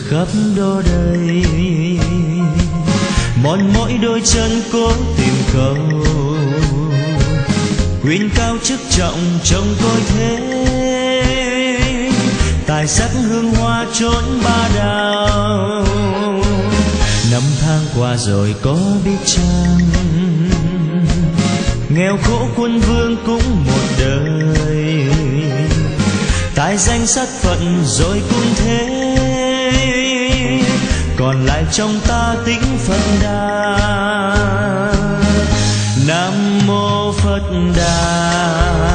khắp đó đây, mòn mỏi đôi chân cố tìm cầu, quyền cao chức trọng trông tôi thế, tài sắc hương hoa chốn ba đào. Năm tháng qua rồi có biết chăng, nghèo khổ quân vương cũng một đời, tài danh sắc phận rồi cũng thế, còn lại trong ta tính Phật Đà. Nam mô Phật Đà.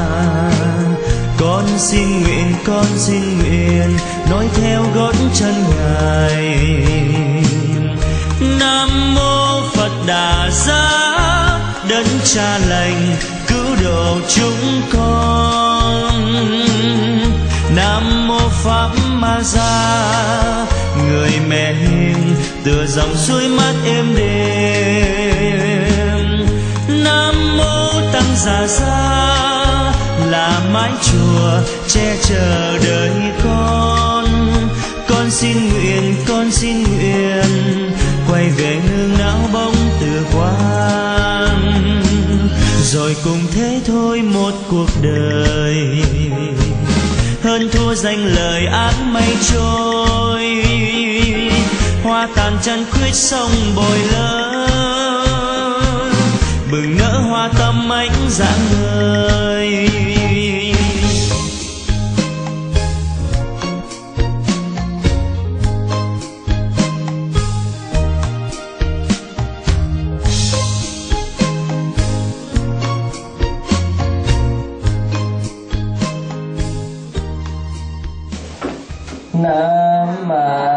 Con xin nguyện nói theo gót chân Ngài. Nam mô Phật Đà Giá, đấng Cha lành cứu độ chúng con. Nam mô Pháp Ma Gia, người mẹ hiền tựa dòng suối mát êm đềm. Nam mô Tăng Già Gia, là mái chùa che chở đời con. Con xin nguyện quay về nương não bóng từ quan, rồi cùng thế thôi một cuộc đời, hơn thua danh lời ác mây trôi. Hoa tàn chăn khuyết sông bồi lỡ, bừng nở hoa tâm ánh rạng ngời. Nam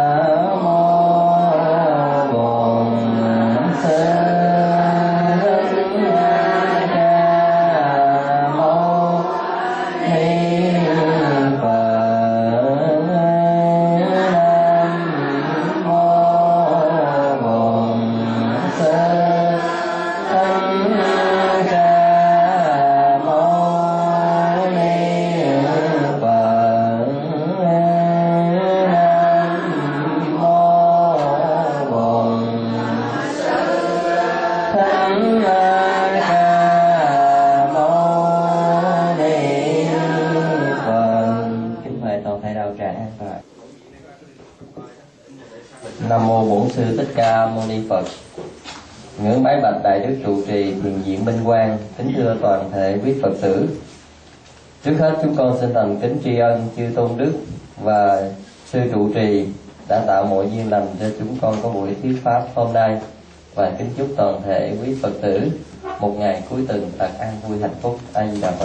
mô Bổn Sư Thích Ca Mâu Ni Phật. Ngưỡng bái bạch Đại Đức trụ trì Thiền viện Minh Quang. Kính thưa toàn thể quý Phật tử, trước hết chúng con xin thành kính tri ân chư tôn đức và sư trụ trì đã tạo mọi duyên lành cho chúng con có buổi thuyết pháp hôm nay, và kính chúc toàn thể quý Phật tử một ngày cuối tuần thật an vui hạnh phúc. A Di Đà Phật.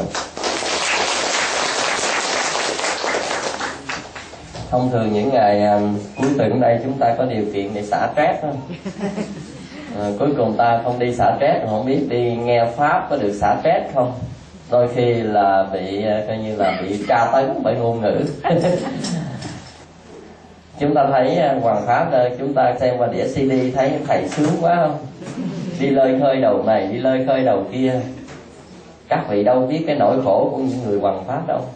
Thông thường những ngày cuối tuần đây chúng ta có điều kiện để xả stress không? Cuối cùng ta không đi xả stress, không biết đi nghe pháp có được xả stress không? Đôi khi là bị coi như là bị tra tấn bởi ngôn ngữ. Chúng ta thấy Hoàng Pháp đây, chúng ta xem qua đĩa CD thấy thầy sướng quá không? Đi lơi khơi đầu này, đi lơi khơi đầu kia. Các vị đâu biết cái nỗi khổ của những người Hoàng Pháp đâu.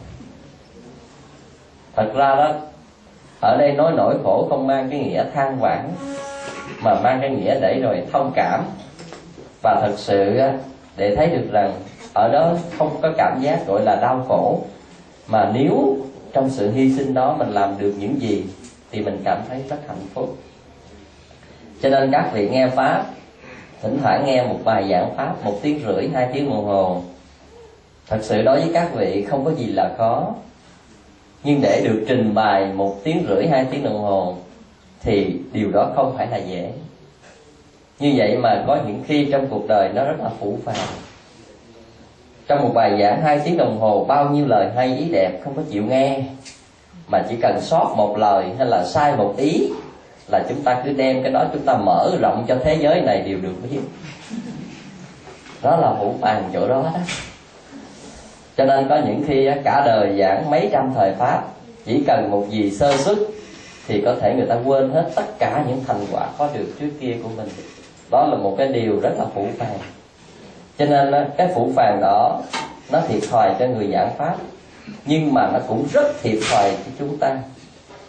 Thật ra đó, ở đây nói nỗi khổ không mang cái nghĩa than vãn, mà mang cái nghĩa để rồi thông cảm. Và thật sự để thấy được rằng ở đó không có cảm giác gọi là đau khổ, mà nếu trong sự hy sinh đó mình làm được những gì thì mình cảm thấy rất hạnh phúc. Cho nên các vị nghe pháp, thỉnh thoảng nghe một bài giảng pháp 1 tiếng rưỡi, 2 tiếng đồng hồ, thật sự đối với các vị không có gì là khó. Nhưng để được trình bày 1 tiếng rưỡi, 2 tiếng đồng hồ thì điều đó không phải là dễ. Như vậy mà có những khi trong cuộc đời nó rất là phũ phàng. Trong một bài giảng 2 tiếng đồng hồ, bao nhiêu lời hay ý đẹp không có chịu nghe, mà chỉ cần sót một lời hay là sai một ý là chúng ta cứ đem cái đó chúng ta mở rộng cho thế giới này đều được biết. Đó là phũ phàng chỗ đó đó. Cho nên có những khi cả đời giảng mấy trăm thời pháp, chỉ cần một gì sơ suất thì có thể người ta quên hết tất cả những thành quả có được trước kia của mình. Đó là một cái điều rất là phũ phàng. Cho nên cái phũ phàng đó nó thiệt thòi cho người giảng pháp, nhưng mà nó cũng rất thiệt thòi cho chúng ta.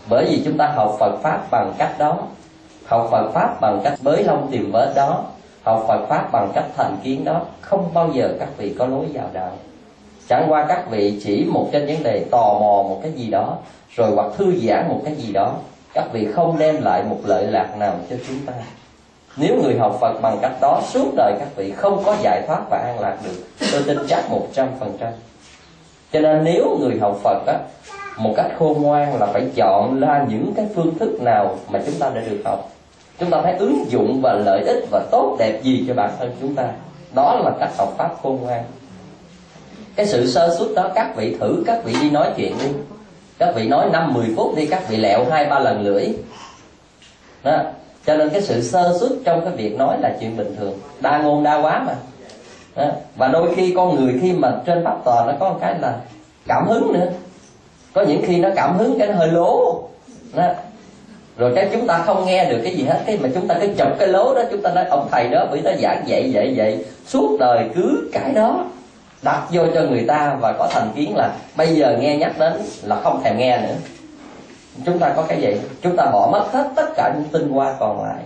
Bởi vì chúng ta học Phật Pháp bằng cách đó, học Phật Pháp bằng cách bới lông tìm vết đó, học Phật Pháp bằng cách thành kiến đó, không bao giờ các vị có lối vào đạo. Chẳng qua các vị chỉ một trên vấn đề tò mò một cái gì đó, rồi hoặc thư giãn một cái gì đó, các vị không đem lại một lợi lạc nào cho chúng ta. Nếu người học Phật bằng cách đó, suốt đời các vị không có giải thoát và an lạc được, tôi tin chắc 100%. Cho nên nếu người học Phật á, một cách khôn ngoan là phải chọn ra những cái phương thức nào mà chúng ta đã được học, chúng ta thấy ứng dụng và lợi ích và tốt đẹp gì cho bản thân chúng ta. Đó là cách học Pháp khôn ngoan. Cái sự sơ suất đó các vị thử, các vị đi nói chuyện đi, các vị nói 5-10 phút đi, các vị lẹo 2-3 lần lưỡi đó. Cho nên cái sự sơ suất trong cái việc nói là chuyện bình thường, đa ngôn đa quá mà đó. Và đôi khi con người khi mà trên pháp tòa nó có một cái là cảm hứng nữa, có những khi nó cảm hứng cái nó hơi lố đó. Rồi cái chúng ta không nghe được cái gì hết, cái mà chúng ta cứ chụp cái lố đó, chúng ta nói ông thầy đó bị nó giảng vậy suốt đời cứ cái đó đặt vô cho người ta, và có thành kiến là bây giờ nghe nhắc đến là không thèm nghe nữa. Chúng ta có cái gì? Chúng ta bỏ mất hết tất cả những tinh hoa còn lại.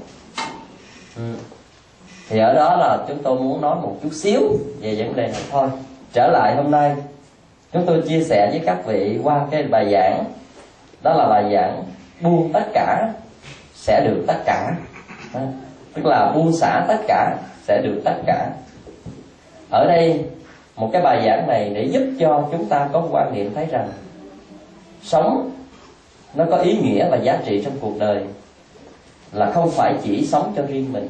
Thì ở đó là chúng tôi muốn nói một chút xíu về vấn đề này thôi. Trở lại hôm nay, chúng tôi chia sẻ với các vị qua cái bài giảng, đó là bài giảng buông tất cả sẽ được tất cả. Tức là buông xả tất cả sẽ được tất cả. Ở đây một cái bài giảng này để giúp cho chúng ta có quan niệm thấy rằng sống nó có ý nghĩa và giá trị trong cuộc đời, là không phải chỉ sống cho riêng mình.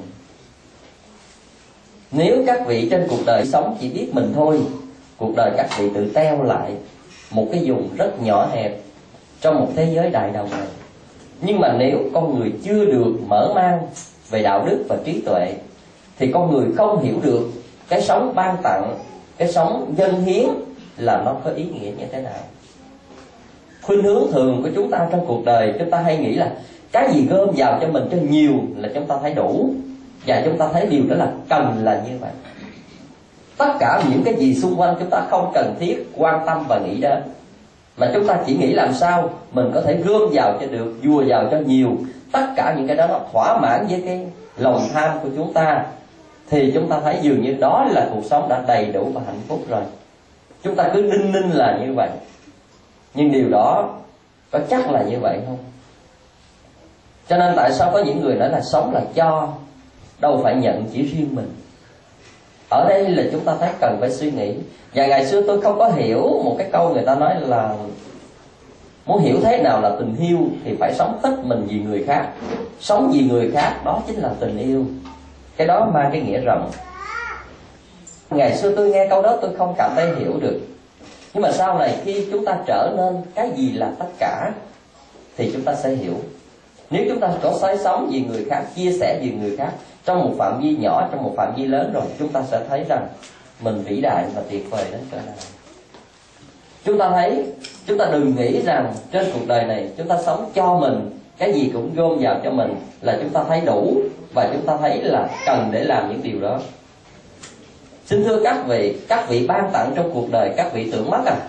Nếu các vị trên cuộc đời sống chỉ biết mình thôi, cuộc đời các vị tự teo lại một cái vùng rất nhỏ hẹp trong một thế giới đại đồng này. Nhưng mà nếu con người chưa được mở mang về đạo đức và trí tuệ, thì con người không hiểu được cái sống ban tặng, cái sống dâng hiến là nó có ý nghĩa như thế nào. Khuynh hướng thường của chúng ta trong cuộc đời, chúng ta hay nghĩ là cái gì gom vào cho mình cho nhiều là chúng ta thấy đủ, và chúng ta thấy điều đó là cần là như vậy. Tất cả những cái gì xung quanh chúng ta không cần thiết quan tâm và nghĩ đến, mà chúng ta chỉ nghĩ làm sao mình có thể gom vào cho được, vùa vào cho nhiều. Tất cả những cái đó nó thỏa mãn với cái lòng tham của chúng ta, thì chúng ta thấy dường như đó là cuộc sống đã đầy đủ và hạnh phúc rồi. Chúng ta cứ đinh ninh là như vậy. Nhưng điều đó có chắc là như vậy không? Cho nên tại sao có những người nói là sống là cho, đâu phải nhận chỉ riêng mình. Ở đây là chúng ta thấy cần phải suy nghĩ. Và ngày xưa tôi không có hiểu một cái câu người ta nói là muốn hiểu thế nào là tình yêu thì phải sống hết mình vì người khác. Sống vì người khác đó chính là tình yêu. Cái đó mang cái nghĩa rộng. Ngày xưa tôi nghe câu đó tôi không cảm thấy hiểu được. Nhưng mà sau này khi chúng ta trở nên cái gì là tất cả thì chúng ta sẽ hiểu. Nếu chúng ta có sái sống vì người khác, chia sẻ vì người khác trong một phạm vi nhỏ, trong một phạm vi lớn rồi, chúng ta sẽ thấy rằng mình vĩ đại và tuyệt vời đến cỡ nào. Chúng ta thấy, chúng ta đừng nghĩ rằng trên cuộc đời này chúng ta sống cho mình, cái gì cũng gom vào cho mình là chúng ta thấy đủ và chúng ta thấy là cần để làm những điều đó. Xin thưa các vị ban tặng trong cuộc đời các vị tưởng mất à?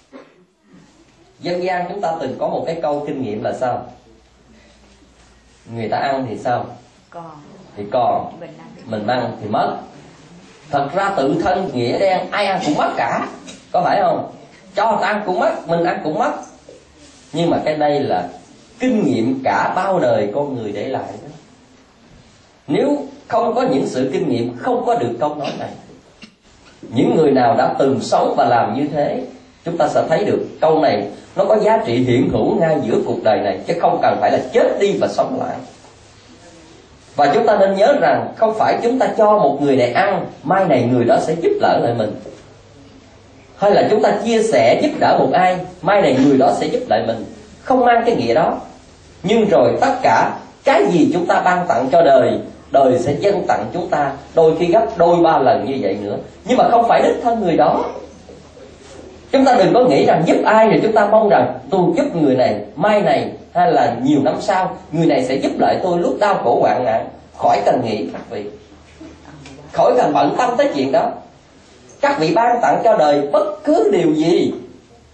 Dân gian chúng ta từng có một cái câu kinh nghiệm là sao? Người ta ăn thì sao? Thì còn, mình ăn thì mất. Thật ra tự thân nghĩa đen ai ăn cũng mất cả, có phải không? Cho người ta ăn cũng mất, mình ăn cũng mất. Nhưng mà cái đây là kinh nghiệm cả bao đời con người để lại đó. Nếu không có những sự kinh nghiệm, không có được câu nói này. Những người nào đã từng sống và làm như thế, chúng ta sẽ thấy được câu này nó có giá trị hiện hữu ngay giữa cuộc đời này, chứ không cần phải là chết đi và sống lại. Và chúng ta nên nhớ rằng không phải chúng ta cho một người này ăn, mai này người đó sẽ giúp đỡ lại mình. Hay là chúng ta chia sẻ giúp đỡ một ai, mai này người đó sẽ giúp lại mình. Không mang cái nghĩa đó. Nhưng rồi tất cả cái gì chúng ta ban tặng cho đời, đời sẽ dâng tặng chúng ta đôi khi gấp đôi ba lần như vậy nữa. Nhưng mà không phải đích thân người đó. Chúng ta đừng có nghĩ rằng giúp ai rồi chúng ta mong rằng tôi giúp người này, mai này hay là nhiều năm sau người này sẽ giúp lại tôi lúc đau khổ hoạn nạn. Khỏi cần nghĩ các vị, khỏi cần bận tâm tới chuyện đó. Các vị ban tặng cho đời bất cứ điều gì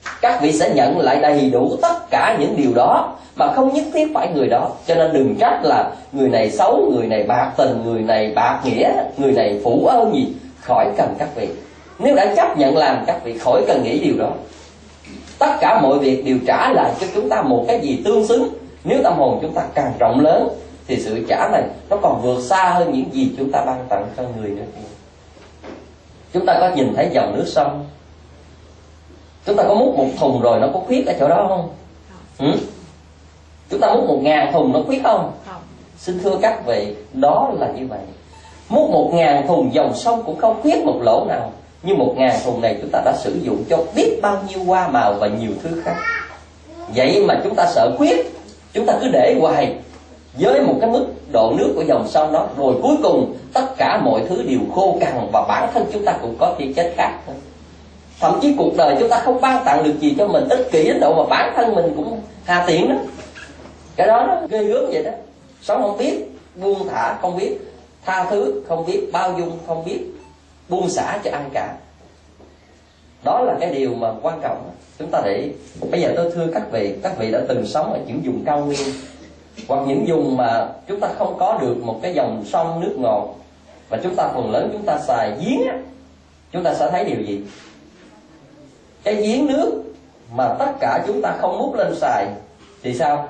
Các vị sẽ nhận lại đầy đủ tất cả những điều đó, mà không nhất thiết phải người đó. Cho nên đừng trách là người này xấu, người này bạc tình, người này bạc nghĩa, người này phụ ơn gì. Khỏi cần các vị. Nếu đã chấp nhận làm, các vị khỏi cần nghĩ điều đó. Tất cả mọi việc đều trả lại cho chúng ta một cái gì tương xứng. Nếu tâm hồn chúng ta càng rộng lớn thì sự trả này nó còn vượt xa hơn những gì chúng ta ban tặng cho người nữa. Chúng ta có nhìn thấy dòng nước sông, chúng ta có múc một thùng rồi nó có khuyết ở chỗ đó không? Chúng ta múc 1000 thùng nó khuyết không? Xin thưa các vị, đó là như vậy. Múc 1000 thùng dòng sông cũng không khuyết một lỗ nào. Nhưng 1000 thùng này chúng ta đã sử dụng cho biết bao nhiêu hoa màu và nhiều thứ khác. Vậy mà chúng ta sợ khuyết, chúng ta cứ để hoài với một cái mức độ nước của dòng sông đó, rồi cuối cùng tất cả mọi thứ đều khô cằn, và bản thân chúng ta cũng có thể chết khác. Thậm chí cuộc đời chúng ta không ban tặng được gì cho mình, ích kỷ đến độ mà bản thân mình cũng hà tiện đó. Cái đó nó ghê gớm vậy đó. Sống không biết buông thả, không biết tha thứ, không biết bao dung, không biết buông xả cho ai cả. Đó là cái điều mà quan trọng đó. Chúng ta để bây giờ tôi thưa các vị đã từng sống ở những vùng cao nguyên, hoặc những vùng mà chúng ta không có được một cái dòng sông nước ngọt, và chúng ta phần lớn chúng ta xài giếng á, chúng ta sẽ thấy điều gì? Cái giếng nước mà tất cả chúng ta không múc lên xài thì sao?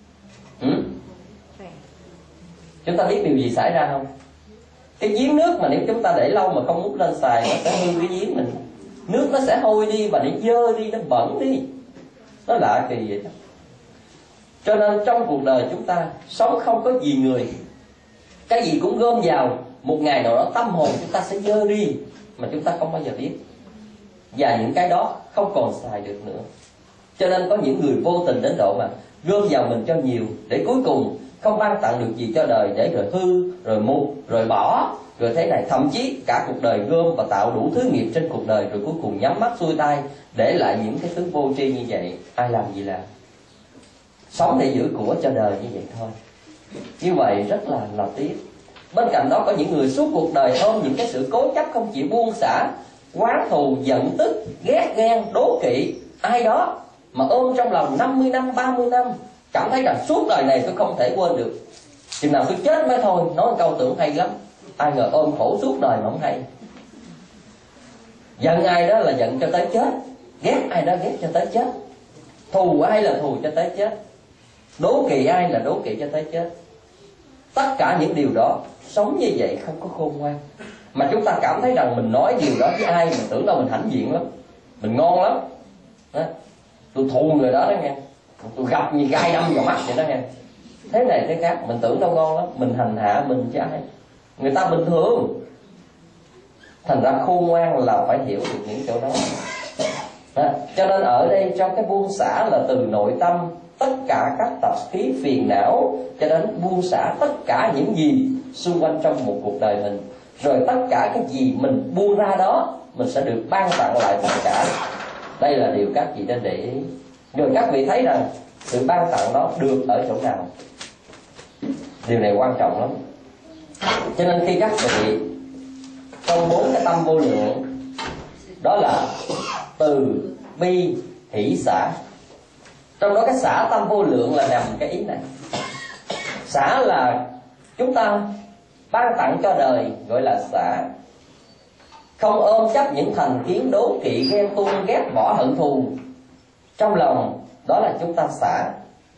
Chúng ta biết điều gì xảy ra không? Cái giếng nước mà nếu chúng ta để lâu mà không múc lên xài, nó sẽ hư cái giếng mình. Nước nó sẽ hôi đi và nó dơ đi, nó bẩn đi. Nó lạ kỳ vậy đó. Cho nên trong cuộc đời chúng ta sống không có gì người, cái gì cũng gom vào. Một ngày nào đó tâm hồn chúng ta sẽ dơ đi mà chúng ta không bao giờ biết. Và những cái đó không còn xài được nữa. Cho nên có những người vô tình đến độ mà gom vào mình cho nhiều, để cuối cùng không ban tặng được gì cho đời, để rồi hư, rồi mục, rồi bỏ, rồi thế này. Thậm chí cả cuộc đời gom và tạo đủ thứ nghiệp trên cuộc đời, rồi cuối cùng nhắm mắt xuôi tay để lại những cái thứ vô tri như vậy. Ai làm gì làm. Sống để giữ của cho đời như vậy thôi. Như vậy rất là tiếc. Bên cạnh đó có những người suốt cuộc đời ôm những cái sự cố chấp không chịu buông xả, oán thù, giận tức, ghét ghen, đố kỵ ai đó, mà ôm trong lòng 50 năm, 30 năm, cảm thấy rằng suốt đời này tôi không thể quên được, chừng nào tôi chết mới thôi. Nói một câu tưởng hay lắm, ai ngờ ôm khổ suốt đời mà không hay. Giận ai đó là giận cho tới chết, ghét ai đó ghét cho tới chết, thù ai là thù cho tới chết, đố kỵ ai là đố kỵ cho tới chết. Tất cả những điều đó sống như vậy không có khôn ngoan. Mà chúng ta cảm thấy rằng mình nói điều đó với ai, mình tưởng đâu mình hãnh diện lắm, mình ngon lắm đó. Tôi thù người đó đó nghe, tôi gặp như gai đâm vào mắt vậy đó nghe. Thế này thế khác, mình tưởng đâu ngon lắm, mình hành hạ mình chứ ai. Người ta bình thường. Thành ra khôn ngoan là phải hiểu được những chỗ đó. Cho nên ở đây trong cái buông xả là từ nội tâm, tất cả các tập khí phiền não, cho đến buông xả tất cả những gì xung quanh trong một cuộc đời mình. Rồi tất cả cái gì mình buông ra đó, mình sẽ được ban tặng lại tất cả. Đây là điều các vị nên để ý. Rồi các vị thấy rằng sự ban tặng đó được ở chỗ nào. Điều này quan trọng lắm. Cho nên khi các vị trong 4 cái tâm vô lượng, đó là từ bi hỷ xả. Trong đó cái xả tâm vô lượng là nằm cái ý này. Xả là chúng ta ban tặng cho đời, gọi là xả. Không ôm chấp những thành kiến đố kỵ, ghen tuông, ghét bỏ, hận thù trong lòng, đó là chúng ta xả.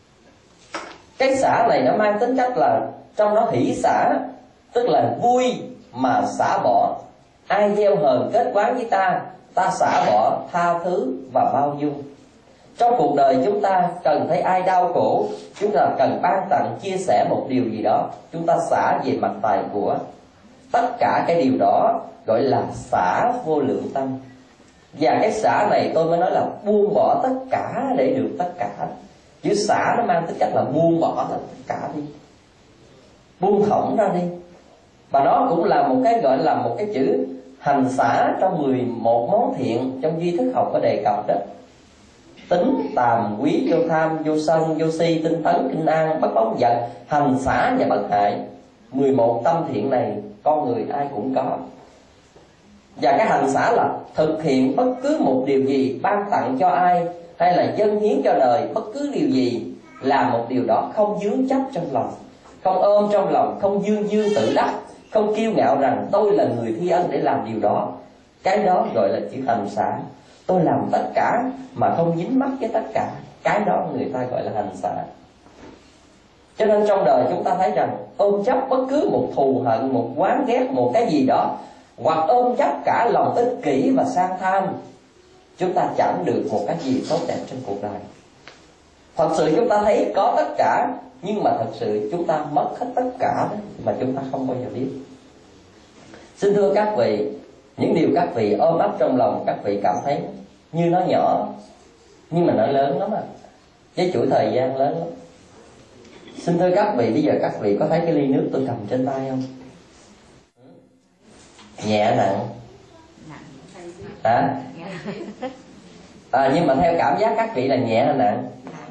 Cái xả này nó mang tính cách là trong đó hỷ xả, tức là vui mà xả bỏ. Ai gieo hờn kết quán với ta, ta xả bỏ, tha thứ và bao dung. Trong cuộc đời chúng ta cần thấy ai đau khổ, chúng ta cần ban tặng chia sẻ một điều gì đó, chúng ta xả về mặt tài của. Tất cả cái điều đó gọi là xả vô lượng tâm. Và cái xả này tôi mới nói là buông bỏ tất cả để được tất cả. Chữ xả nó mang tính cách là buông bỏ tất cả đi, buông thõng ra đi. Và nó cũng là một cái gọi là một cái chữ hành xả trong 11 món thiện trong duy thức học có đề cập đó. Tính, tàm, quý, vô tham, vô sân, vô si, tinh tấn, kinh an, bất bóng giận, hành xả và bất hại. 11 tâm thiện này con người ai cũng có. Và cái hành xả là thực hiện bất cứ một điều gì, ban tặng cho ai hay là dâng hiến cho đời bất cứ điều gì, làm một điều đó không dướng chấp trong lòng, không ôm trong lòng, không dương dương tự đắc, không kiêu ngạo rằng tôi là người thi ân để làm điều đó. Cái đó gọi là chữ hành xả. Tôi làm tất cả mà không dính mắc với tất cả, cái đó người ta gọi là hành xả. Cho nên trong đời chúng ta thấy rằng ôm chấp bất cứ một thù hận, một oán ghét, một cái gì đó, hoặc ôm chấp cả lòng ích kỷ và sang tham, chúng ta chẳng được một cái gì tốt đẹp trên cuộc đời. Thật sự chúng ta thấy có tất cả, nhưng mà thật sự chúng ta mất hết tất cả đó, mà chúng ta không bao giờ biết. Xin thưa các vị, những điều các vị ôm ấp trong lòng, các vị cảm thấy như nó nhỏ, nhưng mà nó lớn lắm à, với chuỗi thời gian lớn lắm. Xin thưa các vị, bây giờ các vị có thấy cái ly nước tôi cầm trên tay không? Nhẹ nặng? Hả? Nhưng mà theo cảm giác các vị là nhẹ hay nặng?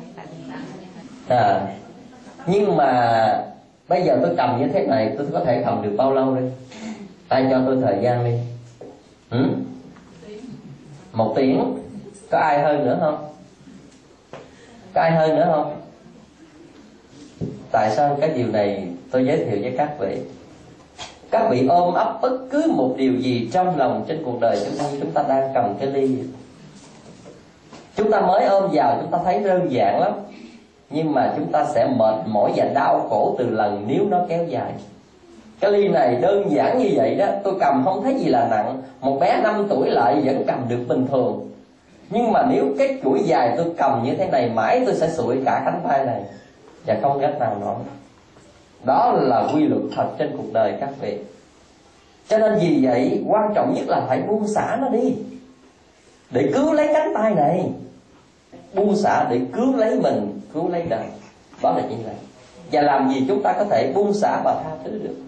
Nhưng mà bây giờ tôi cầm như thế này, tôi có thể cầm được bao lâu đi? Ai cho tôi thời gian đi? 1 tiếng. Có ai hơn nữa không? Có ai hơn nữa không? Tại sao cái điều này tôi giới thiệu với các vị? Các vị ôm ấp bất cứ một điều gì trong lòng trên cuộc đời chúng ta đang cầm cái ly. Chúng ta mới ôm vào chúng ta thấy đơn giản lắm, nhưng mà chúng ta sẽ mệt mỏi và đau khổ từ lần nếu nó kéo dài. Cái ly này đơn giản như vậy đó, tôi cầm không thấy gì là nặng. Một bé 5 tuổi lại vẫn cầm được bình thường. Nhưng mà nếu cái chuỗi dài tôi cầm như thế này mãi, tôi sẽ sụi cả cánh tay này và không cách nào nổi. Đó là quy luật thật trên cuộc đời các vị. Cho nên vì vậy quan trọng nhất là phải buông xả nó đi, để cứu lấy cánh tay này. Buông xả để cứu lấy mình, cứu lấy đời. Đó là như vậy. Và làm gì chúng ta có thể buông xả và tha thứ được?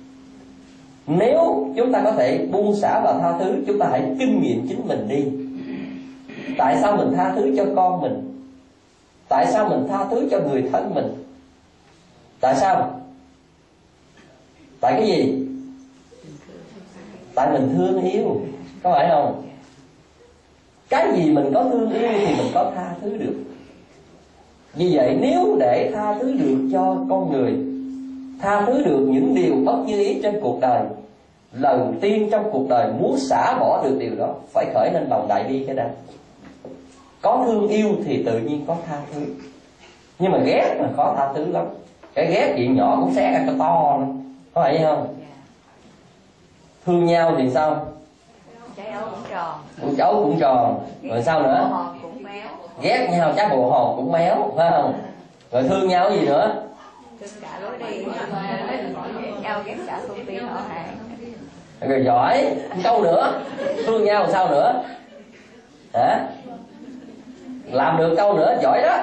Nếu chúng ta có thể buông xả và tha thứ, chúng ta hãy kinh nghiệm chính mình đi. Tại sao mình tha thứ cho con mình? Tại sao mình tha thứ cho người thân mình? Tại sao? Tại cái gì? Tại mình thương yêu, có phải không? Cái gì mình có thương yêu thì mình có tha thứ được. Vì vậy nếu để tha thứ được cho con người, tha thứ được những điều bất như ý trên cuộc đời, lần tiên trong cuộc đời muốn xả bỏ được điều đó phải khởi lên lòng đại bi cái đã. Có thương yêu thì tự nhiên có tha thứ. Nhưng mà ghét mà khó tha thứ lắm. Cái ghét chuyện nhỏ cũng xé ra cái to lắm, có phải không? Thương nhau thì sao? Trái ấu cũng tròn. Cháu cũng tròn. Rồi sao nữa? Bồ hòn cũng méo. Ghét nhau trái bồ hòn cũng méo, phải không? Rồi thương nhau cái gì nữa? Thương cả lối đi. Nhau ghét cả công ty họ hàng. Rồi giỏi. Câu nữa. Thương nhau sao nữa? Hả? Làm được câu nữa, giỏi đó.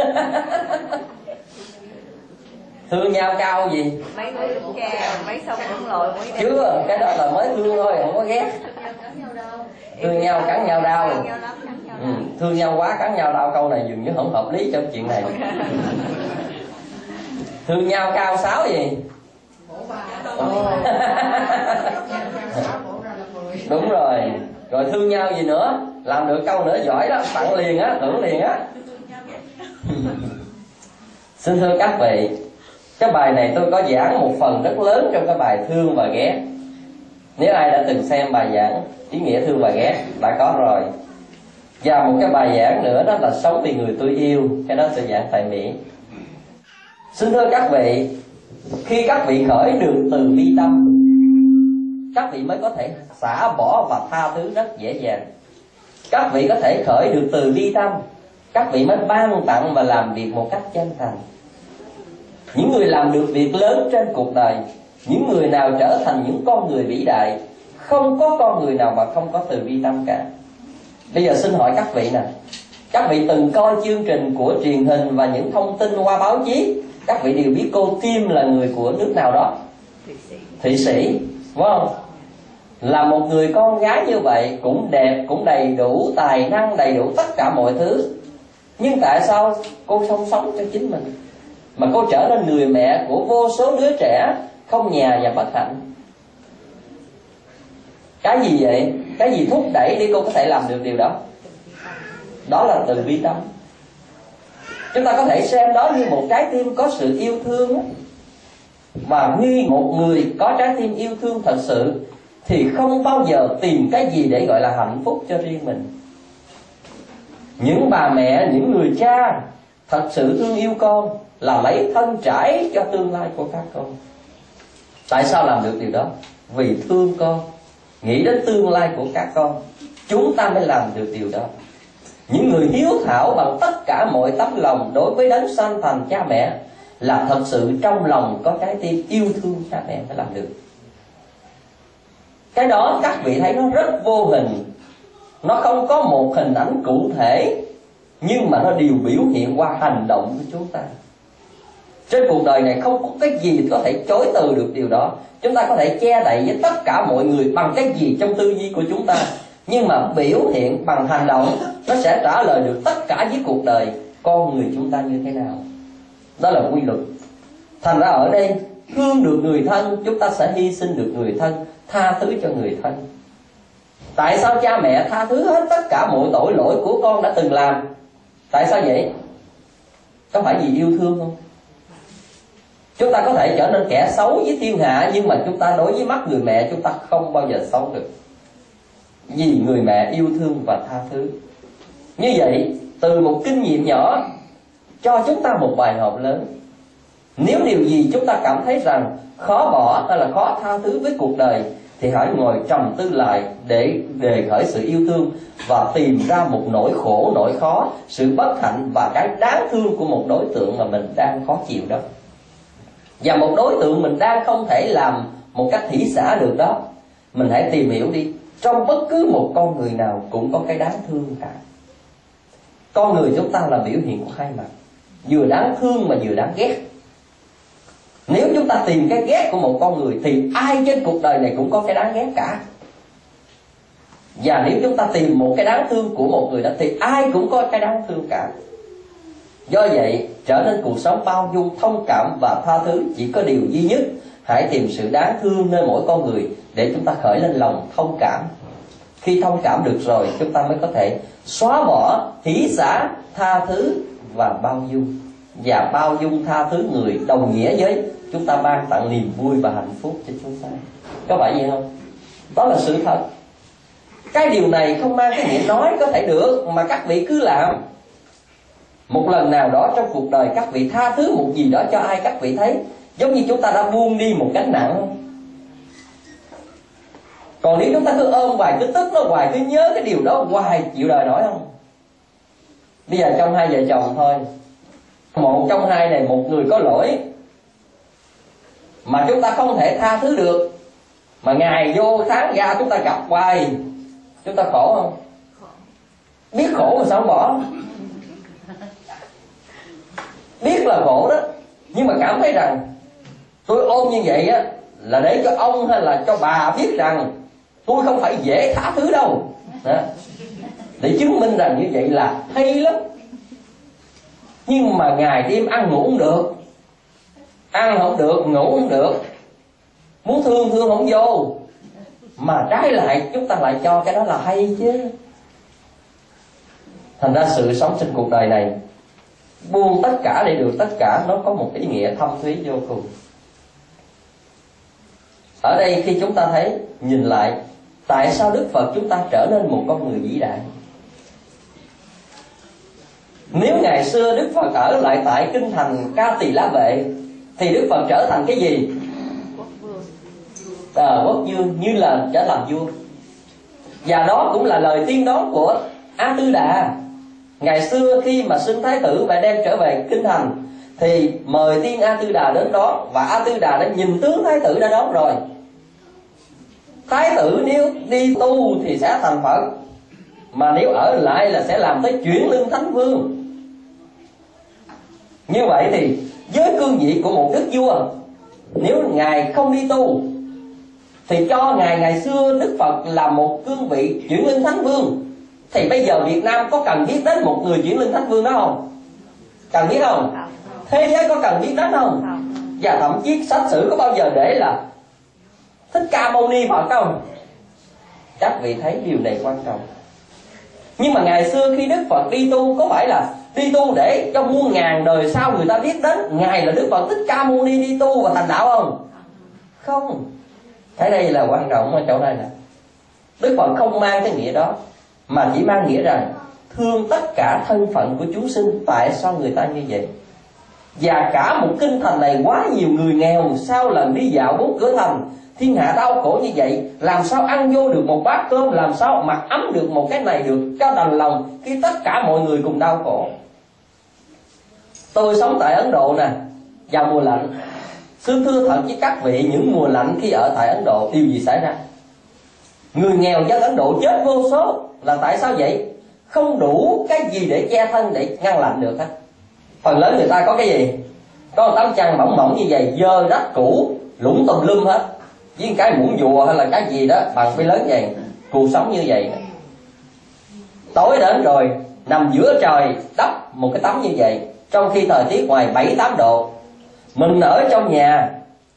Thương nhau cao gì? Mấy núi cũng cao, mấy sông cũng lội. Chưa, cái đó là mới thương thôi, không có ghét. Thương nhau cắn nhau đau. Thương nhau quá cắn nhau đau, câu này dường như không hợp lý trong chuyện này. Thương nhau cao 6 gì? Đúng rồi. Rồi thương nhau gì nữa? Làm được câu nữa giỏi đó, tặng liền á, thưởng liền á. Xin thưa các vị, cái bài này tôi có giảng một phần rất lớn trong cái bài thương và ghét. Nếu ai đã từng xem bài giảng ý nghĩa thương và ghét đã có rồi. Và một cái bài giảng nữa đó là sống vì người tôi yêu, cái đó tôi giảng tại Mỹ. Xin thưa các vị, khi các vị khởi được từ bi tâm, các vị mới có thể xả bỏ và tha thứ rất dễ dàng. Các vị có thể khởi được từ bi tâm, các vị mới ban tặng và làm việc một cách chân thành. Những người làm được việc lớn trên cuộc đời, những người nào trở thành những con người vĩ đại, không có con người nào mà không có từ bi tâm cả. Bây giờ xin hỏi các vị nè, các vị từng coi chương trình của truyền hình và những thông tin qua báo chí, các vị đều biết cô Kim là người của nước nào đó? Thụy Sĩ, đúng không? Là một người con gái như vậy, cũng đẹp, cũng đầy đủ tài năng, đầy đủ tất cả mọi thứ. Nhưng tại sao cô không sống cho chính mình, mà cô trở nên người mẹ của vô số đứa trẻ không nhà và bất hạnh? Cái gì vậy? Cái gì thúc đẩy để cô có thể làm được điều đó? Đó là từ bi tâm. Chúng ta có thể xem đó như một trái tim có sự yêu thương đó. Và như một người có trái tim yêu thương thật sự thì không bao giờ tìm cái gì để gọi là hạnh phúc cho riêng mình. Những bà mẹ, những người cha thật sự thương yêu con là lấy thân trải cho tương lai của các con. Tại sao làm được điều đó? Vì thương con, nghĩ đến tương lai của các con, chúng ta mới làm được điều đó. Những người hiếu thảo bằng tất cả mọi tấm lòng đối với đấng sanh thành cha mẹ là thật sự trong lòng có trái tim yêu thương cha mẹ mới làm được. Cái đó các vị thấy nó rất vô hình, nó không có một hình ảnh cụ thể, nhưng mà nó đều biểu hiện qua hành động của chúng ta. Trên cuộc đời này không có cái gì có thể chối từ được điều đó. Chúng ta có thể che đậy với tất cả mọi người bằng cái gì trong tư duy của chúng ta, nhưng mà biểu hiện bằng hành động, nó sẽ trả lời được tất cả với cuộc đời con người chúng ta như thế nào. Đó là quy luật. Thành ra ở đây, thương được người thân, chúng ta sẽ hy sinh được người thân, tha thứ cho người thân. Tại sao cha mẹ tha thứ hết tất cả mọi tội lỗi của con đã từng làm? Tại sao vậy? Có phải vì yêu thương không? Chúng ta có thể trở nên kẻ xấu với thiên hạ, nhưng mà chúng ta đối với mắt người mẹ chúng ta không bao giờ xấu được, vì người mẹ yêu thương và tha thứ. Như vậy, từ một kinh nghiệm nhỏ cho chúng ta một bài học lớn. Nếu điều gì chúng ta cảm thấy rằng khó bỏ hay là khó tha thứ với cuộc đời, thì hãy ngồi trầm tư lại để đề khởi sự yêu thương và tìm ra một nỗi khổ, nỗi khó, sự bất hạnh và cái đáng thương của một đối tượng mà mình đang khó chịu đó. Và một đối tượng mình đang không thể làm một cách hỷ xả được đó, mình hãy tìm hiểu đi. Trong bất cứ một con người nào cũng có cái đáng thương cả. Con người chúng ta là biểu hiện của hai mặt, vừa đáng thương mà vừa đáng ghét. Nếu chúng ta tìm cái ghét của một con người thì ai trên cuộc đời này cũng có cái đáng ghét cả. Và nếu chúng ta tìm một cái đáng thương của một người đó thì ai cũng có cái đáng thương cả. Do vậy, trở nên cuộc sống bao dung, thông cảm và tha thứ chỉ có điều duy nhất: hãy tìm sự đáng thương nơi mỗi con người để chúng ta khởi lên lòng thông cảm. Khi thông cảm được rồi, chúng ta mới có thể xóa bỏ, hỷ xả, tha thứ và bao dung. Và bao dung tha thứ người đồng nghĩa với chúng ta ban tặng niềm vui và hạnh phúc cho chúng ta. Có phải vậy không? Đó là sự thật. Cái điều này không mang cái nghĩa nói có thể được, mà các vị cứ làm. Một lần nào đó trong cuộc đời các vị tha thứ một gì đó cho ai các vị thấy giống như chúng ta đã buông đi một gánh nặng không? Còn nếu chúng ta cứ ôm hoài, cứ tức nó hoài, cứ nhớ cái điều đó hoài, chịu đời nổi không? Bây giờ trong hai vợ chồng thôi, một trong hai này một người có lỗi mà chúng ta không thể tha thứ được, mà ngày vô tháng ra chúng ta gặp hoài, chúng ta khổ không? Biết khổ mà sao không bỏ? Biết là khổ đó, nhưng mà cảm thấy rằng tôi ôm như vậy á là để cho ông hay là cho bà biết rằng tôi không phải dễ tha thứ đâu đó. Để chứng minh rằng như vậy là hay lắm. Nhưng mà ngày đêm ăn ngủ không được, ăn không được, ngủ không được, muốn thương thương không vô, mà trái lại chúng ta lại cho cái đó là hay chứ. Thành ra sự sống trên cuộc đời này, buông tất cả để được tất cả, nó có một ý nghĩa thâm thúy vô cùng. Ở đây khi chúng ta thấy, nhìn lại, tại sao Đức Phật chúng ta trở nên một con người vĩ đại? Nếu ngày xưa Đức Phật ở lại tại kinh thành Ca Tỳ La Vệ thì Đức Phật trở thành cái gì? Quốc vương, như là trở làm vua. Và đó cũng là lời tiên đoán của A Tư Đà. Ngày xưa khi mà xưng thái tử và đem trở về kinh thành thì mời tiên A Tư Đà đến đó, và A Tư Đà đã nhìn tướng thái tử đã đón rồi. Thái tử nếu đi tu thì sẽ thành Phật, mà nếu ở lại là sẽ làm tới chuyển lưng thánh vương. Như vậy thì với cương vị của một đức vua, nếu ngài không đi tu thì cho ngài ngày xưa Đức Phật là một cương vị chuyển lưng thánh vương, thì bây giờ Việt Nam có cần biết đến một người chuyển lưng thánh vương đó không? Cần biết không? Thế giới có cần biết đến không? Và thậm chí sách sử có bao giờ để là Thích Ca Mâu Ni Phật không? Các vị thấy điều này quan trọng. Nhưng mà ngày xưa khi Đức Phật đi tu, có phải là đi tu để cho muôn ngàn đời sau người ta biết đến Ngài là Đức Phật Thích Ca Mâu Ni đi tu và thành đạo không? Không. Cái đây là quan trọng ở chỗ này nè. Đức Phật không mang cái nghĩa đó, mà chỉ mang nghĩa rằng thương tất cả thân phận của chúng sinh. Tại sao người ta như vậy? Và cả một kinh thành này quá nhiều người nghèo, sao lần đi dạo 4 cửa thành, thiên hạ đau khổ như vậy, làm sao ăn vô được một bát cơm, làm sao mặc ấm được một cái này được cho đành lòng, khi tất cả mọi người cùng đau khổ. Tôi sống tại Ấn Độ nè, vào mùa lạnh. Xin thưa thật với các vị, những mùa lạnh khi ở tại Ấn Độ, điều gì xảy ra? Người nghèo dân Ấn Độ chết vô số. Là tại sao vậy? Không đủ cái gì để che thân, để ngăn lạnh được hết. Phần lớn người ta có cái gì? Có một tấm chăn mỏng mỏng như vậy, dơ rách cũ, lủng tùm lum hết, với cái muỗng dùa hay là cái gì đó bằng cái lớn vậy. Cuộc sống như vậy. Tối đến rồi nằm giữa trời đắp một cái tấm như vậy, trong khi thời tiết ngoài 7-8 độ. Mình ở trong nhà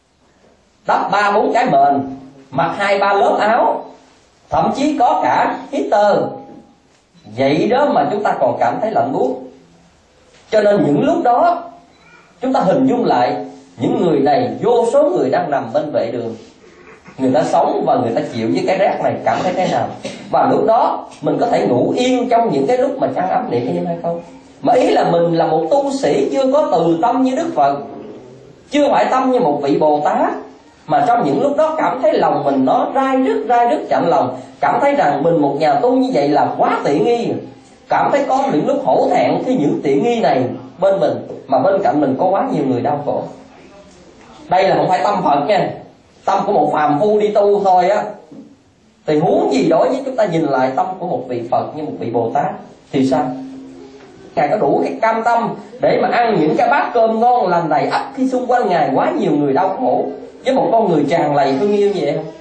đắp 3-4 cái mền, mặc 2-3 lớp áo, thậm chí có cả heater. Vậy đó mà chúng ta còn cảm thấy lạnh buốt. Cho nên những lúc đó chúng ta hình dung lại, những người này, vô số người đang nằm bên vệ đường, người ta sống và người ta chịu với cái rét này cảm thấy thế nào. Và lúc đó mình có thể ngủ yên trong những cái lúc mà chăn ấm niệm thêm hay không? Mà ý là mình là một tu sĩ chưa có từ tâm như Đức Phật, chưa phải tâm như một vị Bồ Tát, mà trong những lúc đó cảm thấy lòng mình nó rai rứt chạnh lòng, cảm thấy rằng mình một nhà tu như vậy là quá tiện nghi, cảm thấy có những lúc hổ thẹn khi những tiện nghi này bên mình, mà bên cạnh mình có quá nhiều người đau khổ. Đây là không phải tâm Phật nha, tâm của một phàm phu đi tu thôi á. Thì huống gì đối với chúng ta nhìn lại tâm của một vị Phật như một vị Bồ Tát thì sao? Ngài có đủ cái cam tâm để mà ăn những cái bát cơm ngon lành đầy ắp khi xung quanh Ngài quá nhiều người đau khổ, với một con người tràn lầy thương yêu như vậy không?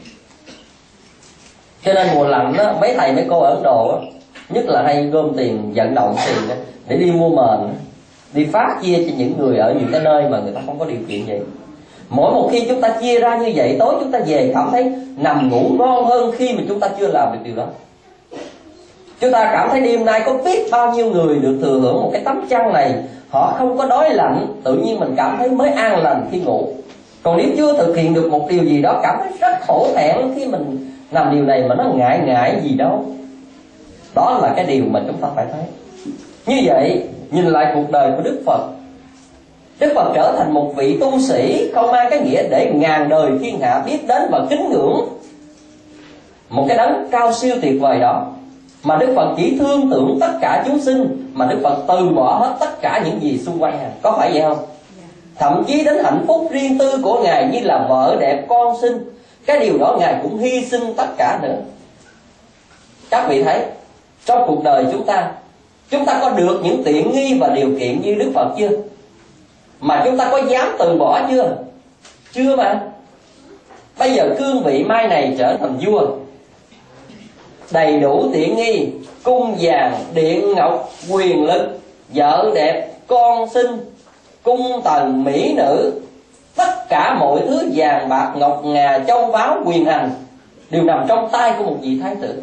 Cho nên mùa lạnh á, mấy thầy mấy cô ở Ấn Độ á, nhất là hay gom tiền, vận động tiền á, để đi mua mền, đi phát chia cho những người ở những cái nơi mà người ta không có điều kiện vậy. Mỗi một khi chúng ta chia ra như vậy, tối chúng ta về cảm thấy nằm ngủ ngon hơn khi mà chúng ta chưa làm được điều đó. Chúng ta cảm thấy đêm nay có biết bao nhiêu người được thừa hưởng một cái tấm chăn này, họ không có đói lạnh, tự nhiên mình cảm thấy mới an lành khi ngủ. Còn nếu chưa thực hiện được một điều gì đó, cảm thấy rất hổ thẹn khi mình làm điều này mà nó ngại gì đâu. Đó là cái điều mà chúng ta phải thấy. Như vậy, nhìn lại cuộc đời của Đức Phật, Đức Phật trở thành một vị tu sĩ không mang cái nghĩa để ngàn đời thiên hạ biết đến và kính ngưỡng một cái đấng cao siêu tuyệt vời đó, mà Đức Phật chỉ thương tưởng tất cả chúng sinh, mà Đức Phật từ bỏ hết tất cả những gì xung quanh Ngài. Có phải vậy không? Thậm chí đến hạnh phúc riêng tư của Ngài như là vợ đẹp con sinh, cái điều đó Ngài cũng hy sinh tất cả nữa. Các vị thấy trong cuộc đời chúng ta có được những tiện nghi và điều kiện như Đức Phật chưa? Mà chúng ta có dám từ bỏ chưa? Chưa mà. Bây giờ cương vị mai này trở thành vua, đầy đủ tiện nghi, cung vàng, điện ngọc, quyền lực, vợ đẹp, con sinh, cung tần, mỹ nữ, tất cả mọi thứ vàng bạc ngọc ngà, châu báu, quyền hành đều nằm trong tay của một vị thái tử.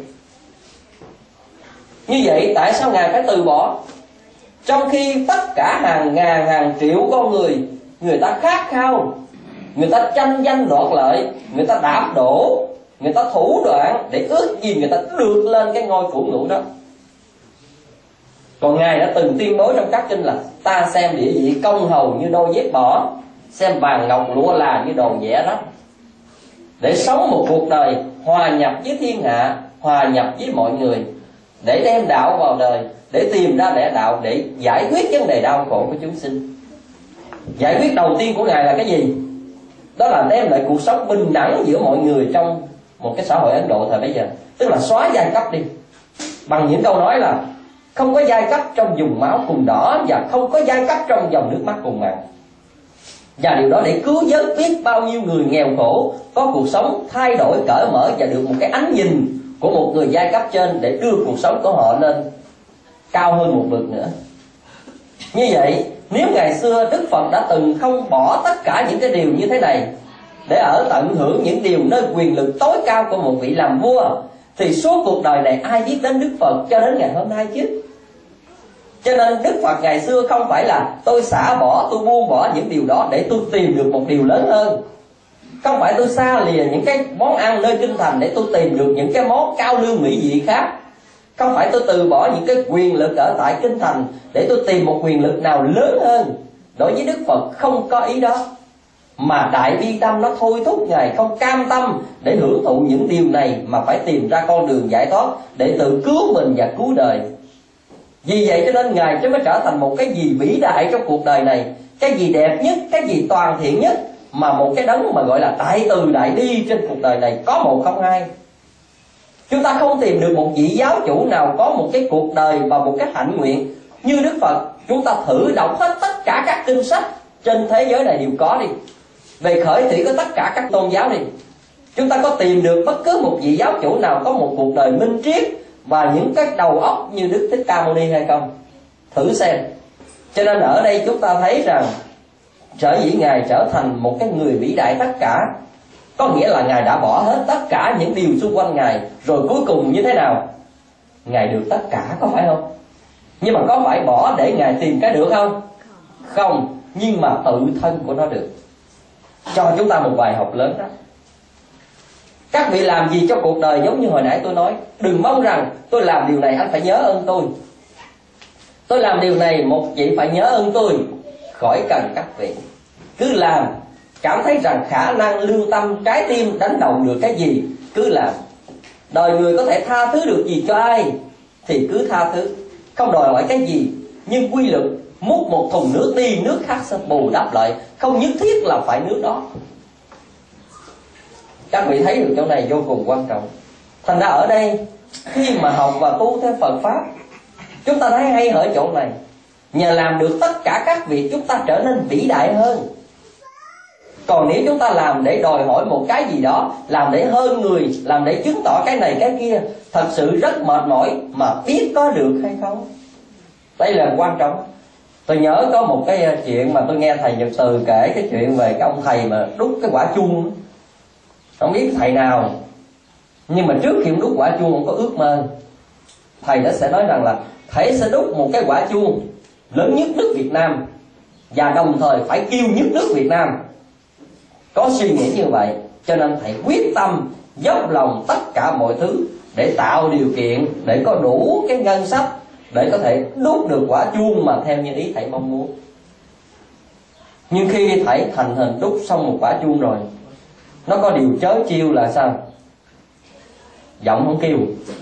Như vậy tại sao Ngài phải từ bỏ? Trong khi tất cả hàng ngàn hàng triệu con người ta khát khao, người ta tranh danh đoạt lợi, người ta đạp đổ, người ta thủ đoạn để ước gì người ta được lên cái ngôi cửu ngũ đó. Còn Ngài đã từng tuyên bố trong các kinh là ta xem địa vị công hầu như đôi dép bỏ, xem vàng ngọc lụa là như đồ vẽ rách, để sống một cuộc đời hòa nhập với thiên hạ, hòa nhập với mọi người, để đem đạo vào đời, để tìm ra lẽ đạo, để giải quyết vấn đề đau khổ của chúng sinh. Giải quyết đầu tiên của Ngài là cái gì? Đó là đem lại cuộc sống bình đẳng giữa mọi người trong một cái xã hội Ấn Độ thời bấy giờ. Tức là xóa giai cấp đi, bằng những câu nói là không có giai cấp trong vùng máu cùng đỏ, và không có giai cấp trong dòng nước mắt cùng mặn. Và điều đó để cứu vớt biết bao nhiêu người nghèo khổ có cuộc sống thay đổi cởi mở, và được một cái ánh nhìn của một người giai cấp trên để đưa cuộc sống của họ lên cao hơn một bậc nữa. Như vậy, nếu ngày xưa Đức Phật đã từng không bỏ tất cả những cái điều như thế này, để ở tận hưởng những điều nơi quyền lực tối cao của một vị làm vua, thì suốt cuộc đời này ai biết đến Đức Phật cho đến ngày hôm nay chứ? Cho nên Đức Phật ngày xưa không phải là tôi xả bỏ, tôi buông bỏ những điều đó để tôi tìm được một điều lớn hơn. Không phải tôi xa lìa những cái món ăn nơi kinh thành để tôi tìm được những cái món cao lương mỹ vị khác. Không phải tôi từ bỏ những cái quyền lực ở tại kinh thành để tôi tìm một quyền lực nào lớn hơn. Đối với Đức Phật không có ý đó, mà đại bi tâm nó thôi thúc Ngài không cam tâm để hưởng thụ những điều này, mà phải tìm ra con đường giải thoát để tự cứu mình và cứu đời. Vì vậy cho nên Ngài chứ mới trở thành một cái gì vĩ đại trong cuộc đời này, cái gì đẹp nhất, cái gì toàn thiện nhất, mà một cái đấng mà gọi là đại từ đại bi trên cuộc đời này có một không hai. Chúng ta không tìm được một vị giáo chủ nào có một cái cuộc đời và một cái hạnh nguyện như Đức Phật. Chúng ta thử đọc hết tất cả các kinh sách trên thế giới này đều có đi, về khởi thủy của tất cả các tôn giáo đi. Chúng ta có tìm được bất cứ một vị giáo chủ nào có một cuộc đời minh triết và những cái đầu óc như Đức Thích Ca Mâu Ni hay không? Thử xem. Cho nên ở đây chúng ta thấy rằng sở dĩ Ngài trở thành một cái người vĩ đại tất cả, có nghĩa là Ngài đã bỏ hết tất cả những điều xung quanh Ngài, rồi cuối cùng như thế nào? Ngài được tất cả, có phải không? Nhưng mà có phải bỏ để Ngài tìm cái được không? Không, nhưng mà tự thân của nó được. Cho chúng ta một bài học lớn đó. Các vị làm gì cho cuộc đời, giống như hồi nãy tôi nói, đừng mong rằng tôi làm điều này anh phải nhớ ơn tôi làm điều này một vị phải nhớ ơn tôi. Khỏi cần các vị, cứ làm. Cảm thấy rằng khả năng, lương tâm, trái tim đánh đồng được cái gì cứ làm. Đời người có thể tha thứ được gì cho ai thì cứ tha thứ, không đòi hỏi cái gì. Nhưng quy luật múc một thùng nước đi, nước khác sẽ bù đắp lại, không nhất thiết là phải nước đó. Các vị thấy được chỗ này vô cùng quan trọng. Thành ra ở đây khi mà học và tu theo Phật Pháp, chúng ta thấy hay ở chỗ này. Nhờ làm được tất cả các việc, chúng ta trở nên vĩ đại hơn. Còn nếu chúng ta làm để đòi hỏi một cái gì đó, làm để hơn người, làm để chứng tỏ cái này cái kia, thật sự rất mệt mỏi, mà biết có được hay không? Đây là quan trọng. Tôi nhớ có một cái chuyện mà tôi nghe thầy Nhật Từ kể, cái chuyện về cái ông thầy mà đúc cái quả chuông. Không biết thầy nào, nhưng mà trước khi ông đúc quả chuông ông có ước mơ. Thầy đã sẽ nói rằng là thầy sẽ đúc một cái quả chuông lớn nhất nước Việt Nam, và đồng thời phải kêu nhất nước Việt Nam. Có suy nghĩ như vậy, cho nên thầy quyết tâm dốc lòng tất cả mọi thứ để tạo điều kiện, để có đủ cái ngân sách để có thể đúc được quả chuông mà theo như ý thầy mong muốn. Nhưng khi thầy thành hình đúc xong một quả chuông rồi, nó có điều chớ chiêu là sao? Giọng không kêu.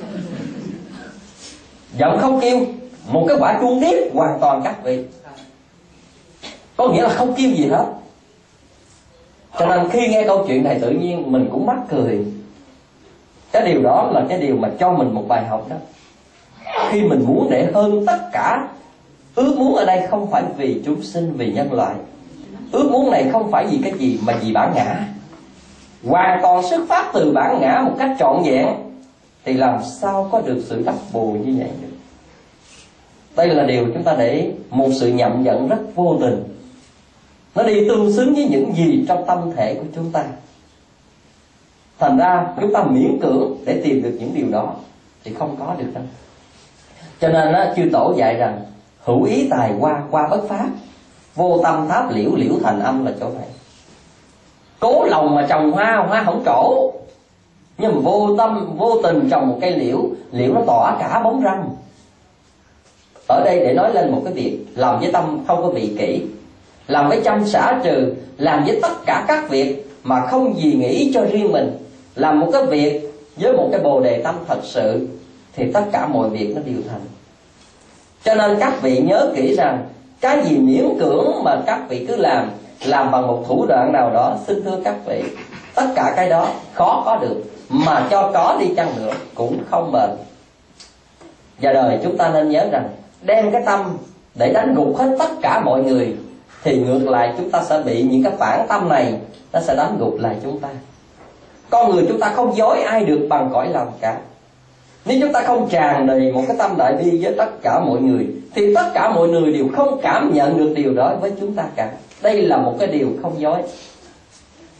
Giọng không kêu. Một cái quả chuông điếc hoàn toàn các vị. Có nghĩa là không kêu gì hết. Cho nên khi nghe câu chuyện này tự nhiên mình cũng mắc cười. Cái điều đó là cái điều mà cho mình một bài học đó. Khi mình muốn để hơn tất cả, ước muốn ở đây không phải vì chúng sinh, vì nhân loại. Ước muốn này không phải vì cái gì mà vì bản ngã, hoàn toàn xuất phát từ bản ngã một cách trọn vẹn, thì làm sao có được sự đắp bù như vậy được? Đây là điều chúng ta để một sự nhậm nhận rất vô tình. Nó đi tương xứng với những gì trong tâm thể của chúng ta. Thành ra chúng ta miễn cưỡng để tìm được những điều đó thì không có được đâu. Cho nên chư tổ dạy rằng hữu ý tài hoa, hoa bất phát, vô tâm tháp liễu, liễu thành âm là chỗ này. Cố lòng mà trồng hoa, hoa không trổ. Nhưng mà vô tâm, vô tình trồng một cây liễu, liễu nó tỏa cả bóng râm. Ở đây để nói lên một cái việc làm với tâm không có vị kỷ, làm với chăm xả trừ, làm với tất cả các việc mà không gì nghĩ cho riêng mình, làm một cái việc với một cái bồ đề tâm thật sự, thì tất cả mọi việc nó đều thành. Cho nên các vị nhớ kỹ rằng cái gì miễn cưỡng mà các vị cứ làm bằng một thủ đoạn nào đó, xin thưa các vị, tất cả cái đó khó có được, mà cho có đi chăng nữa cũng không bền. Và đời chúng ta nên nhớ rằng đem cái tâm để đánh gục hết tất cả mọi người, thì ngược lại chúng ta sẽ bị những cái phản tâm này nó sẽ đánh gục lại chúng ta. Con người chúng ta không dối ai được bằng cõi lòng cả. Nếu chúng ta không tràn đầy một cái tâm đại bi với tất cả mọi người, thì tất cả mọi người đều không cảm nhận được điều đó với chúng ta cả. Đây là một cái điều không dối.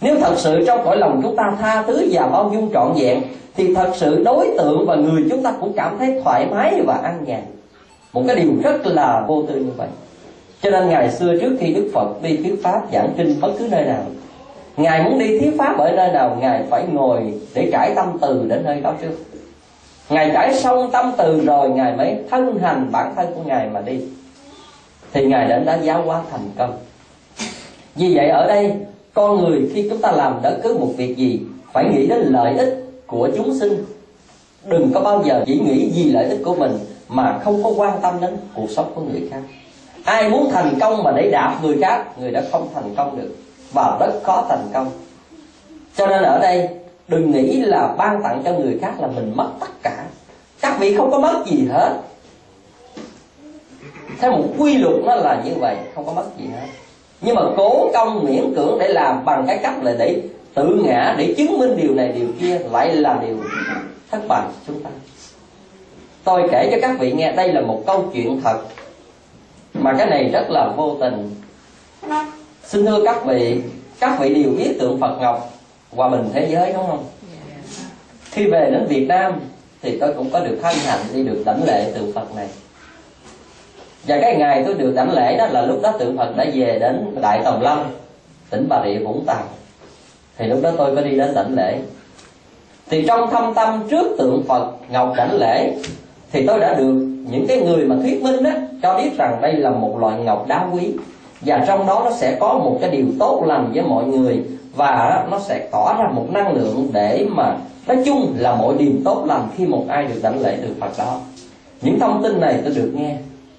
Nếu thật sự trong cõi lòng chúng ta tha thứ và bao dung trọn vẹn, thì thật sự đối tượng và người chúng ta cũng cảm thấy thoải mái và an nhàn. Một cái điều rất là vô tư như vậy. Cho nên ngày xưa trước khi Đức Phật đi thuyết pháp giảng kinh bất cứ nơi nào, Ngài muốn đi thuyết pháp ở nơi nào, Ngài phải ngồi để trải tâm từ đến nơi đó trước. Ngài trải xong tâm từ rồi, Ngài mới thân hành bản thân của Ngài mà đi, thì Ngài đã giáo hóa thành công. Vì vậy ở đây, con người khi chúng ta làm bất cứ một việc gì phải nghĩ đến lợi ích của chúng sinh. Đừng có bao giờ chỉ nghĩ vì lợi ích của mình mà không có quan tâm đến cuộc sống của người khác. Ai muốn thành công mà để đạp người khác, người đã không thành công được và rất khó thành công. Cho nên ở đây đừng nghĩ là ban tặng cho người khác là mình mất tất cả. Các vị không có mất gì hết. Theo một quy luật nó là như vậy, không có mất gì hết. Nhưng mà cố công miễn cưỡng để làm bằng cái cách là để tự ngã, để chứng minh điều này điều kia, lại là điều thất bại chúng ta. Tôi kể cho các vị nghe, đây là một câu chuyện thật, mà cái này rất là vô tình. Xin thưa các vị đều biết tượng Phật Ngọc hòa bình thế giới đúng không? Khi về đến Việt Nam thì tôi cũng có được hân hạnh đi được đảnh lễ tượng Phật này. Và cái ngày tôi được đảnh lễ đó là lúc đó tượng Phật đã về đến Đại Tòng Lâm, tỉnh Bà Rịa Vũng Tàu. Thì lúc đó tôi có đi đến đảnh lễ. Thì trong thâm tâm trước tượng Phật Ngọc đảnh lễ, thì tôi đã được những cái người mà thuyết minh đó cho biết rằng đây là một loại ngọc đá quý, và trong đó nó sẽ có một cái điều tốt lành với mọi người, và nó sẽ tỏ ra một năng lượng để mà nói chung là mọi điều tốt lành khi một ai được đảnh lễ tượng Phật đó. Những thông tin này tôi được nghe.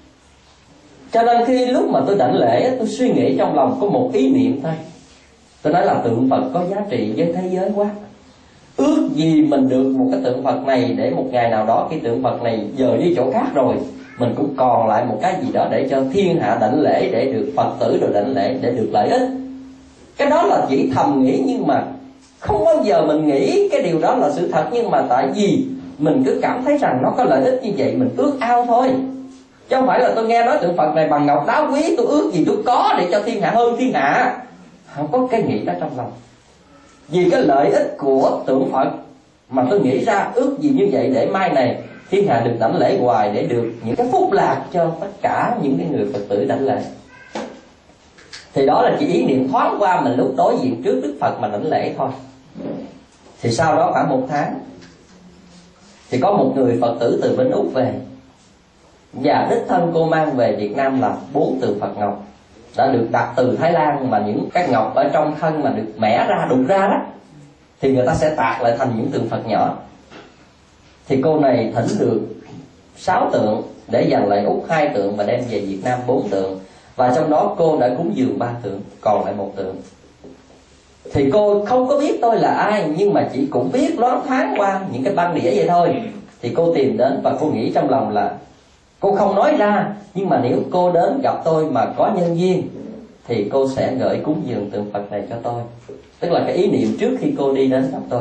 Cho nên khi lúc mà tôi đảnh lễ, tôi suy nghĩ trong lòng có một ý niệm thôi. Tôi nói là tượng Phật có giá trị với thế giới quá. Ước gì mình được một cái tượng Phật này, để một ngày nào đó khi tượng Phật này dời đi chỗ khác rồi, mình cũng còn lại một cái gì đó để cho thiên hạ đảnh lễ, để được Phật tử rồi đảnh lễ, để được lợi ích. Cái đó là chỉ thầm nghĩ, nhưng mà không bao giờ mình nghĩ cái điều đó là sự thật. Nhưng mà tại vì mình cứ cảm thấy rằng nó có lợi ích như vậy, mình ước ao thôi. Chứ không phải là tôi nghe nói tượng Phật này bằng ngọc đá quý, tôi ước gì tôi có để cho thiên hạ hơn thiên hạ. Không có cái nghĩ đó trong lòng. Vì cái lợi ích của tượng Phật mà tôi nghĩ ra ước gì như vậy, để mai này thiên hạ được đảnh lễ hoài, để được những cái phúc lạc cho tất cả những cái người Phật tử đảnh lễ. Thì đó là chỉ ý niệm thoáng qua mình lúc đối diện trước Đức Phật mà đảnh lễ thôi. Thì sau đó khoảng 1 tháng thì có một người Phật tử từ bên Úc về, và đích thân cô mang về Việt Nam là 4 tượng Phật Ngọc đã được đặt từ Thái Lan, mà những cái ngọc ở trong thân mà được mẻ ra, đục ra đó, thì người ta sẽ tạc lại thành những tượng Phật nhỏ. Thì cô này thỉnh được 6 tượng để dành lại Úc 2 tượng và đem về Việt Nam 4 tượng. Và trong đó cô đã cúng dường 3 tượng, còn lại 1 tượng. Thì cô không có biết tôi là ai, nhưng mà chỉ cũng biết loáng thoáng qua những cái băng đĩa vậy thôi. Thì cô tìm đến và cô nghĩ trong lòng là cô không nói ra, nhưng mà nếu cô đến gặp tôi mà có nhân duyên thì cô sẽ gửi cúng dường tượng Phật này cho tôi. Tức là cái ý niệm trước khi cô đi đến gặp tôi.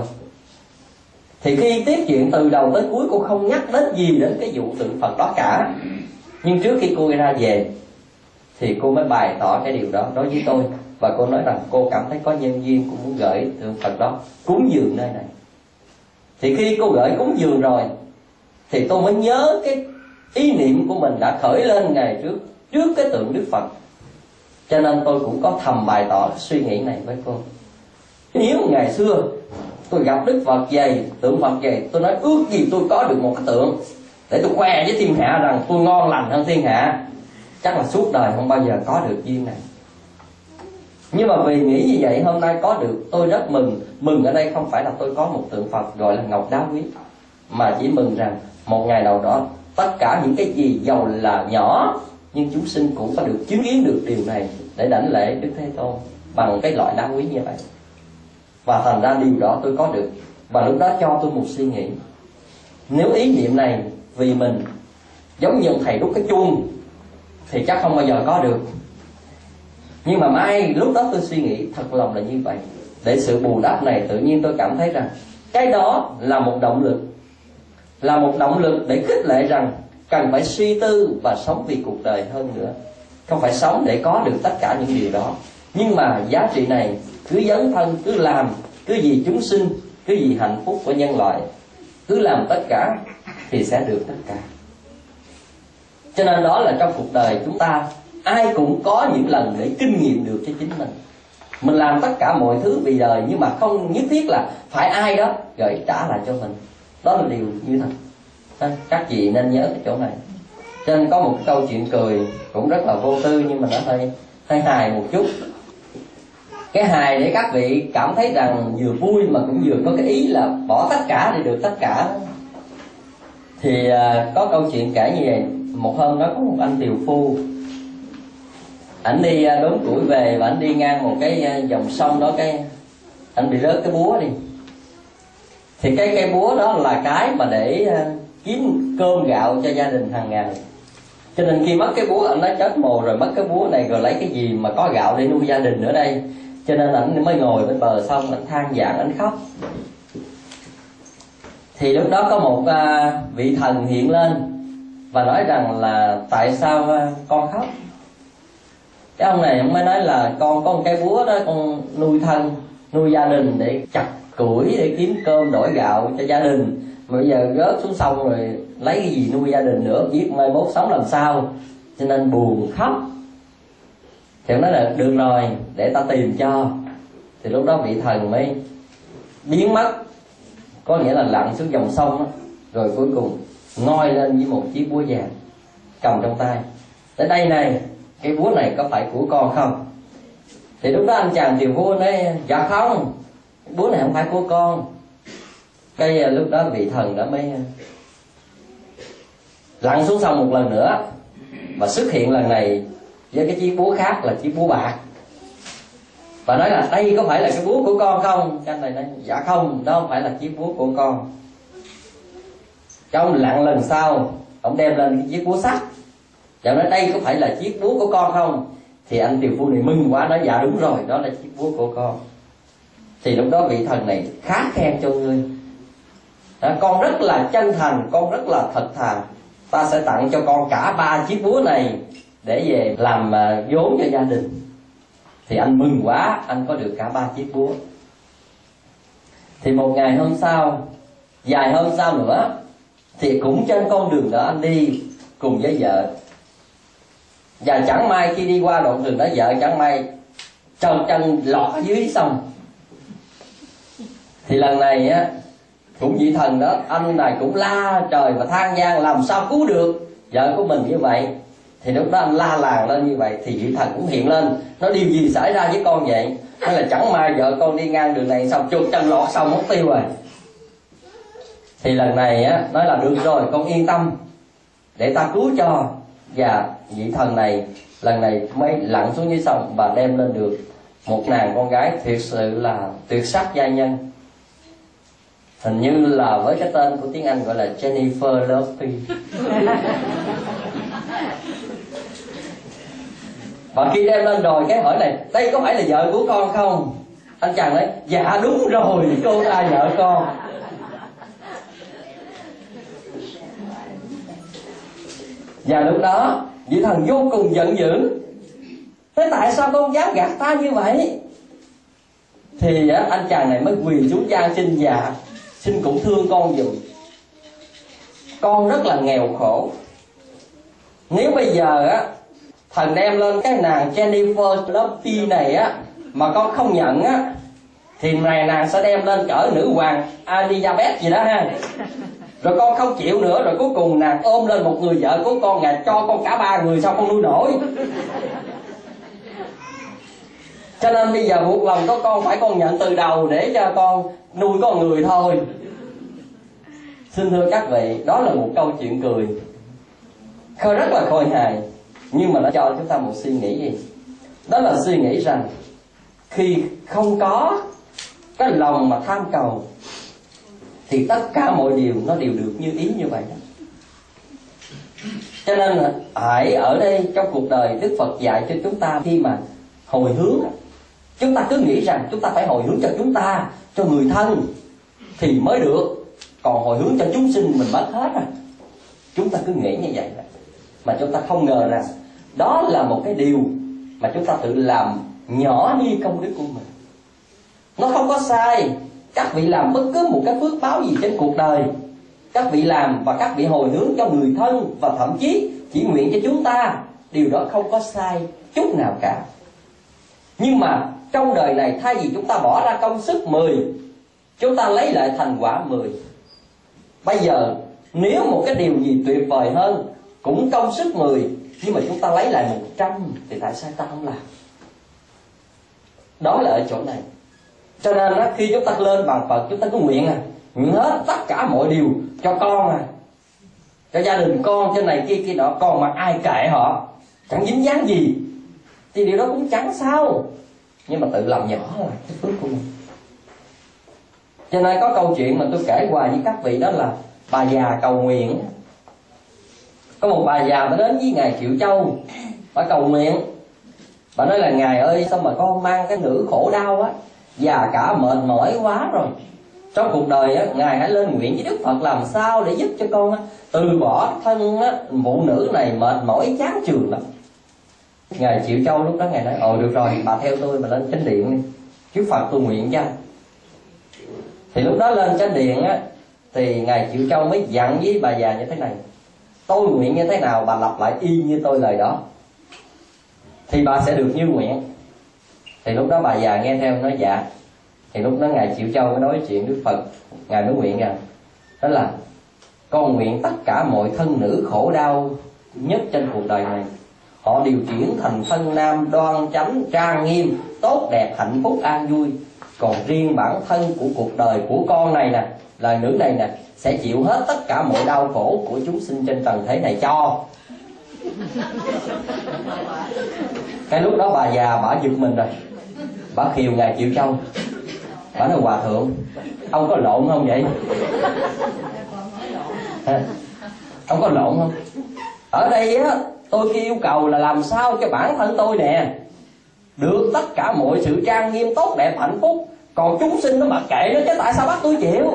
Thì khi tiếp chuyện từ đầu tới cuối, cô không nhắc đến gì đến cái vụ tượng Phật đó cả. Nhưng trước khi cô ra về thì cô mới bày tỏ cái điều đó đối với tôi. Và cô nói rằng cô cảm thấy có nhân duyên, cô muốn gửi tượng Phật đó cúng dường nơi này. Thì khi cô gửi cúng dường rồi thì tôi mới nhớ cái ý niệm của mình đã khởi lên ngày trước cái tượng Đức Phật. Cho nên tôi cũng có thầm bày tỏ suy nghĩ này với cô. Nếu ngày xưa tôi gặp Đức Phật về, tượng Phật về, tôi nói ước gì tôi có được một cái tượng để tôi khoe với thiên hạ rằng tôi ngon lành hơn thiên hạ, chắc là suốt đời không bao giờ có được duyên này. Nhưng mà vì nghĩ như vậy, hôm nay có được, tôi rất mừng. Mừng ở đây không phải là tôi có một tượng Phật gọi là ngọc đá quý, mà chỉ mừng rằng một ngày nào đó tất cả những cái gì dầu là nhỏ, nhưng chúng sinh cũng có được chứng kiến được điều này để đảnh lễ Đức Thế Tôn bằng cái loại đá quý như vậy. Và thành ra điều đó tôi có được. Và lúc đó cho tôi một suy nghĩ, nếu ý niệm này vì mình giống như thầy đúc cái chuông thì chắc không bao giờ có được. Nhưng mà mai lúc đó tôi suy nghĩ thật lòng là như vậy. Để sự bù đắp này, tự nhiên tôi cảm thấy rằng cái đó là một động lực, là một động lực để khích lệ rằng cần phải suy tư và sống vì cuộc đời hơn nữa. Không phải sống để có được tất cả những điều đó, nhưng mà giá trị này cứ dấn thân, cứ làm, cứ vì chúng sinh, cứ vì hạnh phúc của nhân loại, cứ làm tất cả thì sẽ được tất cả. Cho nên đó là trong cuộc đời chúng ta ai cũng có những lần để kinh nghiệm được cho chính mình. Mình làm tất cả mọi thứ vì đời, nhưng mà không nhất thiết là phải ai đó gửi trả lại cho mình. Đó là điều như thật. Các chị nên nhớ cái chỗ này. Cho nên có một cái câu chuyện cười cũng rất là vô tư, nhưng mà nó hơi hài một chút. Cái hài để các vị cảm thấy rằng vừa vui mà cũng vừa có cái ý là bỏ tất cả để được tất cả. Thì có câu chuyện kể như vậy. Một hôm đó có một anh tiều phu, ảnh đi đốn củi về và ảnh đi ngang một cái dòng sông đó, anh bị rớt cái búa đi. Thì cái búa đó là cái mà để kiếm cơm gạo cho gia đình hàng ngày. Cho nên khi mất cái búa, anh nói chết mồ rồi, mất cái búa này rồi lấy cái gì mà có gạo để nuôi gia đình nữa đây. Cho nên ảnh mới ngồi bên bờ sông, ảnh than vãn, ảnh khóc. Thì lúc đó có một vị thần hiện lên và nói rằng là tại sao con khóc. Cái ông này ông mới nói là con có một cái búa đó, con nuôi thân, nuôi gia đình để chặt củi để kiếm cơm đổi gạo cho gia đình. Mà bây giờ rớt xuống sông rồi lấy cái gì nuôi gia đình nữa, biết mai mốt sống làm sao. Cho nên buồn khóc. Thì ông nói là được rồi, để ta tìm cho. Thì lúc đó vị thần mới biến mất, có nghĩa là lặn xuống dòng sông đó. Rồi cuối cùng ngoi lên với một chiếc búa vàng cầm trong tay. Tới đây này, cái búa này có phải của con không? Thì lúc đó anh chàng tiều phu nói dạ không, búa này không phải của con. Cái lúc đó vị thần đó mới lặn xuống sông một lần nữa và xuất hiện lần này với cái chiếc búa khác là chiếc búa bạc, và nói là đây có phải là cái búa của con không? Cái anh này nói dạ không, đó không phải là chiếc búa của con. Cái ông lặn lần sau, ông đem lên cái chiếc búa sắt, và nói đây có phải là chiếc búa của con không? Thì anh tiều phu này mừng quá, nói dạ đúng rồi, đó là chiếc búa của con. Thì lúc đó vị thần này khá khen cho ngươi. Con rất là chân thành, con rất là thật thà, ta sẽ tặng cho con cả 3 chiếc búa này để về làm vốn cho gia đình. Thì anh mừng quá, anh có được cả 3 chiếc búa. Thì một ngày hôm sau, vài hôm sau nữa, thì cũng trên con đường đó anh đi cùng với vợ. Và chẳng may khi đi qua đoạn đường đó, vợ chẳng may trâu chân lọt ở dưới sông. Thì lần này á, cũng vị thần đó, anh này cũng la trời và than vang làm sao cứu được vợ của mình như vậy. Thì lúc đó anh la làng lên như vậy, thì vị thần cũng hiện lên, nói điều gì xảy ra với con vậy? Hay là chẳng may vợ con đi ngang đường này xong chuột chân lọt xong mất tiêu rồi. Thì lần này á, nói là được rồi, con yên tâm, để ta cứu cho. Và vị thần này lần này mới lặn xuống dưới sông và đem lên được một nàng con gái thiệt sự là tuyệt sắc giai nhân. Hình như là với cái tên của tiếng Anh gọi là Jennifer Lopez. Và khi đem lên rồi cái hỏi này, đây có phải là vợ của con không? Anh chàng nói dạ đúng rồi, cô ta vợ con. Và lúc đó vị thần vô cùng giận dữ, thế tại sao con dám gạt ta như vậy? Thì anh chàng này mới quỳ xuống van xin dạ, xin cũng thương con giùm, con rất là nghèo khổ. Nếu bây giờ á thần đem lên cái nàng Jennifer Lopez này á mà con không nhận á, thì này nàng sẽ đem lên cỡ nữ hoàng Elizabeth gì đó ha. Rồi con không chịu nữa, rồi cuối cùng nàng ôm lên một người vợ của con, ngài cho con cả 3 người, sao con nuôi nổi? Cho nên bây giờ buộc lòng có con phải con nhận từ đầu để cho con nuôi con người thôi. Xin thưa các vị, đó là một câu chuyện cười rất là khôi hài, nhưng mà nó cho chúng ta một suy nghĩ gì? Đó là suy nghĩ rằng khi không có cái lòng mà tham cầu thì tất cả mọi điều nó đều được như ý như vậy đó. Cho nên hãy ở đây trong cuộc đời Đức Phật dạy cho chúng ta, khi mà hồi hướng, chúng ta cứ nghĩ rằng chúng ta phải hồi hướng cho chúng ta, cho người thân thì mới được, còn hồi hướng cho chúng sinh mình mất hết rồi. Chúng ta cứ nghĩ như vậy đó. Mà chúng ta không ngờ rằng đó là một cái điều mà chúng ta tự làm nhỏ đi công đức của mình. Nó không có sai. Các vị làm bất cứ một cái phước báo gì trên cuộc đời, các vị làm và các vị hồi hướng cho người thân, và thậm chí chỉ nguyện cho chúng ta, điều đó không có sai chút nào cả. Nhưng mà trong đời này, thay vì chúng ta bỏ ra công sức 10, chúng ta lấy lại thành quả 10. Bây giờ nếu một cái điều gì tuyệt vời hơn, cũng công sức 10, nhưng mà chúng ta lấy lại 100, thì tại sao ta không làm? Đó là ở chỗ này. Cho nên khi chúng ta lên bằng Phật, chúng ta cứ nguyện hết tất cả mọi điều cho con, cho gia đình con, trên này kia nọ, con mà ai kệ họ, chẳng dính dáng gì, thì điều đó cũng chẳng sao. Nhưng mà tự làm nhỏ là cái phước của mình. Cho nên có câu chuyện mà tôi kể hoài với các vị, đó là bà già cầu nguyện. Có một bà già bà đến với Ngài Triệu Châu, bà cầu nguyện. Bà nói là: Ngài ơi, sao mà con mang cái nữ khổ đau á, già cả mệt mỏi quá rồi. Trong cuộc đời á, Ngài hãy lên nguyện với Đức Phật làm sao để giúp cho con từ bỏ thân phụ nữ này mệt mỏi chán chường lắm. Ngài Triệu Châu lúc đó Ngài nói: được rồi, bà theo tôi mà lên chánh điện đi, Đức Phật tôi nguyện cho. Thì lúc đó lên chánh điện á, thì Ngài Triệu Châu mới dặn với bà già như thế này: tôi nguyện như thế nào bà lặp lại y như tôi lời đó, thì bà sẽ được như nguyện. Thì lúc đó bà già nghe theo nói dạ. Thì lúc đó Ngài Triệu Châu mới nói chuyện Đức Phật. Ngài mới nguyện rằng đó là: con nguyện tất cả mọi thân nữ khổ đau nhất trên cuộc đời này, họ đều chuyển thành thân nam đoan chánh trang nghiêm, tốt đẹp, hạnh phúc, an vui. Còn riêng bản thân của cuộc đời của con này nè, lời nữ này nè, sẽ chịu hết tất cả mọi đau khổ của chúng sinh trên trần thế này cho. Cái lúc đó bà già bả giật mình rồi, bả khiều Ngài Triệu Châu. Bả nói: Hòa thượng, ông có lộn không vậy? Ông có lộn không? Ở đây á, tôi yêu cầu là làm sao cho bản thân tôi nè được tất cả mọi sự trang nghiêm, tốt đẹp, hạnh phúc. Còn chúng sinh nó mặc kệ nó, chứ tại sao bắt tôi chịu?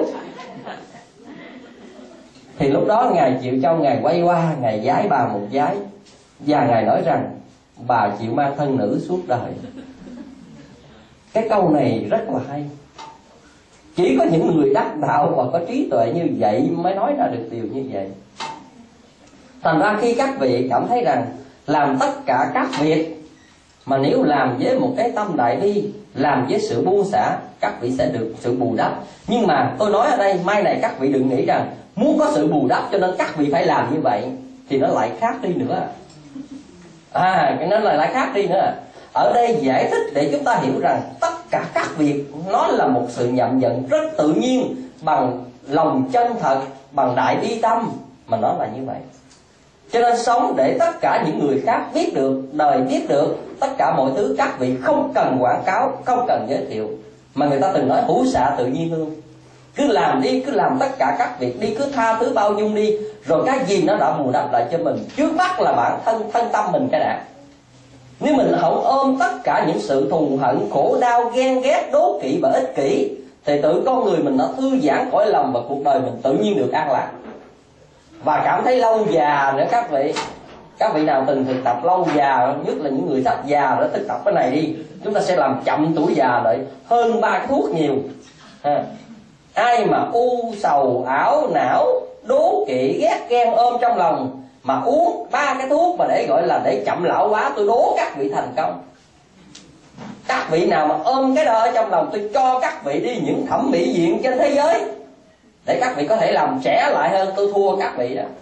Thì lúc đó Ngài Triệu Châu Ngài quay qua, Ngài vái bà một vái, và Ngài nói rằng: bà chịu mang thân nữ suốt đời. Cái câu này rất là hay. Chỉ có những người đắc đạo và có trí tuệ như vậy mới nói ra được điều như vậy. Thành ra khi các vị cảm thấy rằng làm tất cả các việc mà nếu làm với một cái tâm đại bi, làm với sự buông xả, các vị sẽ được sự bù đắp. Nhưng mà tôi nói ở đây, mai này các vị đừng nghĩ rằng muốn có sự bù đắp cho nên các vị phải làm như vậy, thì nó lại khác đi nữa. Cái nó lại khác đi nữa. Ở đây giải thích để chúng ta hiểu rằng tất cả các việc nó là một sự nhận nhận rất tự nhiên, bằng lòng chân thật, bằng đại bi tâm, mà nó là như vậy. Cho nên sống để tất cả những người khác biết được, đời biết được, tất cả mọi thứ các vị không cần quảng cáo, không cần giới thiệu. Mà người ta từng nói hữu xạ tự nhiên hương. Cứ làm đi, cứ làm tất cả các việc đi, cứ tha thứ bao dung đi, rồi cái gì nó đã bù đắp lại cho mình. Trước mắt là bản thân tâm mình cái đã. Nếu mình không ôm tất cả những sự thù hận, khổ đau, ghen ghét, đố kỵ và ích kỷ, thì tự con người mình nó thư giãn cõi lòng, và cuộc đời mình tự nhiên được an lạc và cảm thấy lâu già nữa các vị. Các vị nào từng thực tập lâu già, nhất là những người sắp già đó, thực tập cái này đi, chúng ta sẽ làm chậm tuổi già lại hơn 3 thuốc nhiều. Ai mà u sầu ảo não, đố kỵ, ghét ghen ôm trong lòng, mà uống 3 cái thuốc mà để gọi là để chậm lão hóa, tôi đố các vị thành công. Các vị nào mà ôm cái đó ở trong lòng, tôi cho các vị đi những thẩm mỹ viện trên thế giới để các vị có thể làm trẻ lại hơn, tôi thua các vị đó.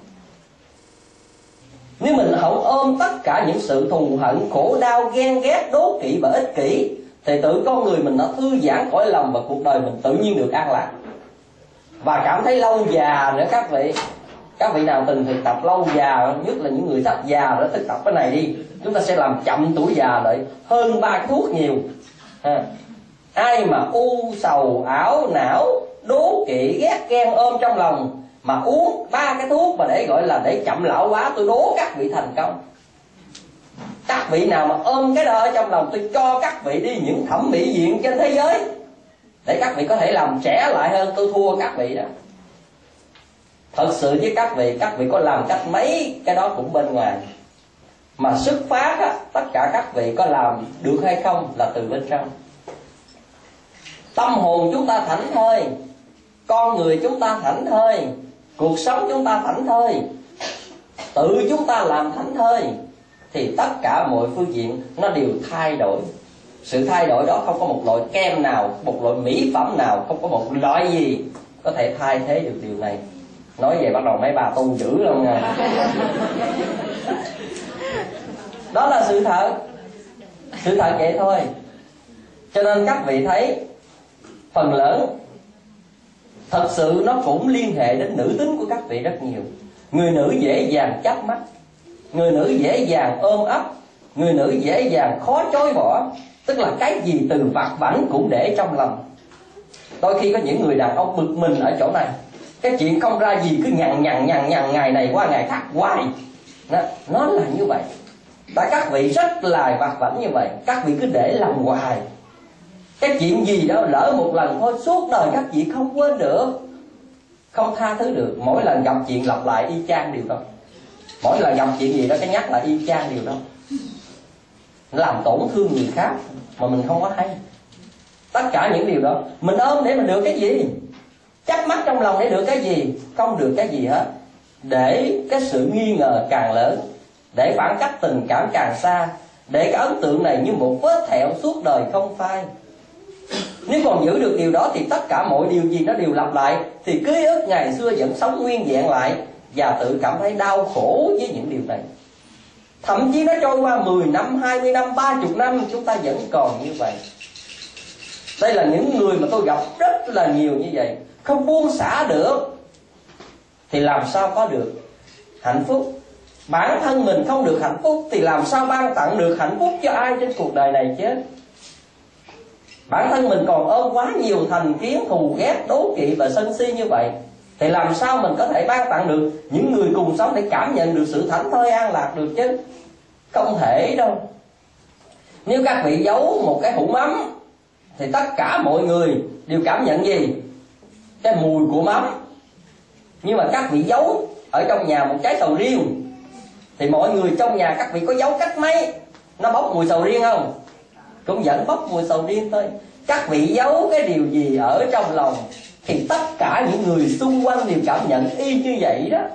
Nếu mình không ôm tất cả những sự thù hận, khổ đau, ghen ghét, đố kỵ và ích kỷ, thì tự con người mình nó thư giãn cõi lòng, và cuộc đời mình tự nhiên được an lạc và cảm thấy lâu già nữa các vị. Các vị nào từng thực tập lâu già, nhất là những người sắp già đó, thực tập cái này đi, chúng ta sẽ làm chậm tuổi già lại hơn 3 thuốc nhiều. Ai mà u sầu ảo não, đố kỵ, ghét ghen ôm trong lòng, mà uống 3 cái thuốc mà để gọi là để chậm lão hóa, tôi đố các vị thành công. Các vị nào mà ôm cái đó ở trong lòng, tôi cho các vị đi những thẩm mỹ viện trên thế giới để các vị có thể làm trẻ lại hơn, tôi thua các vị đó. Thật sự với các vị có làm cách mấy cái đó cũng bên ngoài, mà xuất phát á, tất cả các vị có làm được hay không là từ bên trong. Tâm hồn chúng ta thảnh thơi, con người chúng ta thảnh thơi, cuộc sống chúng ta thảnh thơi, tự chúng ta làm thảnh thơi, thì tất cả mọi phương diện nó đều thay đổi. Sự thay đổi đó không có một loại kem nào, một loại mỹ phẩm nào, không có một loại gì có thể thay thế được điều này. Nói về bắt đầu mấy bà tu dữ lắm nha. Đó là sự thật. Sự thật vậy thôi. Cho nên các vị thấy phần lớn thật sự nó cũng liên hệ đến nữ tính của các vị rất nhiều. Người nữ dễ dàng chớp mắt, người nữ dễ dàng ôm ấp, người nữ dễ dàng khó chối bỏ. Tức là cái gì từ vặt vãnh cũng để trong lòng. Đôi khi có những người đàn ông bực mình ở chỗ này, cái chuyện không ra gì cứ nhằn ngày này qua ngày khác hoài. Nó là như vậy. Tại các vị rất là vặt vãnh như vậy, các vị cứ để lòng hoài. Cái chuyện gì đó lỡ một lần thôi, suốt đời các vị không quên được, không tha thứ được. Mỗi lần gặp chuyện lặp lại y chang điều đó. Mỗi lần gặp chuyện gì đó cái nhắc lại y chang điều đó, làm tổn thương người khác mà mình không có hay. Tất cả những điều đó mình ôm để mình được cái gì? Chắc mắt trong lòng để được cái gì? Không được cái gì hết. Để cái sự nghi ngờ càng lớn, để khoảng cách tình cảm càng xa, để cái ấn tượng này như một vết thẹo suốt đời không phai. Nếu còn giữ được điều đó thì tất cả mọi điều gì nó đều lặp lại, thì ký ức ngày xưa vẫn sống nguyên vẹn lại, và tự cảm thấy đau khổ với những điều này. Thậm chí nó trôi qua 10 năm, 20 năm, 30 năm, chúng ta vẫn còn như vậy. Đây là những người mà tôi gặp rất là nhiều như vậy. Không buông xả được thì làm sao có được hạnh phúc? Bản thân mình không được hạnh phúc thì làm sao ban tặng được hạnh phúc cho ai trên cuộc đời này chứ? Bản thân mình còn ôm quá nhiều thành kiến, thù ghét, đố kỵ và sân si như vậy, thì làm sao mình có thể ban tặng được những người cùng sống để cảm nhận được sự thảnh thơi an lạc được chứ? Không thể đâu. Nếu các vị giấu một cái hũ mắm thì tất cả mọi người đều cảm nhận gì? Cái mùi của mắm. Nhưng mà các vị giấu ở trong nhà một trái sầu riêng thì mọi người trong nhà các vị có giấu cách mấy, nó bốc mùi sầu riêng không? Cũng vẫn bốc mùi sầu riêng thôi. Các vị giấu cái điều gì ở trong lòng thì tất cả những người xung quanh đều cảm nhận y như vậy đó.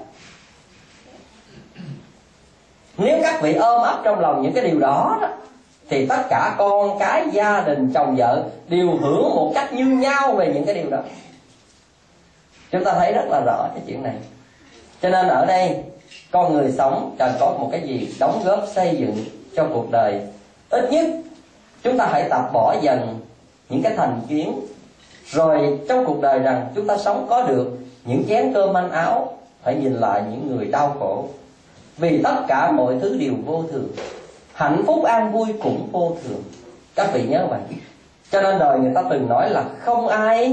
Nếu các vị ôm ấp trong lòng những cái điều đó đó, thì tất cả con cái, gia đình, chồng vợ đều hưởng một cách như nhau về những cái điều đó. Chúng ta thấy rất là rõ cái chuyện này. Cho nên ở đây con người sống cần có một cái gì đóng góp xây dựng cho cuộc đời. Ít nhất chúng ta hãy tập bỏ dần những cái thành kiến, rồi trong cuộc đời rằng chúng ta sống có được những chén cơm manh áo, hãy nhìn lại những người đau khổ. Vì tất cả mọi thứ đều vô thường, hạnh phúc an vui cũng vô thường. Các vị nhớ vậy. Cho nên đời người ta từng nói là không ai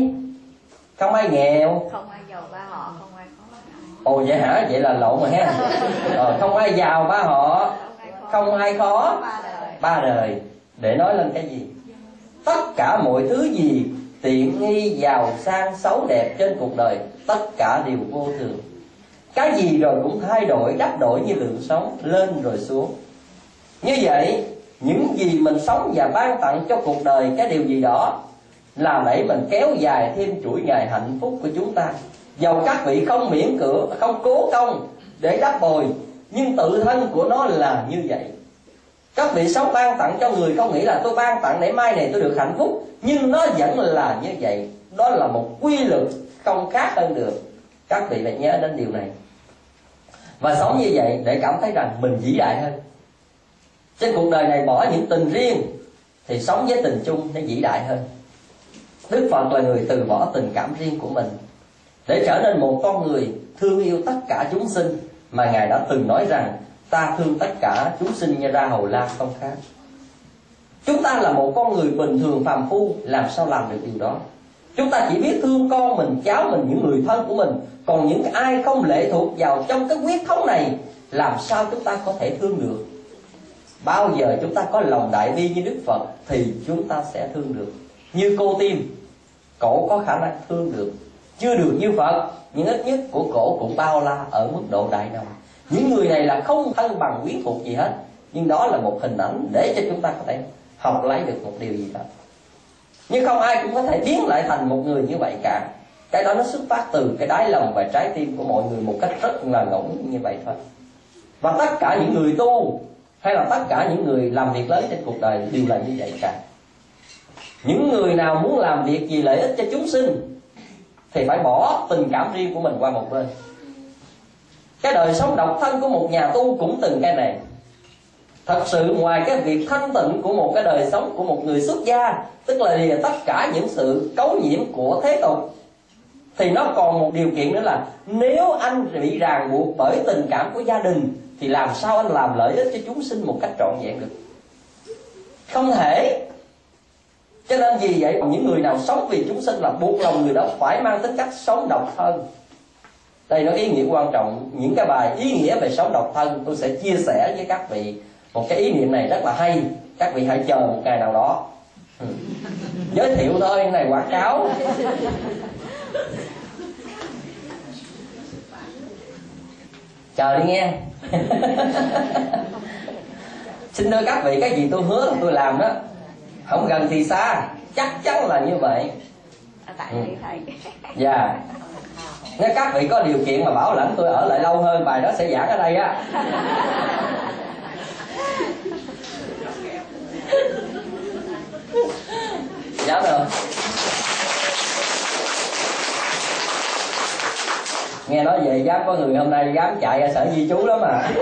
nghèo, không ai giàu ba họ, không ai khó. Ồ vậy hả? Vậy là lộn rồi ha. Không ai giàu ba họ, không ai khó ba đời. Để nói lên cái gì? Tất cả mọi thứ gì tiện nghi, giàu sang, xấu đẹp trên cuộc đời, tất cả đều vô thường. Cái gì rồi cũng thay đổi, đắp đổi như lượng sóng, lên rồi xuống. Như vậy, những gì mình sống và ban tặng cho cuộc đời, cái điều gì đó làm đẩy mình kéo dài thêm chuỗi ngày hạnh phúc của chúng ta. Dầu các vị không miễn cưỡng, không cố công để đắp bồi, nhưng tự thân của nó là như vậy. Các vị sống ban tặng cho người, không nghĩ là tôi ban tặng để mai này tôi được hạnh phúc, nhưng nó vẫn là như vậy. Đó là một quy luật không khác hơn được. Các vị phải nhớ đến điều này và sống như vậy để cảm thấy rằng mình vĩ đại hơn. Trên cuộc đời này bỏ những tình riêng thì sống với tình chung để vĩ đại hơn. Đức Phật là người từ bỏ tình cảm riêng của mình để trở nên một con người thương yêu tất cả chúng sinh, mà Ngài đã từng nói rằng ta thương tất cả chúng sinh như ra hầu la không khác. Chúng ta là một con người bình thường phàm phu, làm sao làm được điều đó? Chúng ta chỉ biết thương con mình, cháu mình, những người thân của mình. Còn những ai không lệ thuộc vào trong cái huyết thống này, làm sao chúng ta có thể thương được? Bao giờ chúng ta có lòng đại bi như Đức Phật thì chúng ta sẽ thương được. Như cô Tim, cổ có khả năng thương được, chưa được như Phật, nhưng ít nhất của cổ cũng bao la ở mức độ đại đồng. Những người này là không thân bằng quyến thuộc gì hết, nhưng đó là một hình ảnh để cho chúng ta có thể học lấy được một điều gì đó. Nhưng không ai cũng có thể biến lại thành một người như vậy cả. Cái đó nó xuất phát từ cái đáy lòng và trái tim của mọi người một cách rất là ngẫu nhiên như vậy thôi. Và tất cả những người tu hay là tất cả những người làm việc lớn trên cuộc đời đều là như vậy cả. Những người nào muốn làm việc gì lợi ích cho chúng sinh thì phải bỏ tình cảm riêng của mình qua một bên. Cái đời sống độc thân của một nhà tu cũng từng cái này. Thật sự ngoài cái việc thanh tịnh của một cái đời sống của một người xuất gia, tức là lìa tất cả những sự cấu nhiễm của thế tục, thì nó còn một điều kiện nữa là nếu anh bị ràng buộc bởi tình cảm của gia đình thì làm sao anh làm lợi ích cho chúng sinh một cách trọn vẹn được? Không thể. Cho nên vì vậy những người nào sống vì chúng sinh là buộc lòng người đó phải mang tính cách sống độc thân. Đây nó ý nghĩa quan trọng. Những cái bài ý nghĩa về sống độc thân tôi sẽ chia sẻ với các vị. Một cái ý niệm này rất là hay. Các vị hãy chờ một ngày nào đó. Giới thiệu thôi, cái này quảng cáo. Chờ đi nghe. Xin thưa các vị, cái gì tôi hứa là tôi làm đó. Không gần thì xa, chắc chắn là như vậy. Dạ. Nếu các vị có điều kiện mà bảo lãnh tôi ở lại lâu hơn, bài đó sẽ giảng ở đây á. Dạ được. Nghe nói về dám có người hôm nay dám chạy ra sở di trú lắm mà.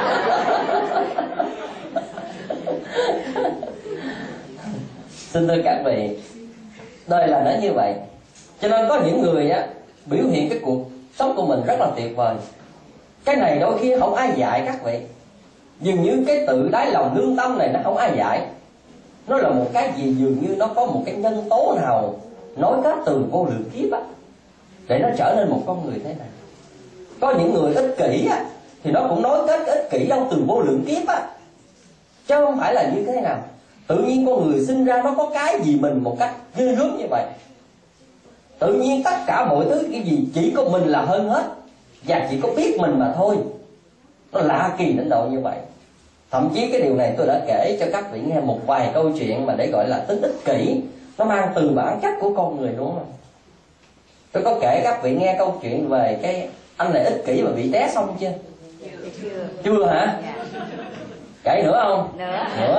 Xin thưa các vị, đời là nó như vậy. Cho nên có những người á biểu hiện cái cuộc sống của mình rất là tuyệt vời. Cái này đôi khi không ai dạy các vị. Dường như cái tự đáy lòng lương tâm này nó không ai dạy. Nó là một cái gì dường như nó có một cái nhân tố nào nối kết từ vô lượng kiếp á, để nó trở nên một con người thế này. Có những người ích kỷ á, thì nó cũng nối kết cái ích kỷ đâu từ vô lượng kiếp á, chứ không phải là như thế nào. Tự nhiên con người sinh ra nó có cái gì mình một cách ghê gớm như vậy. Tự nhiên tất cả mọi thứ cái gì chỉ có mình là hơn hết, và chỉ có biết mình mà thôi. Nó lạ kỳ đến độ như vậy. Thậm chí cái điều này tôi đã kể cho các vị nghe một vài câu chuyện mà để gọi là tính ích kỷ. Nó mang từ bản chất của con người đúng không? Tôi có kể các vị nghe câu chuyện về cái anh này ích kỷ mà bị té xong chưa? Chưa hả? Kể nữa không? Nữa.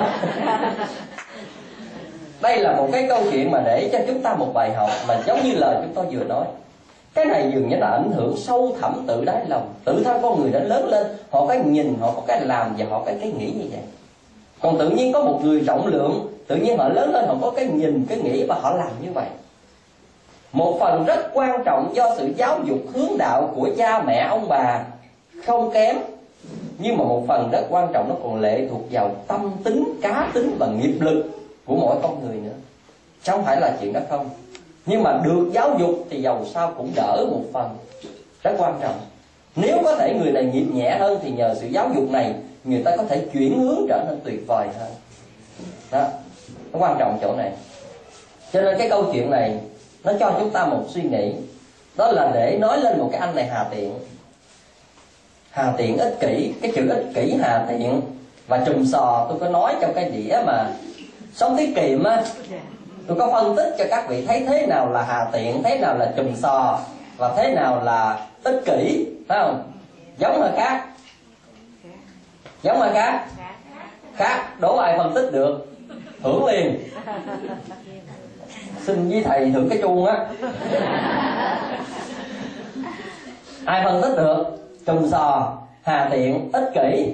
Đây là một cái câu chuyện mà để cho chúng ta một bài học mà giống như lời chúng tôi vừa nói. Cái này dường như là ảnh hưởng sâu thẳm tự đáy lòng. Tự thân con người đã lớn lên, họ có nhìn, họ có cái làm và họ có cái nghĩ như vậy. Còn tự nhiên có một người rộng lượng, tự nhiên họ lớn lên họ có cái nhìn, cái nghĩ và họ làm như vậy. Một phần rất quan trọng do sự giáo dục hướng đạo của cha mẹ ông bà không kém. Nhưng mà một phần rất quan trọng nó còn lệ thuộc vào tâm tính, cá tính và nghiệp lực của mỗi con người nữa. Chứ không phải là chuyện đó không. Nhưng mà được giáo dục thì dầu sao cũng đỡ một phần. Rất quan trọng. Nếu có thể người này nghiệp nhẹ hơn thì nhờ sự giáo dục này người ta có thể chuyển hướng trở nên tuyệt vời hơn. Đó, nó quan trọng chỗ này. Cho nên cái câu chuyện này nó cho chúng ta một suy nghĩ. Đó là để nói lên một cái anh này hà tiện. Hà tiện ích kỷ. Cái chữ ích kỷ hà tiện và trùm sò tôi có nói trong cái đĩa mà sống tiết kiệm á. Tôi có phân tích cho các vị thấy thế nào là hà tiện, thế nào là trùm sò và thế nào là ích kỷ, phải không? Giống hay khác? Giống hay khác? Khác. Đố ai phân tích được thưởng liền. Xin với thầy thưởng cái chuông á. Ai phân tích được trùm sò, hà tiện, ích kỷ?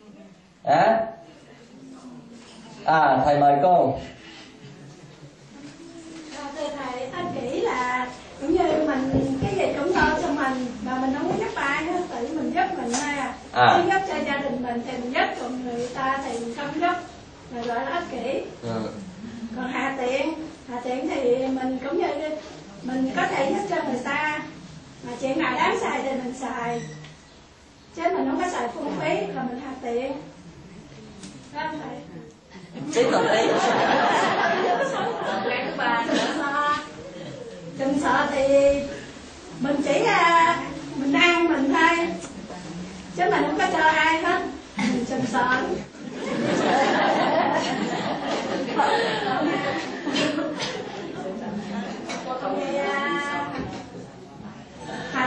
Thầy mời cô. Thưa thầy, ích kỷ là cũng như mình cái gì cũng lo cho mình mà mình không có giúp ai hết, tự mình giúp mình thôi à. Giúp cho gia đình mình thì mình giúp, còn người ta thì mình không giúp, là gọi là ích kỷ. Còn hà tiện thì mình cũng như mình có thể giúp cho người ta, mà chuyện nào đáng xài thì mình xài, chứ mình không có xài phung phí là mình hà tiện. Đó không thầy? Tiếp tục đi. Cái thứ ba đừng sợ thì mình chỉ mình ăn mình thôi, chứ mình không có cho ai hết, mình đừng sợ.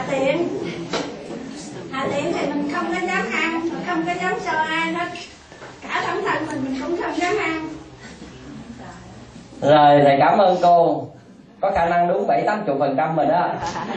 tiện. Hà tiện thì mình không có dám ăn, mình không có dám cho ai đó. Cả bản thân mình cũng không dám ăn. Rồi thầy cảm ơn cô. Có khả năng đúng 70-80% rồi đó.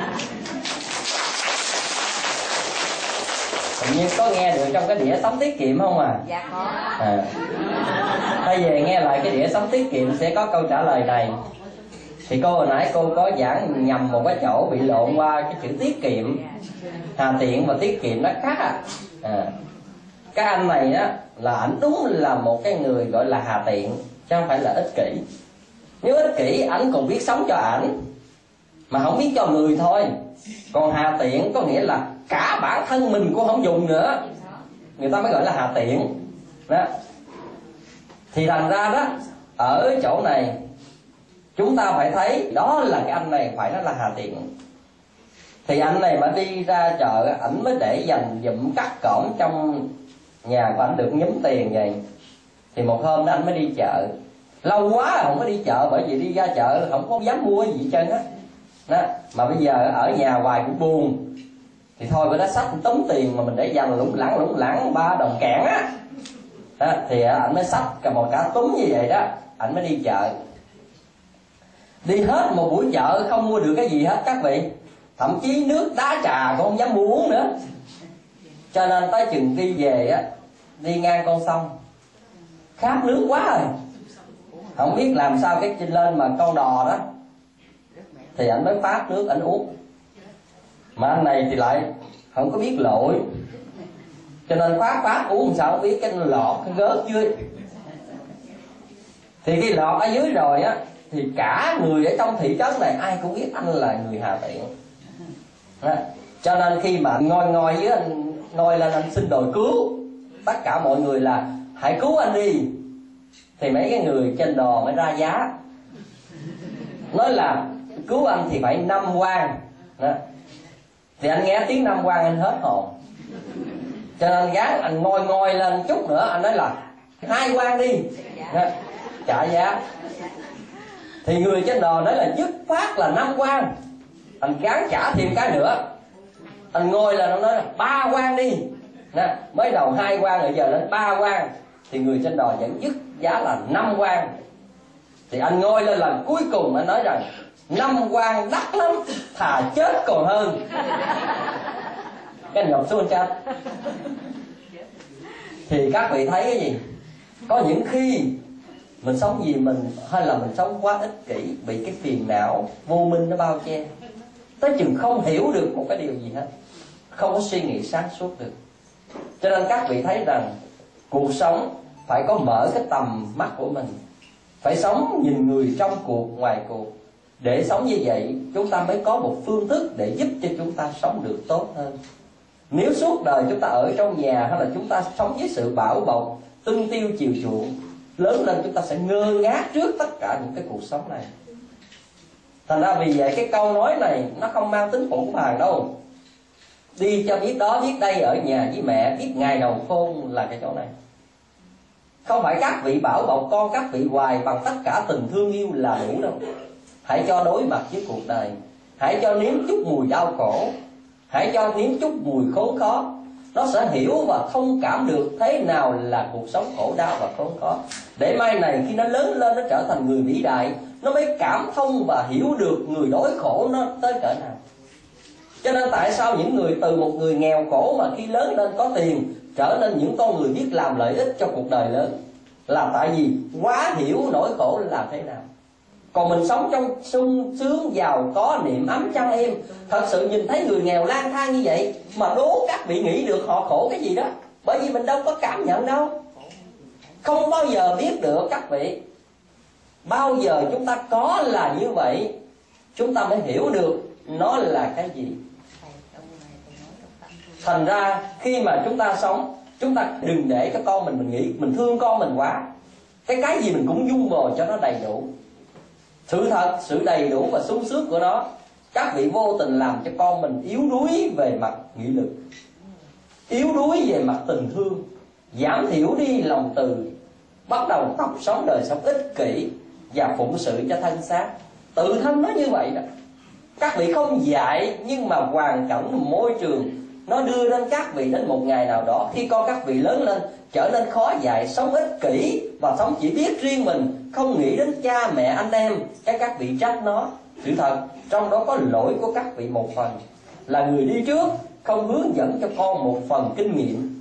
Tự nhiên có nghe được trong cái đĩa sống tiết kiệm không à? Dạ có. Bây về nghe lại cái đĩa sống tiết kiệm sẽ có câu trả lời này. Thì cô hồi nãy cô có giảng nhầm một cái chỗ, bị lộn qua cái chữ tiết kiệm. Hà tiện và tiết kiệm nó khác Cái anh này á là ảnh đúng là một cái người gọi là hà tiện, chứ không phải là ích kỷ. Nếu ích kỷ ảnh còn biết sống cho ảnh, mà không biết cho người thôi. Còn hà tiện có nghĩa là cả bản thân mình cũng không dùng nữa, người ta mới gọi là hà tiện đó. Thì thành ra đó, ở chỗ này chúng ta phải thấy đó là cái anh này phải nói là hà tiện. Thì anh này mà đi ra chợ, ảnh mới để dành dụm cắt cổng trong nhà của ảnh được nhúm tiền vậy. Thì một hôm đó anh mới đi chợ, lâu quá không có đi chợ, bởi vì đi ra chợ không có dám mua gì hết trơn á đó. Mà bây giờ ở nhà hoài cũng buồn, thì thôi bữa đó xách tống tiền mà mình để dành lủng lẳng 3 đồng kẽn á đó. Thì ảnh mới xách cả một cả túm như vậy đó, ảnh mới đi chợ. Đi hết một buổi chợ không mua được cái gì hết các vị, thậm chí nước đá trà cũng không dám mua uống nữa. Cho nên tới chừng đi về á, đi ngang con sông, khát nước quá rồi, không biết làm sao cái trên lên mà con đò đó, thì anh mới phát nước anh uống. Mà anh này thì lại không có biết lội, cho nên phát uống sao không biết, cái lọt cái gớt dưới. Thì khi lọt ở dưới rồi á, thì cả người ở trong thị trấn này ai cũng biết anh là người hà tiện đó. Cho nên khi mà ngồi với anh, ngồi lên anh xin đòi cứu, tất cả mọi người là hãy cứu anh đi. Thì mấy cái người trên đò mới ra giá, nói là cứu anh thì phải 5 quan đó. Thì anh nghe tiếng 5 quan anh hết hồn, cho nên gán anh ngồi lên chút nữa, anh nói là 2 quan đi đó, trả giá. Thì người trên đò nói là dứt phát là 5 quan, anh gán trả thêm cái nữa. Anh ngồi là nó nói là 3 quan đi đó. Mới đầu 2 quan rồi giờ lên 3 quan, thì người trên đò vẫn dứt giá là 5 quan. Thì anh ngồi lên lần cuối cùng anh nói rằng 5 quan đắt lắm, thà chết còn hơn. Cái anh nhột xuống trên. Thì các vị thấy cái gì? Có những khi mình sống vì mình, hay là mình sống quá ích kỷ, bị cái phiền não vô minh nó bao che, tới chừng không hiểu được một cái điều gì hết, không có suy nghĩ sáng suốt được. Cho nên các vị thấy rằng cuộc sống phải có mở cái tầm mắt của mình, phải sống nhìn người trong cuộc ngoài cuộc. Để sống như vậy chúng ta mới có một phương thức để giúp cho chúng ta sống được tốt hơn. Nếu suốt đời chúng ta ở trong nhà, hay là chúng ta sống với sự bảo bọc, tuân tiêu chiều chuộng, lớn lên chúng ta sẽ ngơ ngác trước tất cả những cái cuộc sống này. Thành ra vì vậy cái câu nói này nó không mang tính phũ phàng đâu. Đi cho biết đó biết đây, ở nhà với mẹ biết ngày đầu khôn là cái chỗ này. Không phải các vị bảo bọc con các vị hoài bằng tất cả tình thương yêu là đủ đâu. Hãy cho đối mặt với cuộc đời, hãy cho nếm chút mùi đau khổ, hãy cho nếm chút mùi khốn khó. Nó sẽ hiểu và thông cảm được thế nào là cuộc sống khổ đau và khốn khó, để mai này khi nó lớn lên nó trở thành người vĩ đại, nó mới cảm thông và hiểu được người đói khổ nó tới cỡ nào. Cho nên tại sao những người từ một người nghèo khổ mà khi lớn lên có tiền trở nên những con người biết làm lợi ích cho cuộc đời lớn, là tại vì quá hiểu nỗi khổ là thế nào. Còn mình sống trong sung sướng giàu có niệm ấm chăn êm, thật sự nhìn thấy người nghèo lang thang như vậy mà đố các vị nghĩ được họ khổ cái gì đó, bởi vì mình đâu có cảm nhận đâu, không bao giờ biết được các vị. Bao giờ chúng ta có là như vậy, chúng ta mới hiểu được nó là cái gì. Thành ra khi mà chúng ta sống, chúng ta đừng để cho con mình nghĩ mình thương con mình quá, cái gì mình cũng dung bồi cho nó đầy đủ. Sự thật, sự đầy đủ và sung sướng của nó, các vị vô tình làm cho con mình yếu đuối về mặt nghị lực, yếu đuối về mặt tình thương, giảm thiểu đi lòng từ, bắt đầu tập sống đời sống ích kỷ và phụng sự cho thân xác. Tự thân nó như vậy đó. Các vị không dạy, nhưng mà hoàn cảnh môi trường nó đưa đến các vị đến một ngày nào đó, khi con các vị lớn lên trở nên khó dạy, sống ích kỷ và sống chỉ biết riêng mình, không nghĩ đến cha mẹ anh em, các vị trách nó. Sự thật trong đó có lỗi của các vị một phần, là người đi trước không hướng dẫn cho con một phần kinh nghiệm.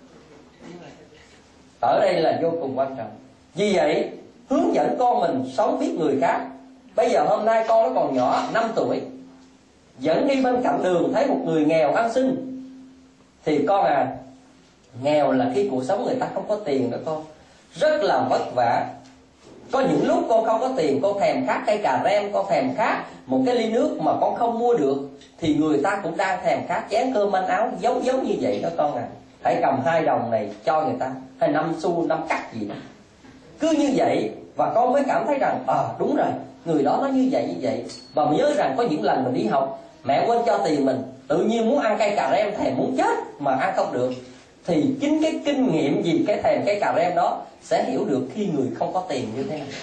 Ở đây là vô cùng quan trọng. Vì vậy hướng dẫn con mình sống biết người khác. Bây giờ hôm nay con nó còn nhỏ 5 tuổi, dẫn đi bên cạnh đường thấy một người nghèo ăn xin, thì con à, nghèo là khi cuộc sống người ta không có tiền đó con, rất là vất vả. Có những lúc con không có tiền, con thèm khát cây cà rem, con thèm khát một cái ly nước mà con không mua được, thì người ta cũng đang thèm khát chén cơm manh áo giống như vậy đó con à. Hãy cầm 2 đồng này cho người ta, hay 5 xu 5 cắt gì đó. Cứ như vậy và con mới cảm thấy rằng đúng rồi, người đó nó như vậy. Và mình nhớ rằng có những lần mình đi học, mẹ quên cho tiền mình, tự nhiên muốn ăn cây cà rem, thèm muốn chết mà ăn không được. Thì chính cái kinh nghiệm gì cái thèm cây cà rem đó sẽ hiểu được khi người không có tiền như thế nào.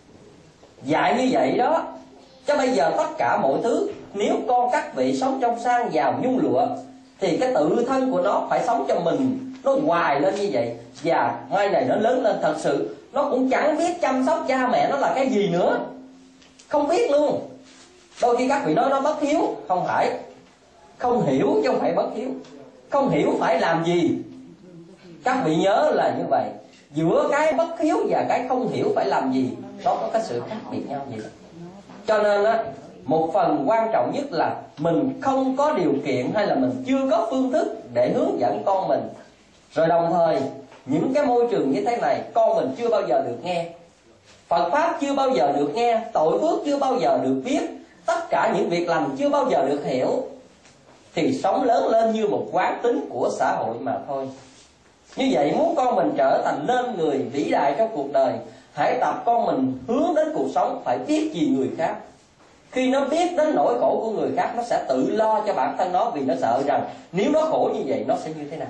Dạy như vậy đó. Chứ bây giờ tất cả mọi thứ, nếu con các vị sống trong sang giàu nhung lụa, thì cái tự thân của nó phải sống cho mình, nó hoài lên như vậy. Và mai này nó lớn lên thật sự nó cũng chẳng biết chăm sóc cha mẹ nó là cái gì nữa, không biết luôn. Đôi khi các vị nói nó bất hiếu, không phải, không hiểu chứ không phải bất hiếu. Không hiểu phải làm gì. Các vị nhớ là như vậy, giữa cái bất hiếu và cái không hiểu phải làm gì, nó có cái sự khác biệt nhau vậy. Cho nên á, một phần quan trọng nhất là mình không có điều kiện hay là mình chưa có phương thức để hướng dẫn con mình. Rồi đồng thời những cái môi trường như thế này con mình chưa bao giờ được nghe, Phật Pháp chưa bao giờ được nghe, tội phước chưa bao giờ được biết, tất cả những việc lành chưa bao giờ được hiểu, thì sống lớn lên như một quán tính của xã hội mà thôi. Như vậy muốn con mình trở thành nên người vĩ đại trong cuộc đời, hãy tập con mình hướng đến cuộc sống phải biết gì người khác. Khi nó biết đến nỗi khổ của người khác, nó sẽ tự lo cho bản thân nó, vì nó sợ rằng nếu nó khổ như vậy nó sẽ như thế nào.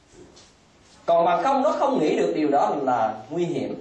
Còn mà không, nó không nghĩ được điều đó là nguy hiểm.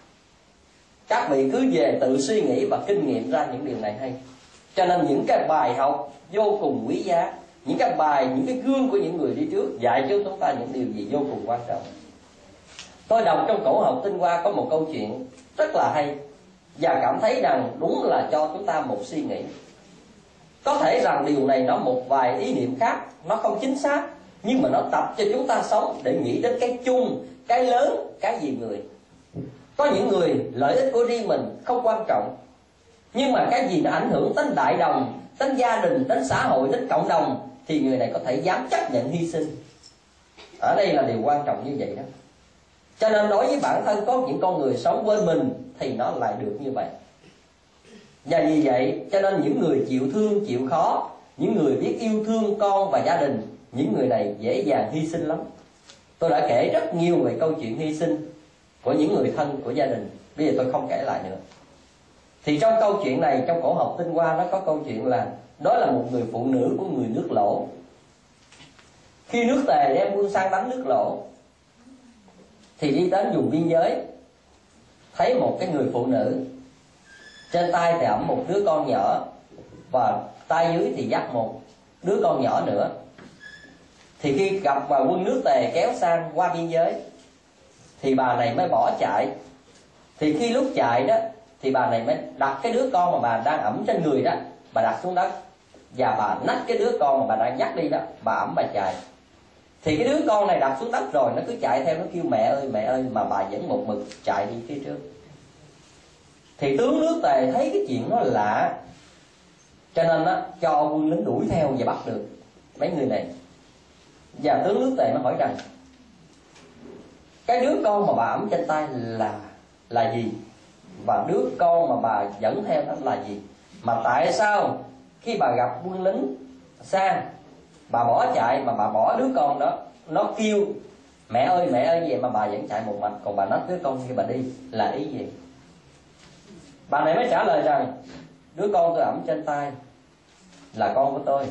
Các vị cứ về tự suy nghĩ và kinh nghiệm ra những điều này hay. Cho nên những cái bài học vô cùng quý giá, những cái bài, những cái gương của những người đi trước dạy cho chúng ta những điều gì vô cùng quan trọng. Tôi đọc trong Cổ Học Tinh Hoa có một câu chuyện rất là hay, và cảm thấy rằng đúng là cho chúng ta một suy nghĩ. Có thể rằng điều này nó một vài ý niệm khác, nó không chính xác, nhưng mà nó tập cho chúng ta sống để nghĩ đến cái chung, cái lớn, cái gì người. Có những người lợi ích của riêng mình không quan trọng, nhưng mà cái gì nó ảnh hưởng đến đại đồng, đến gia đình, đến xã hội, đến cộng đồng, thì người này có thể dám chấp nhận hy sinh. Ở đây là điều quan trọng như vậy đó. Cho nên đối với bản thân có những con người sống bên mình thì nó lại được như vậy. Và vì vậy cho nên những người chịu thương, chịu khó, những người biết yêu thương con và gia đình, những người này dễ dàng hy sinh lắm. Tôi đã kể rất nhiều về câu chuyện hy sinh của những người thân của gia đình, bây giờ tôi không kể lại nữa. Thì trong câu chuyện này, trong Cổ Học Tinh Hoa nó có câu chuyện là đó là một người phụ nữ của người nước Lỗ. Khi nước Tề đem quân sang đánh nước Lỗ thì đi đến vùng biên giới, thấy một cái người phụ nữ, trên tay thì ẵm một đứa con nhỏ, và tay dưới thì dắt một đứa con nhỏ nữa. Thì khi gặp vào quân nước Tề kéo sang qua biên giới thì bà này mới bỏ chạy. Thì khi lúc chạy đó thì bà này mới đặt cái đứa con mà bà đang ẵm trên người đó, bà đặt xuống đất, và bà nách cái đứa con mà bà đang dắt đi đó, bà ẵm bà chạy. Thì cái đứa con này đặt xuống đất rồi nó cứ chạy theo, nó kêu mẹ ơi, mà bà vẫn một mực chạy đi phía trước. Thì tướng nước Tề thấy cái chuyện nó lạ, cho nên á cho quân lính đuổi theo và bắt được mấy người này. Và tướng nước Tề nó hỏi rằng cái đứa con mà bà ẵm trên tay là gì, và đứa con mà bà dẫn theo đó là gì, mà tại sao khi bà gặp quân lính sang bà bỏ chạy, mà bà bỏ đứa con đó, nó kêu mẹ ơi vậy mà bà vẫn chạy một mạch, còn bà nói đứa con kia bà đi là ý gì? Bà này mới trả lời rằng đứa con tôi ẵm trên tay là con của tôi,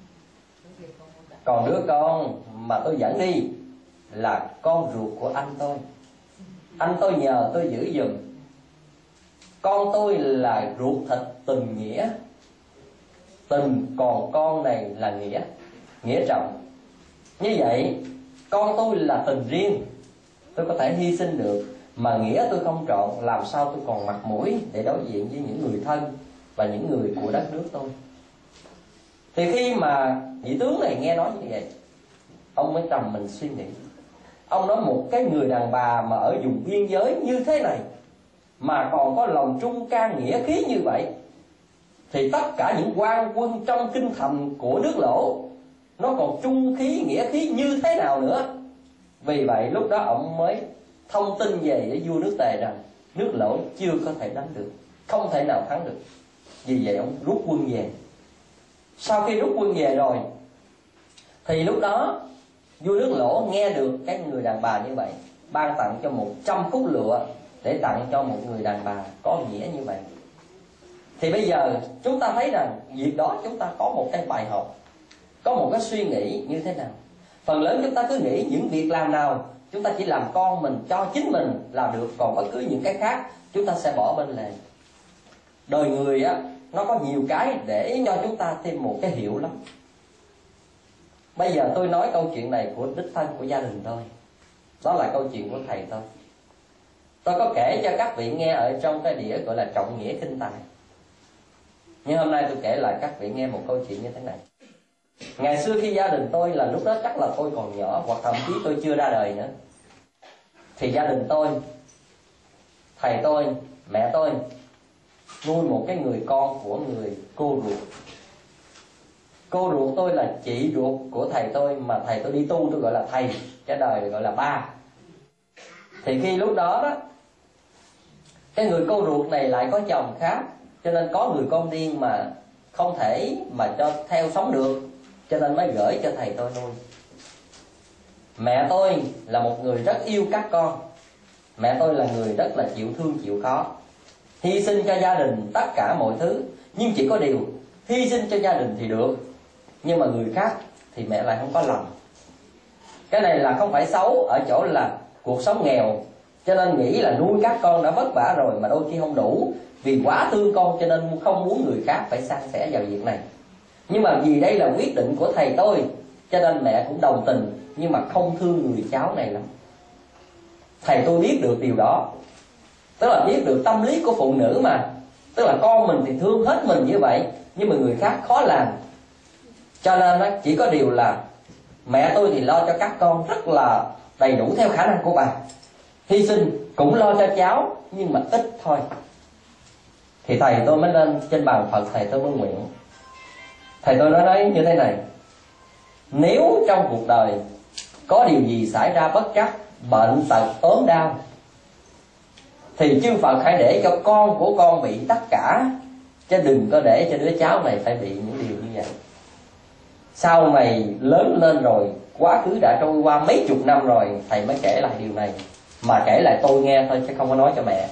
còn đứa con mà tôi dẫn đi là con ruột của anh tôi. Anh tôi nhờ tôi giữ giùm. Con tôi là ruột thịt tình nghĩa. Tình còn con này là nghĩa, nghĩa trọng. Như vậy con tôi là tình riêng, tôi có thể hy sinh được, mà nghĩa tôi không trọn, làm sao tôi còn mặt mũi để đối diện với những người thân và những người của đất nước tôi. Thì khi mà vị tướng này nghe nói như vậy, ông mới trầm mình suy nghĩ. Ông nói một cái người đàn bà mà ở vùng biên giới như thế này mà còn có lòng trung can nghĩa khí như vậy, thì tất cả những quan quân trong kinh thành của nước Lỗ nó còn trung khí nghĩa khí như thế nào nữa. Vì vậy lúc đó ông mới thông tin về với vua nước Tề rằng nước Lỗ chưa có thể đánh được, không thể nào thắng được. Vì vậy ông rút quân về. Sau khi rút quân về rồi thì lúc đó vua nước Lỗ nghe được cái người đàn bà như vậy, ban tặng cho 100 cúc lụa để tặng cho một người đàn bà có nghĩa như vậy. Thì bây giờ chúng ta thấy rằng việc đó chúng ta có một cái bài học, có một cái suy nghĩ như thế nào. Phần lớn chúng ta cứ nghĩ những việc làm nào chúng ta chỉ làm con mình, cho chính mình là được, còn bất cứ những cái khác chúng ta sẽ bỏ bên lề. Đời người á, nó có nhiều cái để cho chúng ta thêm một cái hiểu lắm. Bây giờ tôi nói câu chuyện này của đích thân của gia đình tôi. Đó là câu chuyện của thầy tôi. Tôi có kể cho các vị nghe ở trong cái đĩa gọi là Trọng Nghĩa Kinh Tài. Nhưng hôm nay tôi kể lại các vị nghe một câu chuyện như thế này. Ngày xưa khi gia đình tôi, là lúc đó chắc là tôi còn nhỏ, hoặc thậm chí tôi chưa ra đời nữa, thì gia đình tôi, thầy tôi, mẹ tôi nuôi một cái người con của người cô ruột. Cô ruột tôi là chị ruột của thầy tôi, mà thầy tôi đi tu tôi gọi là thầy, cái đời gọi là ba. Thì khi lúc đó đó, cái người cô ruột này lại có chồng khác, cho nên có người con điên mà không thể mà cho theo sống được, cho nên mới gửi cho thầy tôi nuôi. Mẹ tôi là một người rất yêu các con. Mẹ tôi là người rất là chịu thương chịu khó, hy sinh cho gia đình tất cả mọi thứ. Nhưng chỉ có điều hy sinh cho gia đình thì được, nhưng mà người khác thì mẹ lại không có lòng. Cái này là không phải xấu ở chỗ là cuộc sống nghèo, cho nên nghĩ là nuôi các con đã vất vả rồi mà đôi khi không đủ, vì quá thương con cho nên không muốn người khác phải san sẻ vào việc này. Nhưng mà vì đây là quyết định của thầy tôi, cho nên mẹ cũng đồng tình, nhưng mà không thương người cháu này lắm. Thầy tôi biết được điều đó, tức là biết được tâm lý của phụ nữ mà. Tức là con mình thì thương hết mình như vậy, nhưng mà người khác khó làm. Cho nên chỉ có điều là mẹ tôi thì lo cho các con rất là đầy đủ theo khả năng của bà, hy sinh cũng lo cho cháu, nhưng mà ít thôi. Thì thầy tôi mới lên trên bàn Phật, thầy tôi mới nguyện. Thầy tôi nói như thế này: nếu trong cuộc đời có điều gì xảy ra bất trắc, bệnh tật ốm đau, thì chư Phật hãy để cho con của con bị tất cả, chứ đừng có để cho đứa cháu này phải bị những điều như vậy. Sau này lớn lên rồi, quá khứ đã trôi qua mấy chục năm rồi, thầy mới kể lại điều này, mà kể lại tôi nghe thôi chứ không có nói cho mẹ.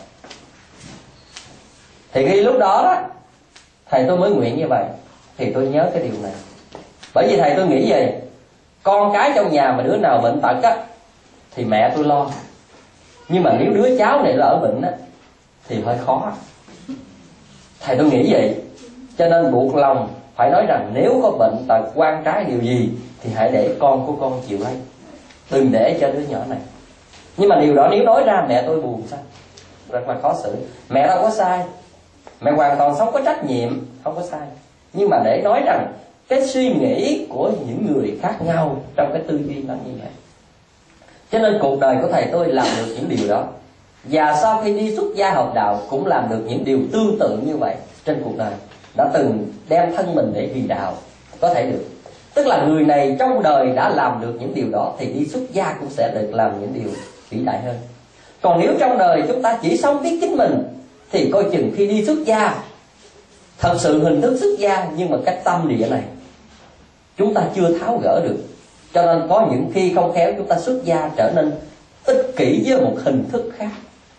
Thì khi lúc đó đó, thầy tôi mới nguyện như vậy. Thì tôi nhớ cái điều này, bởi vì thầy tôi nghĩ vậy, con cái trong nhà mà đứa nào bệnh tật á thì mẹ tôi lo, nhưng mà nếu đứa cháu này lỡ bệnh á thì hơi khó. Thầy tôi nghĩ vậy, cho nên buộc lòng phải nói rằng nếu có bệnh tật quan trái điều gì thì hãy để con của con chịu lấy, đừng để cho đứa nhỏ này. Nhưng mà điều đó nếu nói ra mẹ tôi buồn sao, rất là khó xử. Mẹ đâu có sai, mẹ hoàn toàn sống có trách nhiệm, không có sai. Nhưng mà để nói rằng cái suy nghĩ của những người khác nhau trong cái tư duy nó như vậy. Cho nên cuộc đời của thầy tôi làm được những điều đó. Và sau khi đi xuất gia học đạo cũng làm được những điều tương tự như vậy trên cuộc đời. Đã từng đem thân mình để vì đạo, có thể được. Tức là người này trong đời đã làm được những điều đó, thì đi xuất gia cũng sẽ được làm những điều vĩ đại hơn. Còn nếu trong đời chúng ta chỉ sống biết chính mình, thì coi chừng khi đi xuất gia, thật sự hình thức xuất gia, nhưng mà cái tâm địa này chúng ta chưa tháo gỡ được. Cho nên có những khi không khéo chúng ta xuất gia trở nên ích kỷ với một hình thức khác.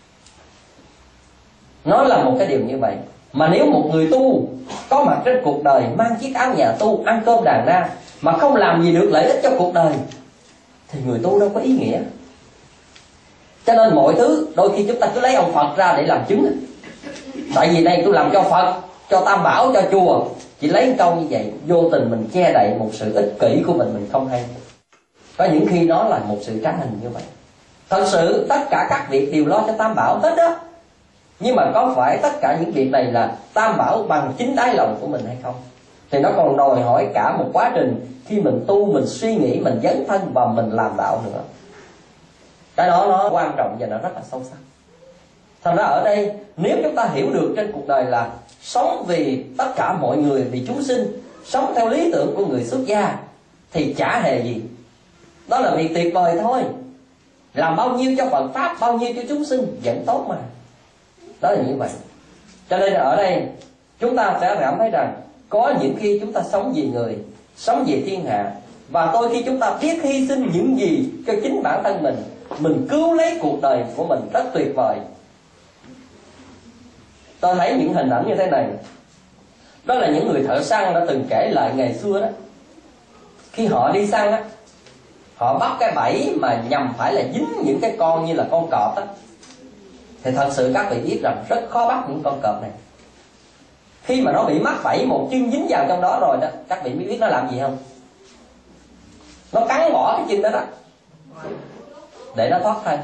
Nó là một cái điều như vậy. Mà nếu một người tu có mặt trên cuộc đời, mang chiếc áo nhà tu, ăn cơm đàn na, mà không làm gì được lợi ích cho cuộc đời, thì người tu đâu có ý nghĩa. Cho nên mọi thứ đôi khi chúng ta cứ lấy ông Phật ra để làm chứng. Tại vì đây tôi làm cho Phật, cho tam bảo, cho chùa. Chỉ lấy câu như vậy, vô tình mình che đậy một sự ích kỷ của mình không hay. Có những khi đó là một sự trá hình như vậy. Thật sự tất cả các việc đều lo cho tam bảo hết đó. Nhưng mà có phải tất cả những việc này là tam bảo bằng chính đáy lòng của mình hay không? Thì nó còn đòi hỏi cả một quá trình khi mình tu, mình suy nghĩ, mình dấn thân và mình làm đạo nữa. Cái đó nó quan trọng và nó rất là sâu sắc. Thành ra ở đây nếu chúng ta hiểu được trên cuộc đời là sống vì tất cả mọi người, vì chúng sinh, sống theo lý tưởng của người xuất gia, thì chả hề gì. Đó là việc tuyệt vời thôi. Làm bao nhiêu cho Phật Pháp, bao nhiêu cho chúng sinh vẫn tốt mà. Đó là như vậy. Cho nên ở đây chúng ta sẽ cảm thấy rằng có những khi chúng ta sống vì người, sống vì thiên hạ, và đôi khi chúng ta biết hy sinh những gì cho chính bản thân mình cứu lấy cuộc đời của mình rất tuyệt vời. Tôi thấy những hình ảnh như thế này. Đó là những người thợ săn đã từng kể lại ngày xưa đó. Khi họ đi săn á, họ bắt cái bẫy mà nhằm phải là dính những cái con như là con cọp á, thì thật sự các vị biết rằng rất khó bắt những con cọp này. Khi mà nó bị mắc bẫy, một chân dính vào trong đó rồi đó, các vị biết nó làm gì không? Nó cắn bỏ cái chân đó đó để nó thoát thân.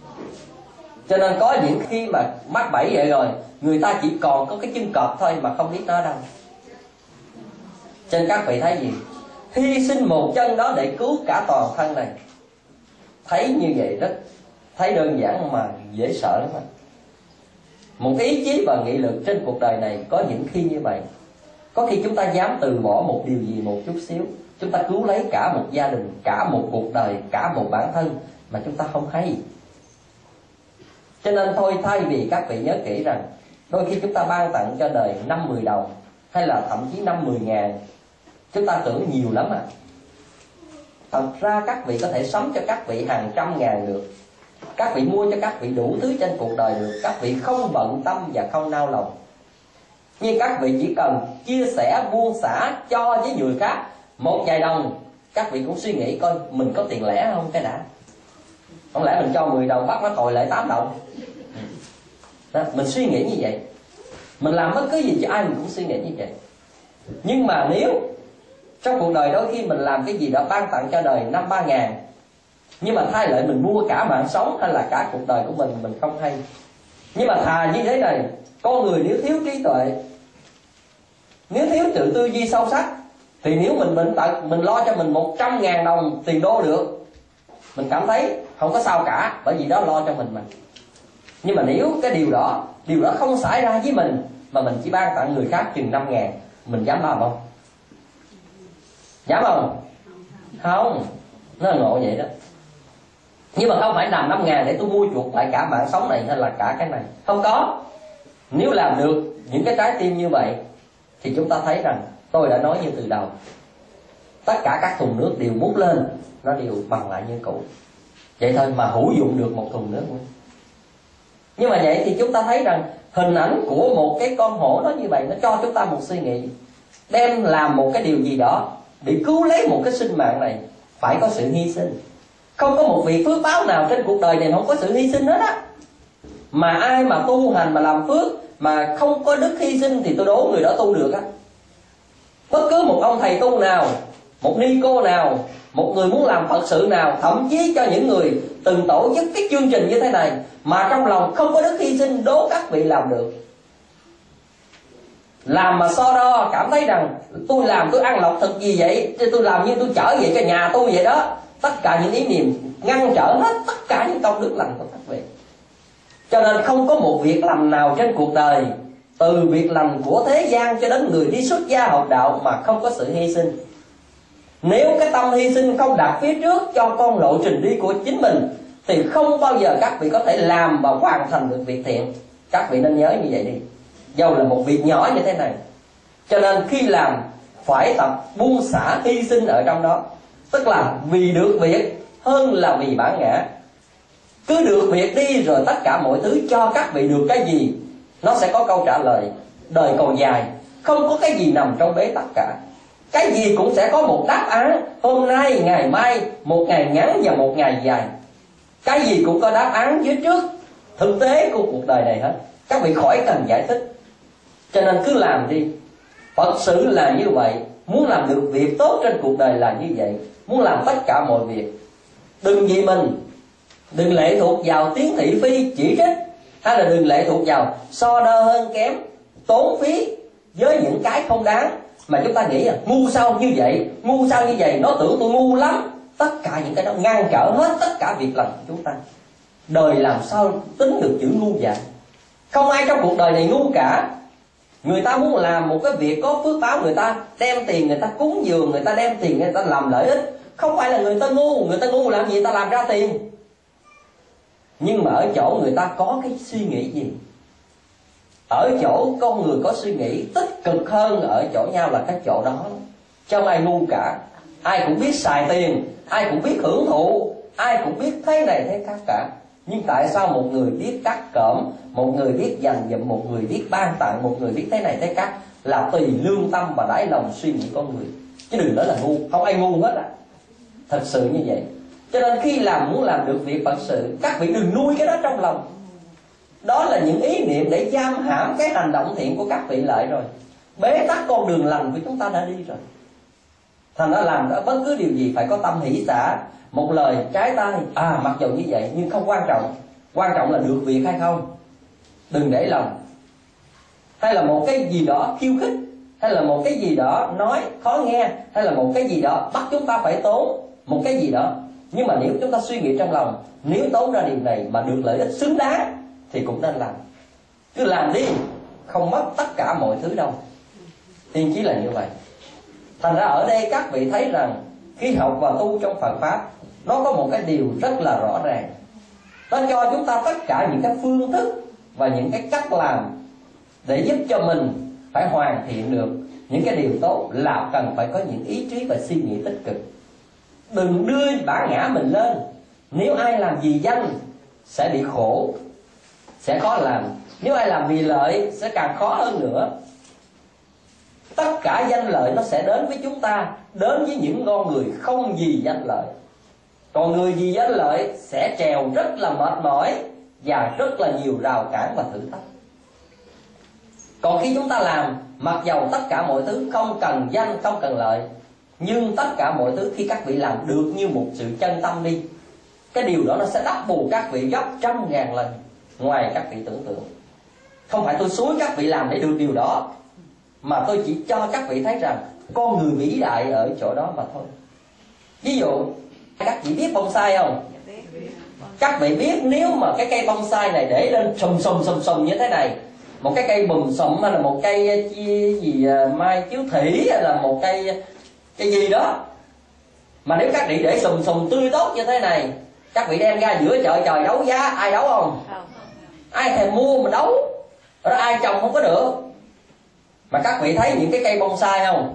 Cho nên có những khi mà mắc bẫy vậy rồi, người ta chỉ còn có cái chân cọp thôi mà không biết nó đâu. Cho nên các vị thấy gì? Hy sinh một chân đó để cứu cả toàn thân này. Thấy như vậy rất thấy đơn giản mà dễ sợ lắm mà. Một ý chí và nghị lực trên cuộc đời này có những khi như vậy. Có khi chúng ta dám từ bỏ một điều gì một chút xíu, chúng ta cứu lấy cả một gia đình, cả một cuộc đời, cả một bản thân mà chúng ta không hay. Cho nên thôi, thay vì các vị nhớ kỹ rằng đôi khi chúng ta ban tặng cho đời 5-10 đồng hay là thậm chí 5-10 ngàn, chúng ta tưởng nhiều lắm à. Thật ra các vị có thể sống cho các vị hàng trăm ngàn được. Các vị mua cho các vị đủ thứ trên cuộc đời được. Các vị không bận tâm và không nao lòng. Nhưng các vị chỉ cần chia sẻ, buông xả cho với người khác 1 vài đồng, các vị cũng suy nghĩ coi mình có tiền lẻ không cái đã. Không lẽ mình cho 10 đồng bắt nó tội lại 8 đồng đó, mình suy nghĩ như vậy. Mình làm bất cứ gì cho ai mình cũng suy nghĩ như vậy. Nhưng mà nếu trong cuộc đời đôi khi mình làm cái gì đó ban tặng cho đời 5-3 ngàn, nhưng mà thay lại mình mua cả mạng sống hay là cả cuộc đời của mình không hay. Nhưng mà thà như thế này, con người nếu thiếu trí tuệ, nếu thiếu sự tư duy sâu sắc, thì nếu mình bệnh tật, mình lo cho mình 100.000 đồng tiền đô được, mình cảm thấy không có sao cả, bởi vì đó lo cho mình mà. Nhưng mà nếu cái điều đó không xảy ra với mình, mà mình chỉ ban tặng người khác chừng 5.000, mình dám làm không? Dám không? Không. Nó là ngộ vậy đó. Nhưng mà không phải làm 5.000 để tôi mua chuộc lại cả mạng sống này hay là cả cái này. Không có. Nếu làm được những cái trái tim như vậy, thì chúng ta thấy rằng tôi đã nói như từ đầu, tất cả các thùng nước đều múc lên, nó đều bằng lại như cũ. Vậy thôi mà hữu dụng được một thùng nước nữa. Nhưng mà vậy thì chúng ta thấy rằng hình ảnh của một cái con hổ nó như vậy, nó cho chúng ta một suy nghĩ. Đem làm một cái điều gì đó để cứu lấy một cái sinh mạng này, phải có sự hy sinh. Không có một việc phước báo nào trên cuộc đời này không có sự hy sinh hết á. Mà ai mà tu hành mà làm phước mà không có đức hy sinh thì tôi đố người đó tu được á. Bất cứ một ông thầy tu nào, một ni cô nào, một người muốn làm Phật sự nào, thậm chí cho những người từng tổ chức cái chương trình như thế này mà trong lòng không có đức hy sinh, đố các vị làm được. Làm mà so đo cảm thấy rằng tôi làm tôi ăn lộc thực gì vậy, tôi làm như tôi chở vậy cho nhà tôi vậy đó. Tất cả những ý niệm ngăn trở hết tất cả những công đức lành của các vị. Cho nên không có một việc lành nào trên cuộc đời, từ việc lành của thế gian cho đến người đi xuất gia học đạo, mà không có sự hy sinh. Nếu cái tâm hy sinh không đặt phía trước cho con lộ trình đi của chính mình, thì không bao giờ các vị có thể làm và hoàn thành được việc thiện. Các vị nên nhớ như vậy đi, dầu là một việc nhỏ như thế này. Cho nên khi làm phải tập buông xả hy sinh ở trong đó. Tức là vì được việc hơn là vì bản ngã. Cứ được việc đi rồi tất cả mọi thứ cho các vị được cái gì, nó sẽ có câu trả lời. Đời còn dài, không có cái gì nằm trong bế tắc cả. Cái gì cũng sẽ có một đáp án. Hôm nay, ngày mai, một ngày ngắn và một ngày dài. Cái gì cũng có đáp án phía trước thực tế của cuộc đời này hết. Các vị khỏi cần giải thích. Cho nên cứ làm đi. Phật sự là như vậy. Muốn làm được việc tốt trên cuộc đời là như vậy. Muốn làm tất cả mọi việc, đừng vì mình, đừng lệ thuộc vào tiếng thị phi chỉ trích, hay là đừng lệ thuộc vào so đo hơn kém, tốn phí với những cái không đáng. Mà chúng ta nghĩ là ngu sao như vậy, ngu sao như vậy, nó tưởng tôi ngu lắm. Tất cả những cái đó ngăn trở hết tất cả việc làm của chúng ta. Đời làm sao tính được chữ ngu vậy? Không ai trong cuộc đời này ngu cả. Người ta muốn làm một cái việc có phước báo, người ta đem tiền người ta cúng dường, người ta đem tiền người ta làm lợi ích. Không phải là người ta ngu làm gì người ta làm ra tiền. Nhưng mà ở chỗ người ta có cái suy nghĩ gì? Ở chỗ con người có suy nghĩ tích cực hơn ở chỗ nhau là cái chỗ đó. Chứ không ai ngu cả. Ai cũng biết xài tiền, ai cũng biết hưởng thụ, ai cũng biết thế này thế khác cả. Nhưng tại sao một người biết cắt cỡm, một người biết dành dụm, một người biết ban tặng, một người biết thế này thế khác, là tùy lương tâm và đáy lòng suy nghĩ con người. Chứ đừng nói là ngu, không ai ngu hết á. Thật sự như vậy. Cho nên khi muốn làm được việc Phật sự, các vị đừng nuôi cái đó trong lòng. Đó là những ý niệm để giam hãm cái hành động thiện của các vị lại rồi, bế tắc con đường lành của chúng ta đã đi rồi. Thành ra làm đó, bất cứ điều gì phải có tâm hỷ xả. Một lời trái tay, mặc dù như vậy nhưng không quan trọng. Quan trọng là được việc hay không. Đừng để lòng. Hay là một cái gì đó khiêu khích, hay là một cái gì đó nói khó nghe, hay là một cái gì đó bắt chúng ta phải tốn một cái gì đó. Nhưng mà nếu chúng ta suy nghĩ trong lòng, nếu tốn ra điều này mà được lợi ích xứng đáng thì cũng nên làm. Cứ làm đi, không mất tất cả mọi thứ đâu. Tiên chí là như vậy. Thành ra ở đây các vị thấy rằng khi học và tu trong Phật Pháp, nó có một cái điều rất là rõ ràng. Nó cho chúng ta tất cả những cái phương thức và những cái cách làm để giúp cho mình phải hoàn thiện được những cái điều tốt, là cần phải có những ý chí và suy nghĩ tích cực. Đừng đưa bản ngã mình lên. Nếu ai làm vì danh sẽ bị khổ, sẽ khó làm. Nếu ai làm vì lợi sẽ càng khó hơn nữa. Tất cả danh lợi nó sẽ đến với chúng ta, đến với những con người không vì danh lợi. Còn người vì danh lợi sẽ trèo rất là mệt mỏi và rất là nhiều rào cản và thử thách. Còn khi chúng ta làm, mặc dầu tất cả mọi thứ không cần danh, không cần lợi, nhưng tất cả mọi thứ khi các vị làm được như một sự chân tâm đi, cái điều đó nó sẽ đắp bù các vị gấp 100.000 lần ngoài các vị tưởng tượng. Không phải tôi xúi các vị làm để được điều đó, mà tôi chỉ cho các vị thấy rằng con người vĩ đại ở chỗ đó mà thôi. Ví dụ, các vị biết bonsai không? Các vị biết nếu mà cái cây bonsai này để lên sùm như thế này, một cái cây bùm sùm hay là một cây gì mai chiếu thủy hay là một cây gì đó, mà nếu các vị để sùm tươi tốt như thế này, các vị đem ra giữa chợ trời đấu giá, ai đấu không? Ai thèm mua mà đấu, đó ai trồng không có được. Mà các vị thấy những cái cây bonsai không?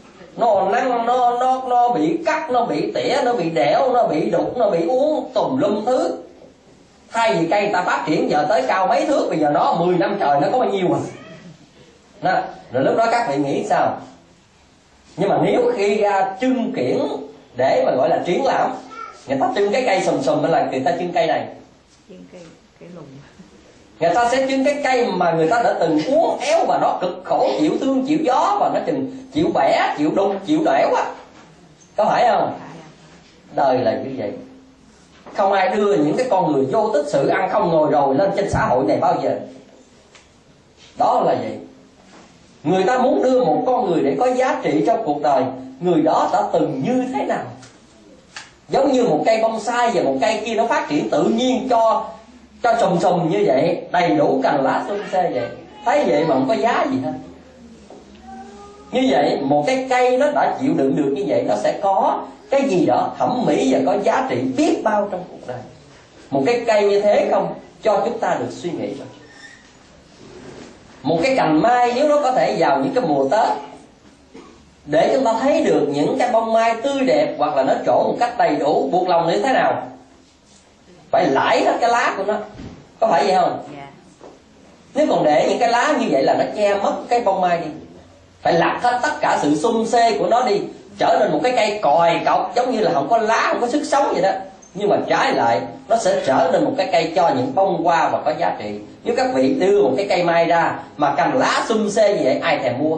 Nó bị cắt, nó bị tỉa, nó bị đẽo, nó bị đục, nó bị uống tùm lum thứ. Thay vì cây ta phát triển giờ tới cao mấy thước, bây giờ nó 10 năm trời nó có bao nhiêu mà. Đó. Rồi lúc đó các vị nghĩ sao? Nhưng mà nếu khi ra trưng kiển để mà gọi là triển lãm, người ta trưng cái cây sùm hay là người ta trưng cây này? Trưng cây lùn. Người ta sẽ trưng cái cây mà người ta đã từng uốn éo và nó cực khổ, chịu thương, chịu gió, và nó chịu bẻ, chịu đục, chịu đẽo á. Có phải không? Đời là như vậy. Không ai đưa những cái con người vô tích sự ăn không ngồi rồi lên trên xã hội này bao giờ. Đó là vậy. Người ta muốn đưa một con người để có giá trị trong cuộc đời, người đó đã từng như thế nào. Giống như một cây bonsai và một cây kia nó phát triển tự nhiên cho sùm như vậy, đầy đủ cành lá xum xê vậy. Thấy vậy mà không có giá gì hết. Như vậy một cái cây nó đã chịu đựng được như vậy, nó sẽ có cái gì đó thẩm mỹ và có giá trị biết bao trong cuộc đời. Một cái cây như thế không cho chúng ta được suy nghĩ rồi. Một cái cành mai nếu nó có thể vào những cái mùa Tết để chúng ta thấy được những cái bông mai tươi đẹp, hoặc là nó trổ một cách đầy đủ, buộc lòng như thế nào? Phải lãi hết cái lá của nó. Có phải vậy không? Nếu còn để những cái lá như vậy là nó che mất cái bông mai đi. Phải lặt hết tất cả sự xum xê của nó đi, trở nên một cái cây còi cọc, giống như là không có lá, không có sức sống vậy đó. Nhưng mà trái lại nó sẽ trở nên một cái cây cho những bông hoa và có giá trị. Nếu các vị đưa một cái cây mai ra mà cành lá xum xê như vậy, ai thèm mua?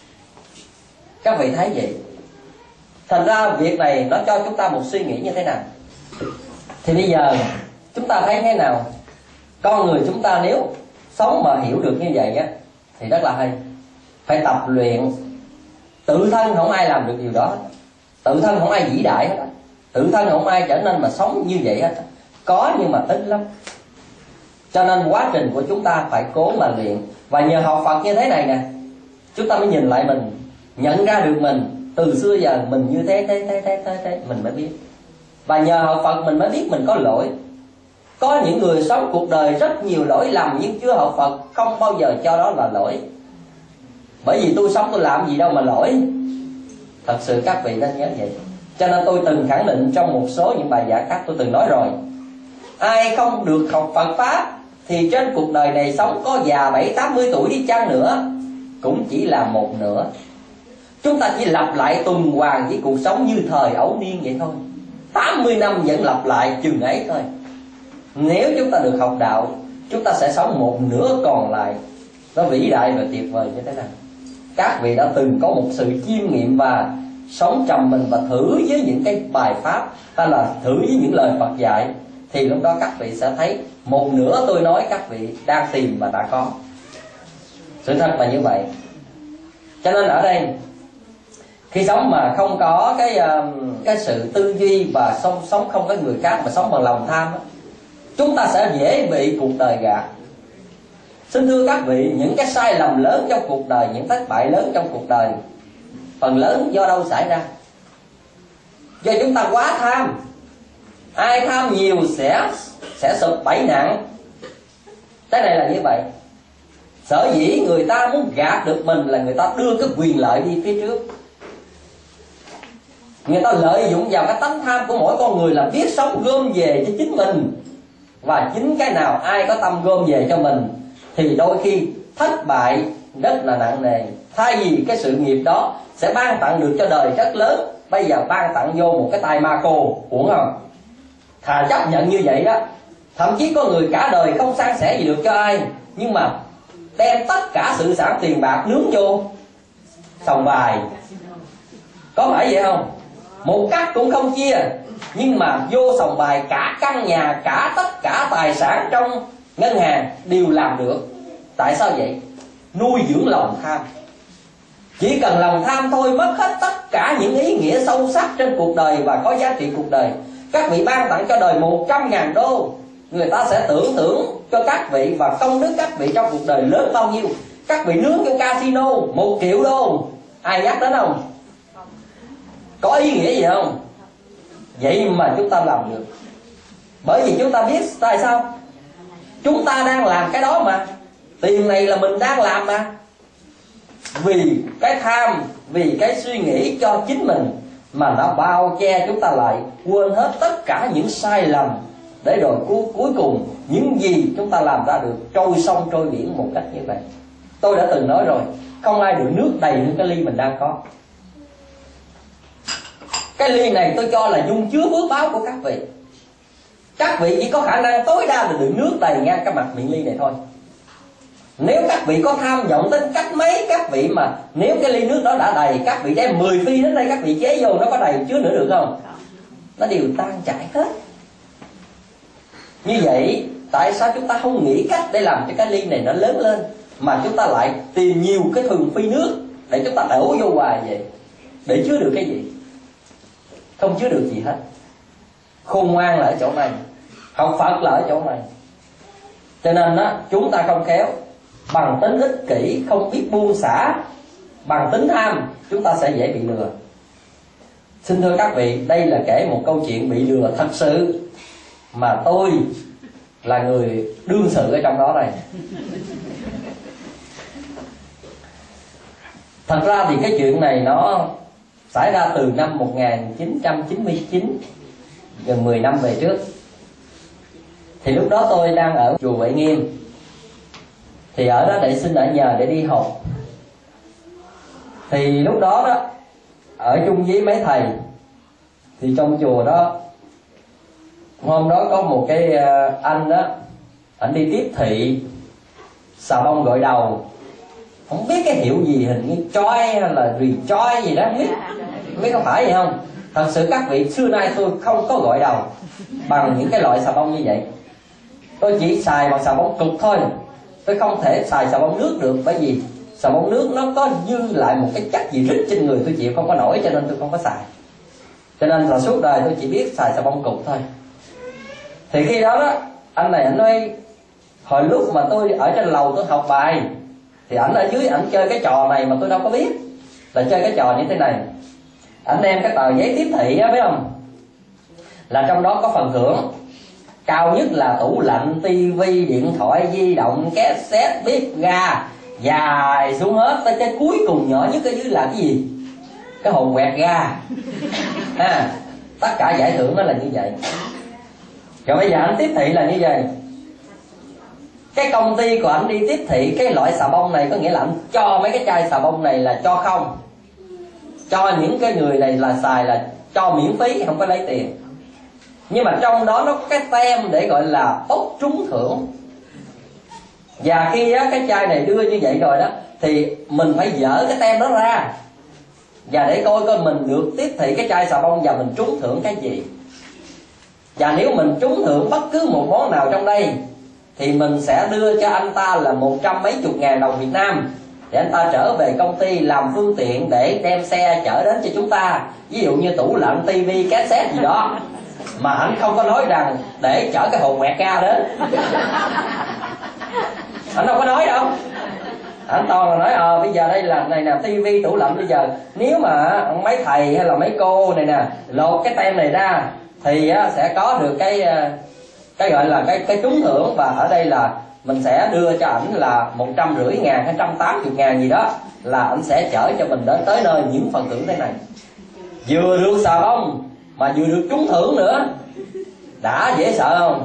Các vị thấy vậy. Thành ra việc này nó cho chúng ta một suy nghĩ như thế nào. Thì bây giờ chúng ta thấy thế nào? Con người chúng ta nếu sống mà hiểu được như vậy á thì rất là hay. Phải tập luyện. Tự thân không ai làm được điều đó, tự thân không ai vĩ đại hết, tự thân không ai trở nên mà sống như vậy hết. Có nhưng mà ít lắm. Cho nên quá trình của chúng ta phải cố mà luyện. Và nhờ học Phật như thế này nè, chúng ta mới nhìn lại mình, nhận ra được mình từ xưa giờ mình như thế mình mới biết. Và nhờ học Phật mình mới biết mình có lỗi. Có những người sống cuộc đời rất nhiều lỗi lầm, nhưng chưa học Phật không bao giờ cho đó là lỗi. Bởi vì tôi sống tôi làm gì đâu mà lỗi. Thật sự các vị nên nhớ vậy. Cho nên tôi từng khẳng định trong một số những bài giảng khác, tôi từng nói rồi, ai không được học Phật Pháp thì trên cuộc đời này sống có già 70-80 tuổi đi chăng nữa cũng chỉ là một nửa. Chúng ta chỉ lặp lại tuần hoàn với cuộc sống như thời ấu niên vậy thôi. 80 năm vẫn lặp lại chừng ấy thôi. Nếu chúng ta được học đạo, chúng ta sẽ sống một nửa còn lại nó vĩ đại và tuyệt vời như thế nào. Các vị đã từng có một sự chiêm nghiệm và sống trầm mình và thử với những cái bài pháp hay là thử với những lời Phật dạy, thì lúc đó các vị sẽ thấy một nửa tôi nói các vị đang tìm và đã có. Sự thật là như vậy. Cho nên ở đây khi sống mà không có cái sự tư duy và sống không có người khác mà sống bằng lòng tham, chúng ta sẽ dễ bị cuộc đời gạt. Xin thưa các vị, những cái sai lầm lớn trong cuộc đời, những thất bại lớn trong cuộc đời, phần lớn do đâu xảy ra? Do chúng ta quá tham. Ai tham nhiều sẽ sụp bẫy nặng. Cái này là như vậy. Sở dĩ người ta muốn gạt được mình là người ta đưa cái quyền lợi đi phía trước. Người ta lợi dụng vào cái tánh tham của mỗi con người là biết sống gom về cho chính mình. Và chính cái nào ai có tâm gom về cho mình thì đôi khi thất bại rất là nặng nề. Thay vì cái sự nghiệp đó sẽ ban tặng được cho đời rất lớn, bây giờ ban tặng vô một cái tay ma cô, uổng không? Thà chấp nhận như vậy đó. Thậm chí có người cả đời không san sẻ gì được cho ai, nhưng mà đem tất cả sự sản tiền bạc nướng vô sòng bài. Có phải vậy không? Một cắt cũng không chia, nhưng mà vô sòng bài cả căn nhà, cả tất cả tài sản trong ngân hàng đều làm được. Tại sao vậy? Nuôi dưỡng lòng tham. Chỉ cần lòng tham thôi mất hết tất cả những ý nghĩa sâu sắc trên cuộc đời và có giá trị cuộc đời. Các vị ban tặng cho đời 100.000 đô, người ta sẽ tưởng cho các vị và công đức các vị trong cuộc đời lớn bao nhiêu. Các vị nướng trong casino 1 triệu đô, ai nhắc đến không? Có ý nghĩa gì không? Vậy mà chúng ta làm được. Bởi vì chúng ta biết tại sao? Chúng ta đang làm cái đó mà. Tiền này là mình đang làm mà. Vì cái tham, vì cái suy nghĩ cho chính mình mà nó bao che chúng ta lại, quên hết tất cả những sai lầm, để rồi cuối cùng những gì chúng ta làm ra được trôi sông trôi biển một cách như vậy. Tôi đã từng nói rồi, không ai được nước đầy hơn cái ly mình đang có. Cái ly này tôi cho là dung chứa phước báo của các vị. Các vị chỉ có khả năng tối đa là đựng nước đầy ngang cái mặt miệng ly này thôi. Nếu các vị có tham vọng đến cách mấy, các vị mà nếu cái ly nước đó đã đầy, các vị đem 10 phi đến đây các vị chế vô, nó có đầy chứa nữa được không? Nó đều tan chảy hết. Như vậy tại sao chúng ta không nghĩ cách để làm cho cái ly này nó lớn lên, mà chúng ta lại tìm nhiều cái thùng phi nước để chúng ta đổ vô hoài vậy? Để chứa được cái gì? Không chứa được gì hết. Khôn ngoan là ở chỗ này, học Phật là ở chỗ này. Cho nên á, chúng ta không khéo, bằng tính ích kỷ, không biết buông xả, bằng tính tham, chúng ta sẽ dễ bị lừa. Xin thưa các vị, đây là kể một câu chuyện bị lừa thật sự, mà tôi là người đương sự ở trong đó đây. Thật ra thì cái chuyện này nó xảy ra từ năm 1999, gần 10 năm về trước. Thì lúc đó tôi đang ở chùa Huệ Nghiêm, thì ở đó để xin ở nhờ để đi học. Thì lúc đó ở chung với mấy thầy, thì trong chùa đó Hôm đó có một cái anh đó, anh đi tiếp thị xà bông gội đầu, không biết cái hiệu gì, hình như choi hay là Rejoice gì đó, không biết có phải vậy không. Thật sự các vị, xưa nay tôi không có gội đầu bằng những cái loại xà bông như vậy. Tôi chỉ xài bằng xà bông cực thôi. Tôi không thể xài xà bông nước được, bởi vì xà bông nước nó có dư lại một cái chất gì rít trên người, tôi chịu không có nổi, cho nên tôi không có xài. Cho nên là suốt đời tôi chỉ biết xài xà bông cục thôi. Thì khi đó đó, anh này anh nói, hồi lúc mà tôi ở trên lầu tôi học bài, thì ảnh ở dưới ảnh chơi cái trò này mà tôi đâu có biết là chơi cái trò như thế này. Ảnh đem cái tờ giấy tiếp thị á, biết không, là trong đó có phần thưởng cao nhất là tủ lạnh, tivi, điện thoại di động, cassette, bếp ga, dài xuống hết tới cái cuối cùng nhỏ nhất ở dưới là cái gì? Cái hồn quẹt ga. Tất cả giải thưởng nó là như vậy. Rồi bây giờ anh tiếp thị là như vậy. Cái công ty của anh đi tiếp thị cái loại xà bông này, có nghĩa là anh cho mấy cái chai xà bông này là cho không, cho những cái người này là xài là cho miễn phí, không có lấy tiền. Nhưng mà trong đó nó có cái tem để gọi là bốc trúng thưởng. Và khi á, cái chai này đưa như vậy rồi đó, thì mình phải dỡ cái tem đó ra, và để coi mình được tiếp thị cái chai xà bông và mình trúng thưởng cái gì. Và nếu mình trúng thưởng bất cứ một món nào trong đây thì mình sẽ đưa cho anh ta là 100 mấy chục ngàn đồng Việt Nam, để anh ta trở về công ty làm phương tiện để đem xe chở đến cho chúng ta. Ví dụ như tủ lạnh, tivi, cassette gì đó. Mà anh không có nói rằng để chở cái hồn quẹt ga đến. Anh đâu có nói đâu. Anh toàn là nói bây giờ đây là này nè, tivi, tủ lạnh, bây giờ nếu mà mấy thầy hay là mấy cô này nè lột cái tem này ra thì sẽ có được cái gọi là cái trúng thưởng. Và ở đây là mình sẽ đưa cho ảnh là 150 ngàn hay 180 ngàn gì đó, là ảnh sẽ chở cho mình đến tới nơi những phần thưởng thế này. Vừa được xà bông mà vừa được trúng thưởng nữa, đã dễ sợ không?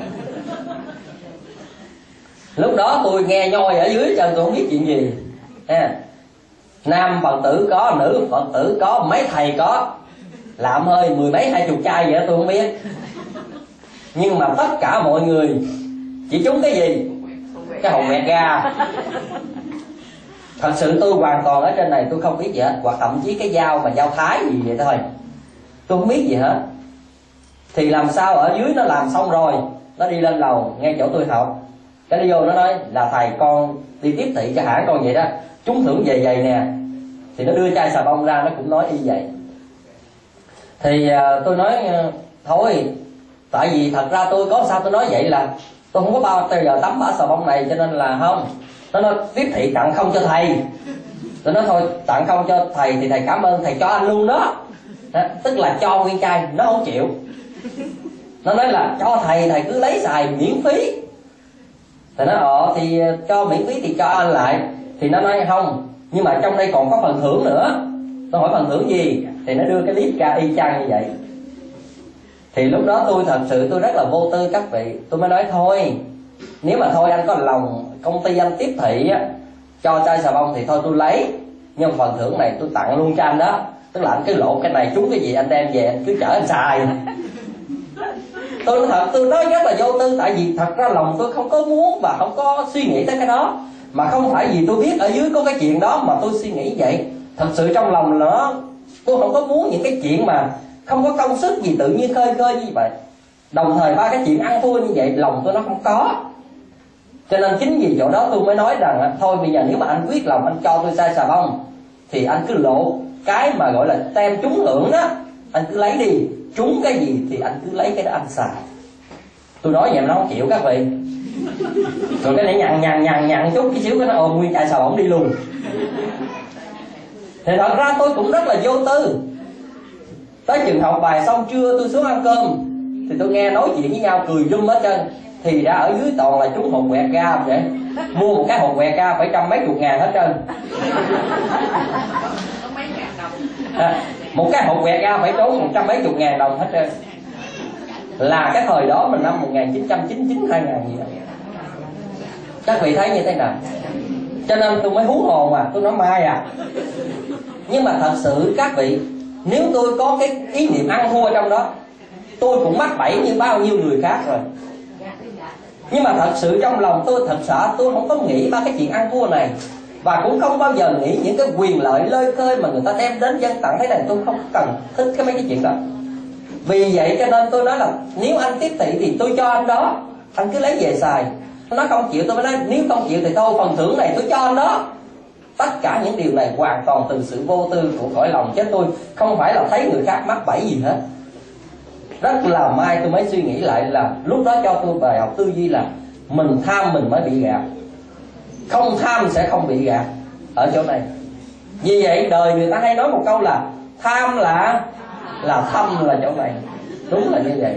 Lúc đó tôi nghe nhoi ở dưới chân, tôi không biết chuyện gì. Nam Phật tử có, nữ Phật tử có, mấy thầy có, làm hơi 10 mấy 20 chai vậy đó tôi không biết. Nhưng mà tất cả mọi người chỉ trúng cái gì? Cái hồn quẹt ga. Thật sự tôi hoàn toàn ở trên này tôi không biết gì hết. Hoặc thậm chí cái dao mà dao thái gì vậy thôi, tôi không biết gì hết. Thì làm sao ở dưới nó làm xong rồi, nó đi lên lầu ngay chỗ tôi học, cái nó vô nó nói là thầy con đi tiếp thị cho hãng con vậy đó, trúng thưởng về vậy nè. Thì nó đưa chai xà bông ra, nó cũng nói y vậy. Thì tôi nói thôi, tại vì thật ra tôi có sao tôi nói vậy là tôi không có bao giờ tắm bã xà bông này, cho nên là không. Nó nói tiếp thị tặng không cho thầy. Tôi nói thôi tặng không cho thầy thì thầy cảm ơn thầy cho anh luôn đó. Tức là cho nguyên chai, nó không chịu. Nó nói là cho thầy, thầy cứ lấy xài miễn phí. Thì nó thì cho miễn phí thì cho anh lại. Thì nó nói không, nhưng mà trong đây còn có phần thưởng nữa. Tôi hỏi phần thưởng gì? Thì nó đưa cái clip ra y chang như vậy. Thì lúc đó tôi thật sự tôi rất là vô tư các vị. Tôi mới nói thôi, nếu mà thôi anh có lòng công ty anh tiếp thị á, cho chai xà bông thì thôi tôi lấy. Nhưng phần thưởng này tôi tặng luôn cho anh đó. Tức là anh cứ lộn cái này trúng cái gì anh đem về, anh cứ chở anh xài. Tôi nói thật, tôi nói rất là vô tư. Tại vì thật ra lòng tôi không có muốn và không có suy nghĩ tới cái đó. Mà không phải vì tôi biết ở dưới có cái chuyện đó mà tôi suy nghĩ vậy. Thật sự trong lòng nó, tôi không có muốn những cái chuyện mà không có công sức gì tự nhiên khơi khơi như vậy. Đồng thời ba cái chuyện ăn thua như vậy lòng tôi nó không có. Cho nên chính vì chỗ đó tôi mới nói rằng thôi bây giờ nếu mà anh quyết lòng anh cho tôi chai xà bông thì anh cứ lộ cái mà gọi là tem trúng thưởng đó, anh cứ lấy đi. Trúng cái gì thì anh cứ lấy cái đó anh xài. Tôi nói vậy mà nó không chịu các vị. Rồi cái này nhằn chút cái xíu cái nó ôm nguyên chai xà bông đi luôn. Thì thật ra tôi cũng rất là vô tư. Tới chừng học bài xong trưa tôi xuống ăn cơm thì tôi nghe nói chuyện với nhau cười rung hết trơn. Thì ra ở dưới toàn là trúng hồn quẹt ga vậy. Mua một cái hồn quẹt ga phải trăm mấy chục ngàn hết trơn. Một cái hộp quẹt ga phải tốn 100 mấy chục ngàn đồng hết trơn. Là cái thời đó mình năm 1999 2000 gì đó. Các vị thấy như thế nào? Cho nên tôi mới hú hồn mà, tôi nói mai à. Nhưng mà thật sự các vị, nếu tôi có cái ý niệm ăn thua trong đó tôi cũng mắc bẫy như bao nhiêu người khác rồi. Nhưng mà thật sự trong lòng tôi thật sợ, tôi không có nghĩ ba cái chuyện ăn thua này, và cũng không bao giờ nghĩ những cái quyền lợi lơi khơi mà người ta đem đến dân tặng thế này. Tôi không cần thích mấy cái chuyện đó. Vì vậy cho nên tôi nói là nếu anh tiếp thị thì tôi cho anh đó, anh cứ lấy về xài. Nó không chịu, tôi mới nói nếu không chịu thì thôi, phần thưởng này tôi cho anh đó. Tất cả những điều này hoàn toàn từ sự vô tư của cõi lòng, chứ tôi không phải là thấy người khác mắc bẫy gì hết. Rất là may tôi mới suy nghĩ lại là lúc đó cho tôi bài học tư duy là mình tham mình mới bị gạt, không tham sẽ không bị gạt ở chỗ này. Vì vậy đời người ta hay nói một câu là tham là thâm là chỗ này. Đúng là như vậy.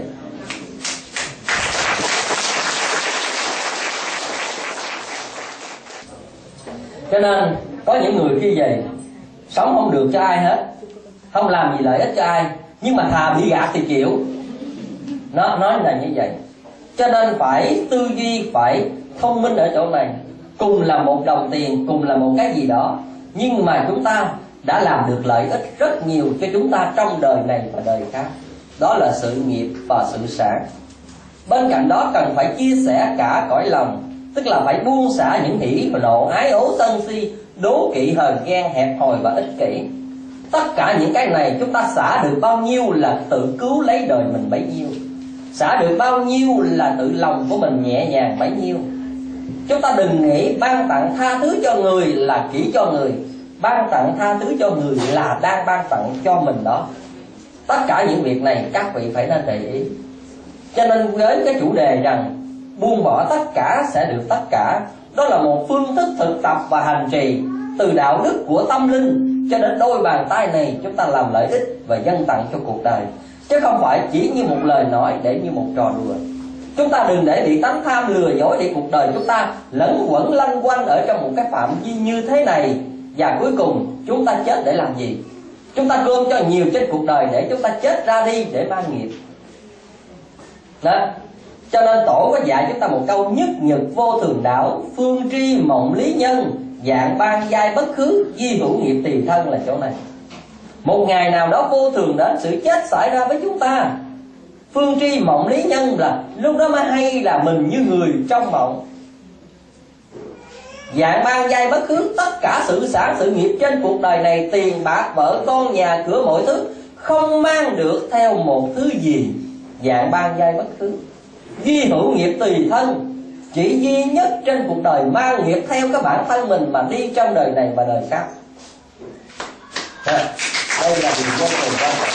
Cho nên có những người khi vậy sống không được cho ai hết, không làm gì lợi ích cho ai, nhưng mà thà bị gạt thì chịu. Nó nói là như vậy. Cho nên phải tư duy, phải thông minh ở chỗ này. Cùng là một đồng tiền, cùng là một cái gì đó, nhưng mà chúng ta đã làm được lợi ích rất nhiều cho chúng ta trong đời này và đời khác. Đó là sự nghiệp và sự sản. Bên cạnh đó cần phải chia sẻ cả cõi lòng, tức là phải buông xả những hỉ và nộ, ái ố sân si, đố kỵ hờn ghen, hẹp hòi và ích kỷ. Tất cả những cái này chúng ta xả được bao nhiêu là tự cứu lấy đời mình bấy nhiêu. Xả được bao nhiêu là tự lòng của mình nhẹ nhàng bấy nhiêu. Chúng ta đừng nghĩ ban tặng tha thứ cho người là chỉ cho người. Ban tặng tha thứ cho người là đang ban tặng cho mình đó. Tất cả những việc này các vị phải nên để ý. Cho nên với cái chủ đề rằng buông bỏ tất cả sẽ được tất cả, đó là một phương thức thực tập và hành trì từ đạo đức của tâm linh cho đến đôi bàn tay này chúng ta làm lợi ích và dâng tặng cho cuộc đời, chứ không phải chỉ như một lời nói để như một trò đùa. Chúng ta đừng để bị tánh tham lừa dối để cuộc đời chúng ta lẫn quẩn lanh quanh ở trong một cái phạm vi như thế này. Và cuối cùng chúng ta chết để làm gì? Chúng ta gom cho nhiều trên cuộc đời để chúng ta chết ra đi để mang nghiệp đó. Cho nên Tổ có dạy chúng ta một câu: nhất nhật vô thường đảo, phương tri mộng lý nhân, dạng ban giai bất khứ, di hữu nghiệp tùy thân là chỗ này. Một ngày nào đó vô thường đến, sự chết xảy ra với chúng ta. Phương tri mộng lý nhân là lúc đó mới hay là mình như người trong mộng. Dạng ban giai bất khứ, tất cả sự sản sự nghiệp trên cuộc đời này, tiền bạc vợ con nhà cửa mọi thứ, không mang được theo một thứ gì. Dạng ban giai bất khứ. Di hữu nghiệp tùy thân, chỉ duy nhất trên cuộc đời mang nghiệp theo các bản thân mình mà đi trong đời này và đời khác. Đây là điều vô cùng quan trọng.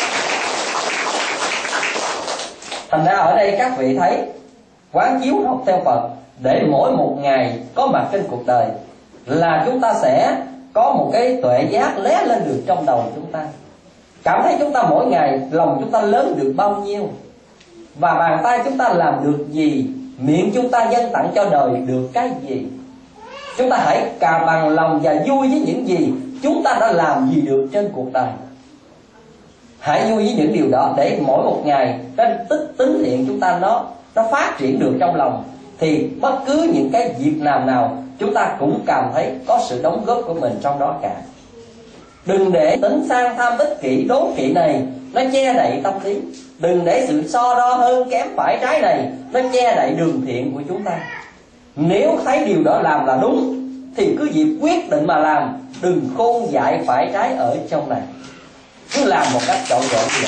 Thành ra ở đây các vị thấy quán chiếu học theo Phật, để mỗi một ngày có mặt trên cuộc đời là chúng ta sẽ có một cái tuệ giác lóe lên được trong đầu chúng ta. Cảm thấy chúng ta mỗi ngày lòng chúng ta lớn được bao nhiêu, và bàn tay chúng ta làm được gì, miệng chúng ta dâng tặng cho đời được cái gì. Chúng ta hãy cà bằng lòng và vui với những gì chúng ta đã làm gì được trên cuộc đời. Hãy vui với những điều đó, để mỗi một ngày cái tính thiện chúng ta nó phát triển được trong lòng, thì bất cứ những cái việc làm nào chúng ta cũng cảm thấy có sự đóng góp của mình trong đó cả. Đừng để tính sang tham ích kỷ đố kỵ này nó che đậy tâm lý. Đừng để sự so đo hơn kém phải trái này nó che đậy đường thiện của chúng ta. Nếu thấy điều đó làm là đúng thì cứ việc quyết định mà làm, đừng khôn dại phải trái ở trong này, cứ làm một cách trọn vẹn như vậy.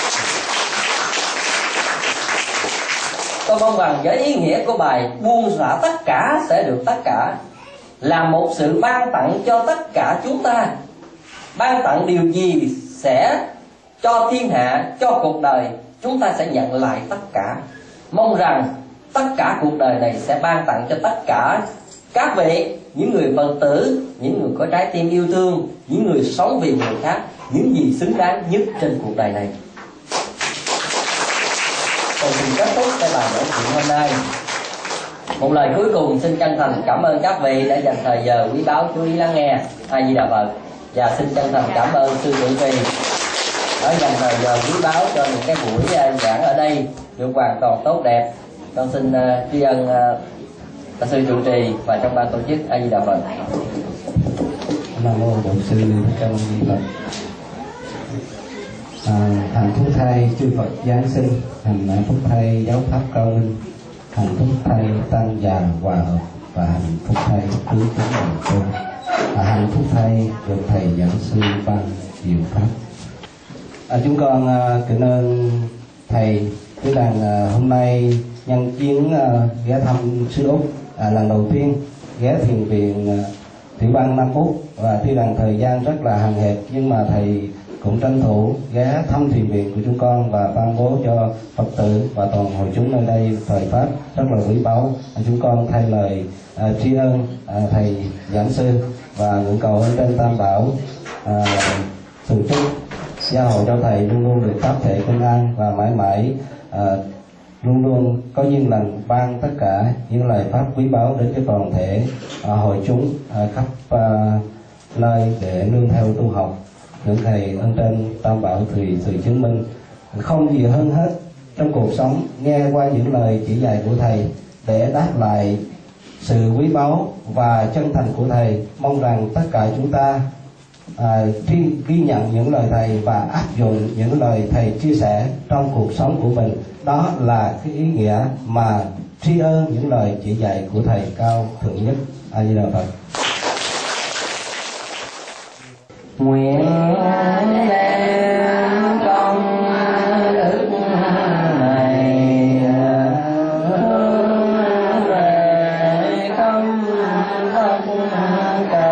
Tôi mong rằng với ý nghĩa của bài buông xả tất cả sẽ được tất cả là một sự ban tặng cho tất cả chúng ta. Ban tặng điều gì sẽ cho thiên hạ, cho cuộc đời, chúng ta sẽ nhận lại tất cả. Mong rằng tất cả cuộc đời này sẽ ban tặng cho tất cả các vị, những người Phật tử, những người có trái tim yêu thương, những người sống vì người khác, những gì xứng đáng nhất trên cuộc đời này. Tôi xin kết thúc cái bài nói chuyện hôm nay. Một lời cuối cùng xin chân thành cảm ơn các vị đã dành thời giờ quý báu chú ý lắng nghe. A Di Đà Phật. Và xin chân thành cảm ơn sư trụ trì đã dành thời giờ quý báu cho những cái buổi giảng ở đây được hoàn toàn tốt đẹp. Con xin tri ân sư trụ trì và trong ban tổ chức. A Di Đà Phật. Nam mô Bổn Sư Thích Ca Mâu Ni Phật. Hạnh phúc thay chư Phật Giáng sinh, hạnh phúc thay giáo pháp cao minh, hạnh phúc thay tăng già hòa hợp, và hạnh phúc thay tứ chúng đồng tôn. Hạnh phúc thay được thầy giảng sư ban diệu pháp. Chúng con kính ơn thầy. Cái đàn hôm nay nhân chuyến ghé thăm xứ Úc lần đầu tiên ghé thiền viện Thủy Ban Nam Úc, và tuy rằng thời gian rất là hạn hẹp nhưng mà thầy cũng tranh thủ ghé thăm thiền viện của chúng con và ban bố cho Phật tử và toàn hội chúng nơi đây thời pháp rất là quý báu. Chúng con thay lời tri ân thầy giảng sư và nguyện cầu ơn trên Tam Bảo sự chúc gia hộ cho thầy luôn luôn được pháp thể bình an và mãi mãi luôn luôn có duyên lành ban tất cả những lời pháp quý báu đến cho toàn thể hội chúng khắp nơi để nương theo tu học. Những thầy ơn trên Tam Bảo thì sự chứng minh không gì hơn hết trong cuộc sống nghe qua những lời chỉ dạy của thầy để đáp lại sự quý báu và chân thành của thầy. Mong rằng tất cả chúng ta ghi nhận những lời thầy và áp dụng những lời thầy chia sẻ trong cuộc sống của mình. Đó là cái ý nghĩa mà tri ân những lời chỉ dạy của thầy cao thượng nhất. A Di Đà Phật. Nguyện đem công đức này hướng về công đức